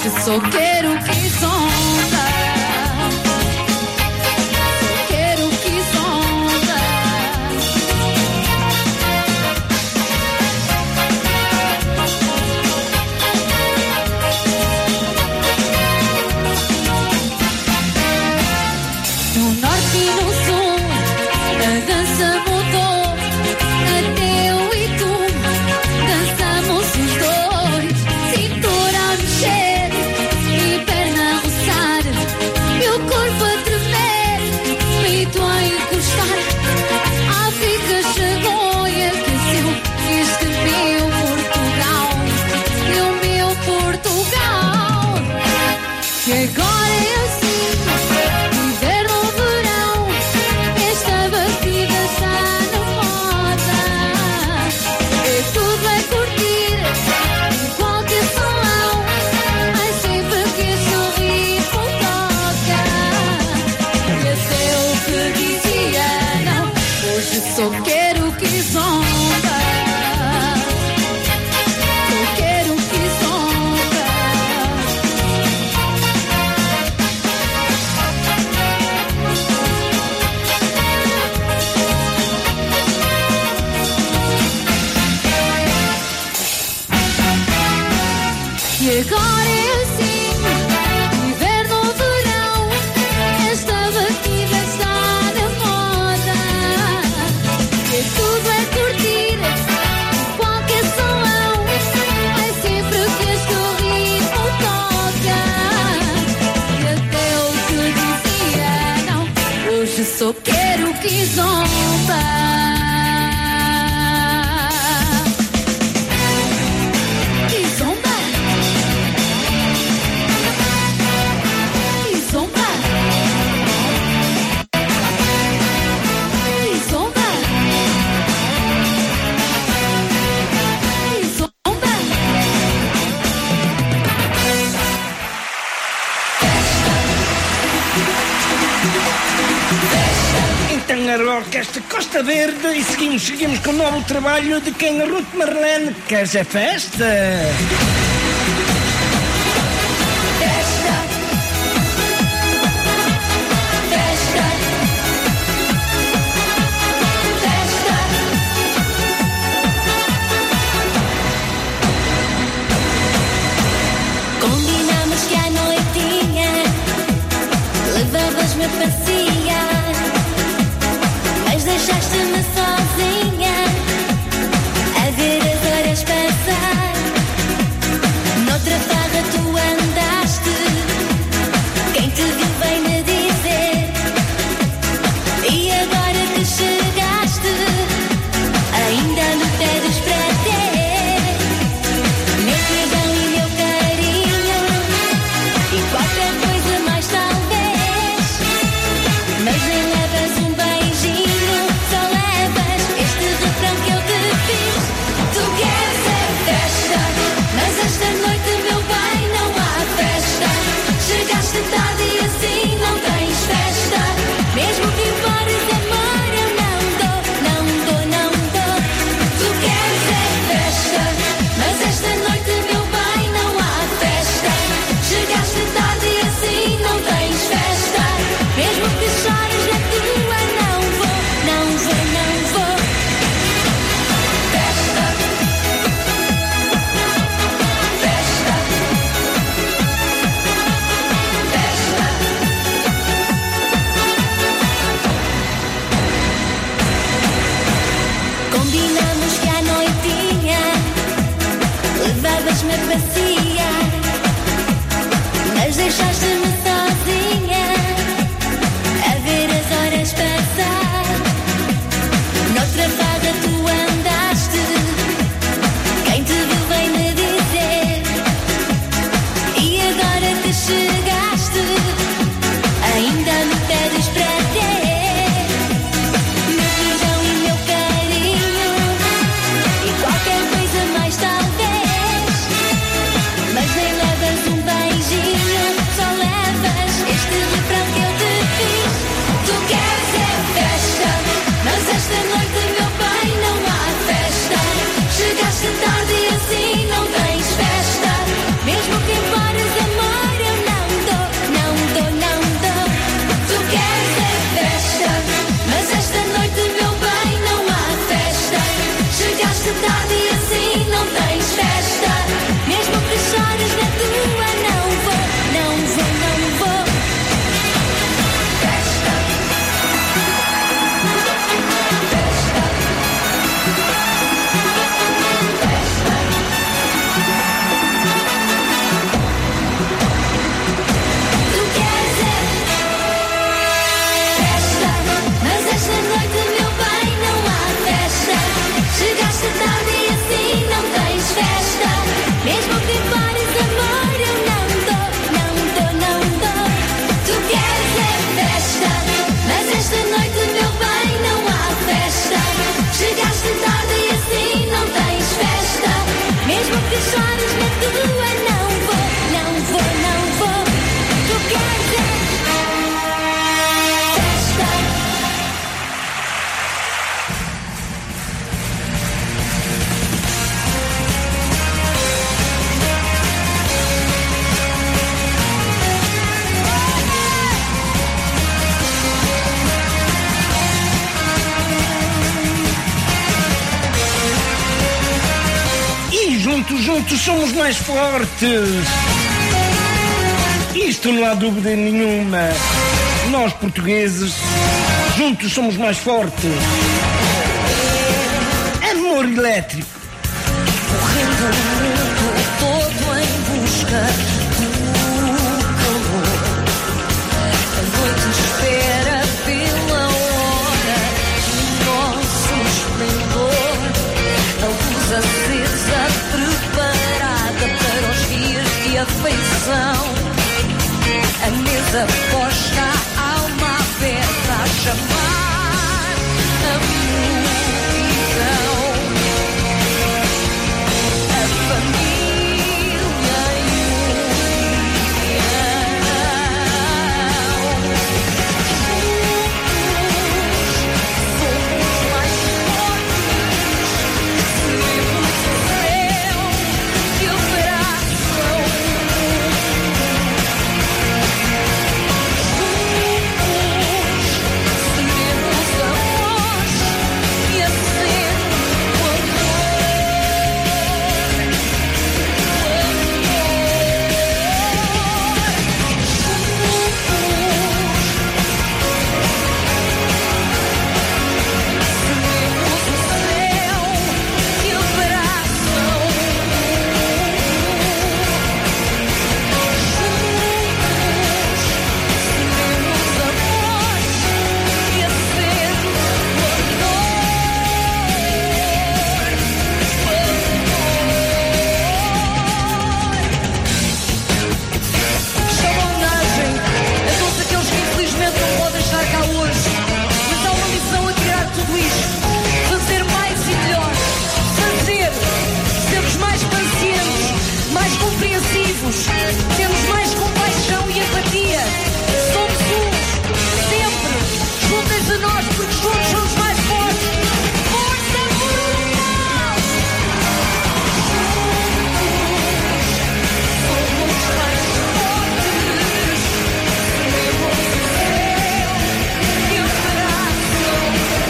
Hoje só quero que sonda. Só quero que sonda. No norte e no sul a dança mudou. Até eu e tu dançamos os dois. Cintura a mexer e perna a roçar. Meu corpo a tremer, peito a encostar. A África chegou e aqueceu este meu Portugal. Meu Portugal. Que agora é assim, inverno, verão. Esta batida está na moda. É tudo a curtir, em qualquer salão. Ai, sempre que sorrir com toca. E até o que dizia não, hoje só quero que zomba. Só quero que zomba. E agora é assim, inverno, verão. Esta batida está na moda. E tudo é curtir, em qualquer salão. É sempre que este ritmo toca. E até o que dizia não, hoje só quero que zomba. Que zomba. Que zomba. Que zomba. Que zomba. Então era a Orquestra Costa Verde e seguimos com o novo trabalho de quem? A Ruth Marlene. Queres a festa? Combinamos que à noitinha levavas-me a passear, mas deixaste-me sozinha a ver as horas passar. Noutra farra tu andaste, quem te viu vem me dizer. E agora que chegaste, ainda me pedes para ter meu perdão e meu carinho e qualquer coisa mais talvez. Mas nem levas um beijinho, só levas este refrão que eu te fiz. Tu queres é festa, mas esta noite, meu bem, não há festa. Chegaste tarde e assim não tens festa. Mesmo que pares amor, eu não dou, não dou, não dou. Tu queres é festa, mas esta noite, meu bem, não há festa. Chegaste tarde e assim não tens festa. Mesmo que chores na tua, não vou, não vou, não vou. Festa. Festa. Festa. Combinamos que à noitinha levavas-me a passear, mas deixaste-me sozinha a ver as horas passar. Noutra farra tu andaste, quem te viu vem me dizer. E agora que chegaste, ainda me pedes para ter meu perdão e meu carinho e qualquer coisa mais talvez. juntos somos mais fortes. Isto não há dúvida nenhuma. Nós, portugueses, juntos somos mais fortes. Amor elétrico. Correndo o mundo todo em busca do calor. A noite espera pela hora do nosso esplendor. A luz acesa preparada para os dias de afeição. A mesa posta, a alma aberta a chamar a multidão. A família e somos mais fortes. Seremos o céu que abraçam. Temos mais compaixão e empatia. Somos sempre juntas a nós, porque juntos somos mais fortes. Força por nós! Somos mais fortes. Seremos o céu que abraçam.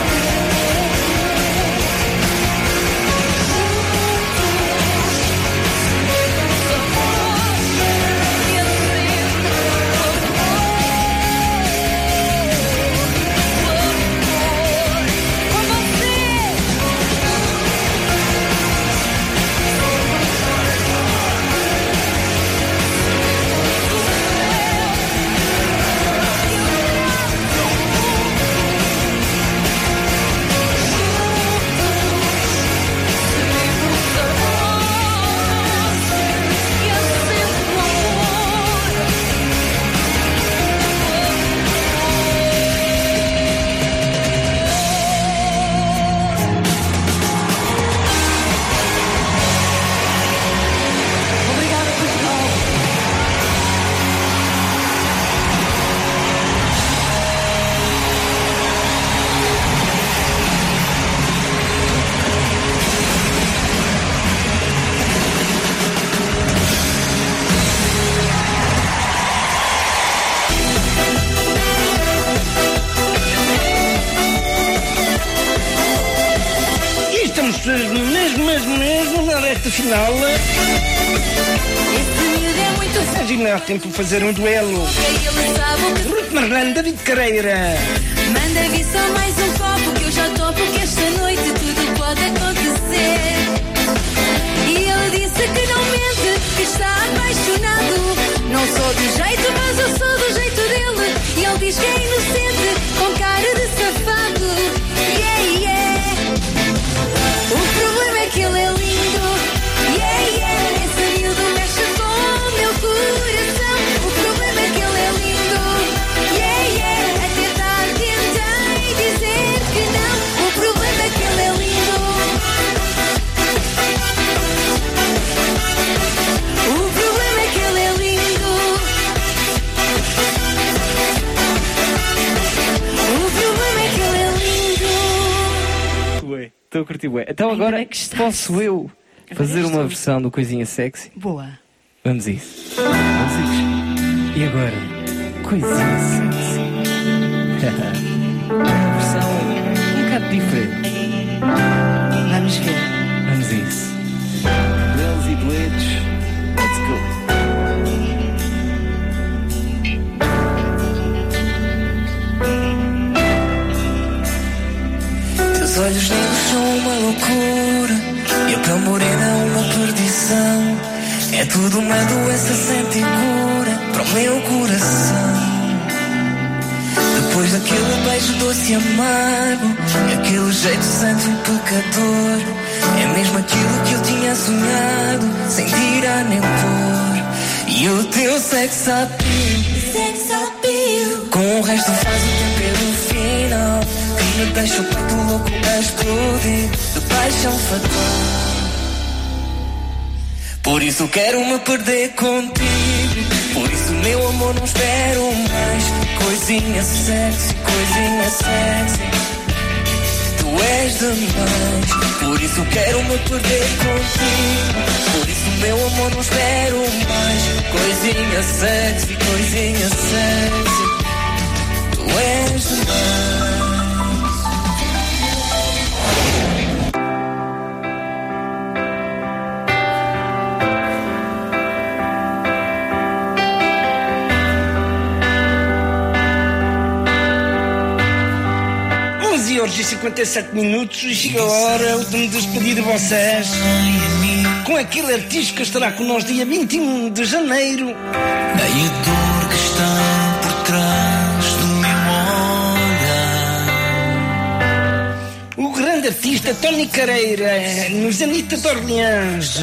Mesmo na reta final. Imagina, há tempo de fazer um duelo. Ruth Marlene, David Carreira. Manda vir só mais um copo que eu já topo, que esta noite tudo pode acontecer. E ele disse que não mente, que está apaixonado. Não sou do jeito, mas eu sou do jeito dele. E ele diz que é inocente, com cara de safado. Yeah, yeah. O problema é que ele é lindo. Yeah, yeah. Esse miúdo mexe com o meu coração. O problema é que ele é lindo. Yeah, yeah. Até tá tentei dizer que não. O problema é que ele é lindo. O problema é que ele é lindo. O problema é que ele é lindo. Ué, estou a curtir bué. Então agora posso eu fazer uma versão do Coisinha Sexy? Boa. Vamos a isso. Vamos a isso. E agora, Coisinha Sexy. Uma versão um bocado diferente. Vamos ver. Vamos a isso. Deles e É tudo uma doença sem cura para o meu coração. Depois daquele beijo doce e amargo, aquele jeito santo e pecador, é mesmo aquilo que eu tinha sonhado, sem tirar nem pôr. E o teu sex appeal, com o resto faz o tempero final, que me deixa o peito louco a explodir de paixão fatal. Por isso quero me perder contigo, por isso meu amor não espero mais. Coisinha sexy, coisinha sexy, tu és demais. Por isso quero me perder contigo, por isso meu amor não espero mais. Coisinha sexy, coisinha sexy, tu és demais. 11h57 e chega a hora de me despedir de vocês com aquele artista que estará connosco dia 21 de janeiro. E a dor que está por trás do meu olhar. O grande artista Tony Careira, no Zenit de Orleans.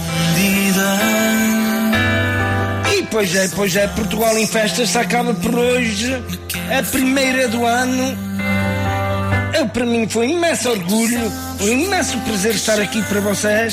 E pois é, Portugal em Festas acaba por hoje, a primeira do ano. Para mim foi um imenso orgulho, um imenso prazer estar aqui para vocês.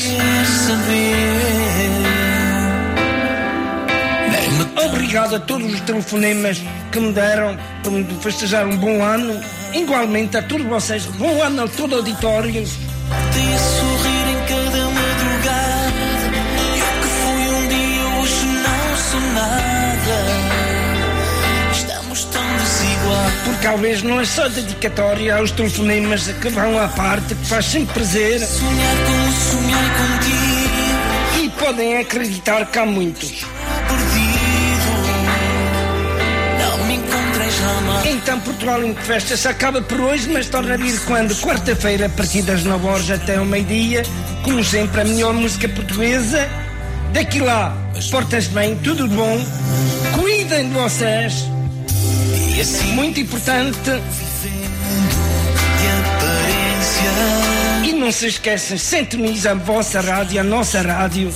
Obrigado a todos os telefonemas que me deram para me festejar um bom ano. Igualmente a todos vocês, bom ano a todo o auditório. Tem a sorrir em cada madrugada. Eu que fui um dia, hoje não sou nada. Estamos tão desiguais. Porque talvez não é só dedicatória aos telefonemas que vão à parte, que faz sempre prazer. Sonhar como sonhei contigo. E podem acreditar que há muitos. Então Portugal em Festas acaba por hoje, mas torna a vir quando? Quarta-feira, a partir das 9 horas até ao meio-dia, como sempre a melhor música portuguesa. Daqui lá, portem-se bem, tudo bom, cuidem de vocês, muito importante. E não se esqueçam, sintonizem a vossa rádio, a nossa rádio,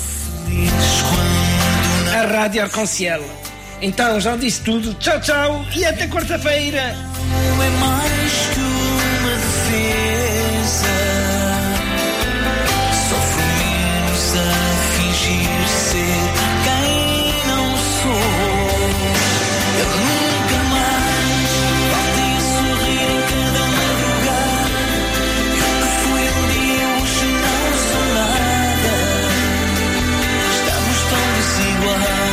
a Rádio Arconciel. Então, já disse tudo. Tchau, tchau e até quarta-feira. É mais que uma defesa. Sofro menos a fingir ser quem não sou. Eu nunca mais voltei a sorrir em cada madrugada. Eu que fui um dia, hoje não sou nada. Estamos tão desiguais.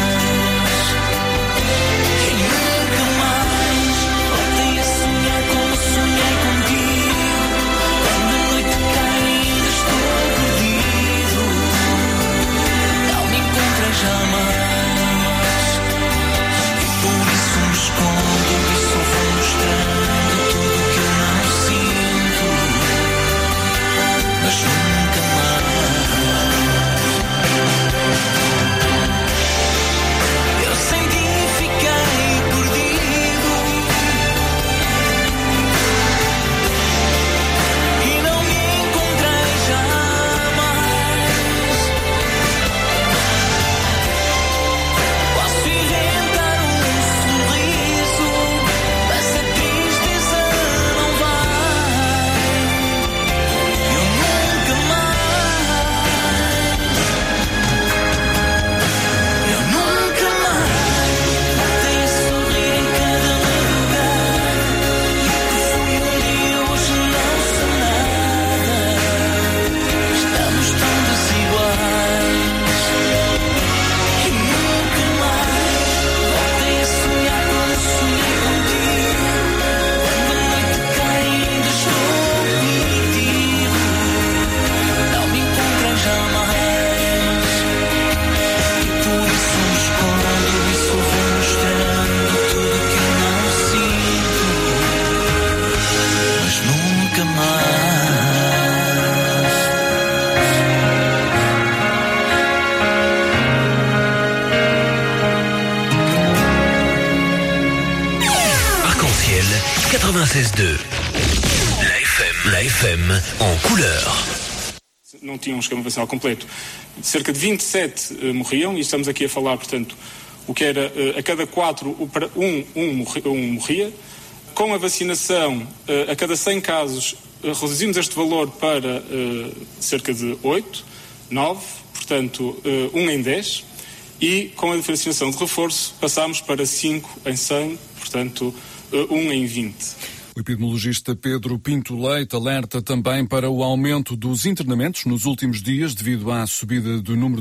96.2. La FM en couleur. Não tinham um esquema vacinal completo. Cerca de 27 morriam, e estamos aqui a falar, portanto, o que era a cada 4, um morria. Com a vacinação, a cada 100 casos, reduzimos este valor para cerca de 8, 9, portanto, 1 em 10. E com a vacinação de reforço, passámos para 5 em 100, portanto, 1 em 20. O epidemiologista Pedro Pinto Leite alerta também para o aumento dos internamentos nos últimos dias devido à subida do número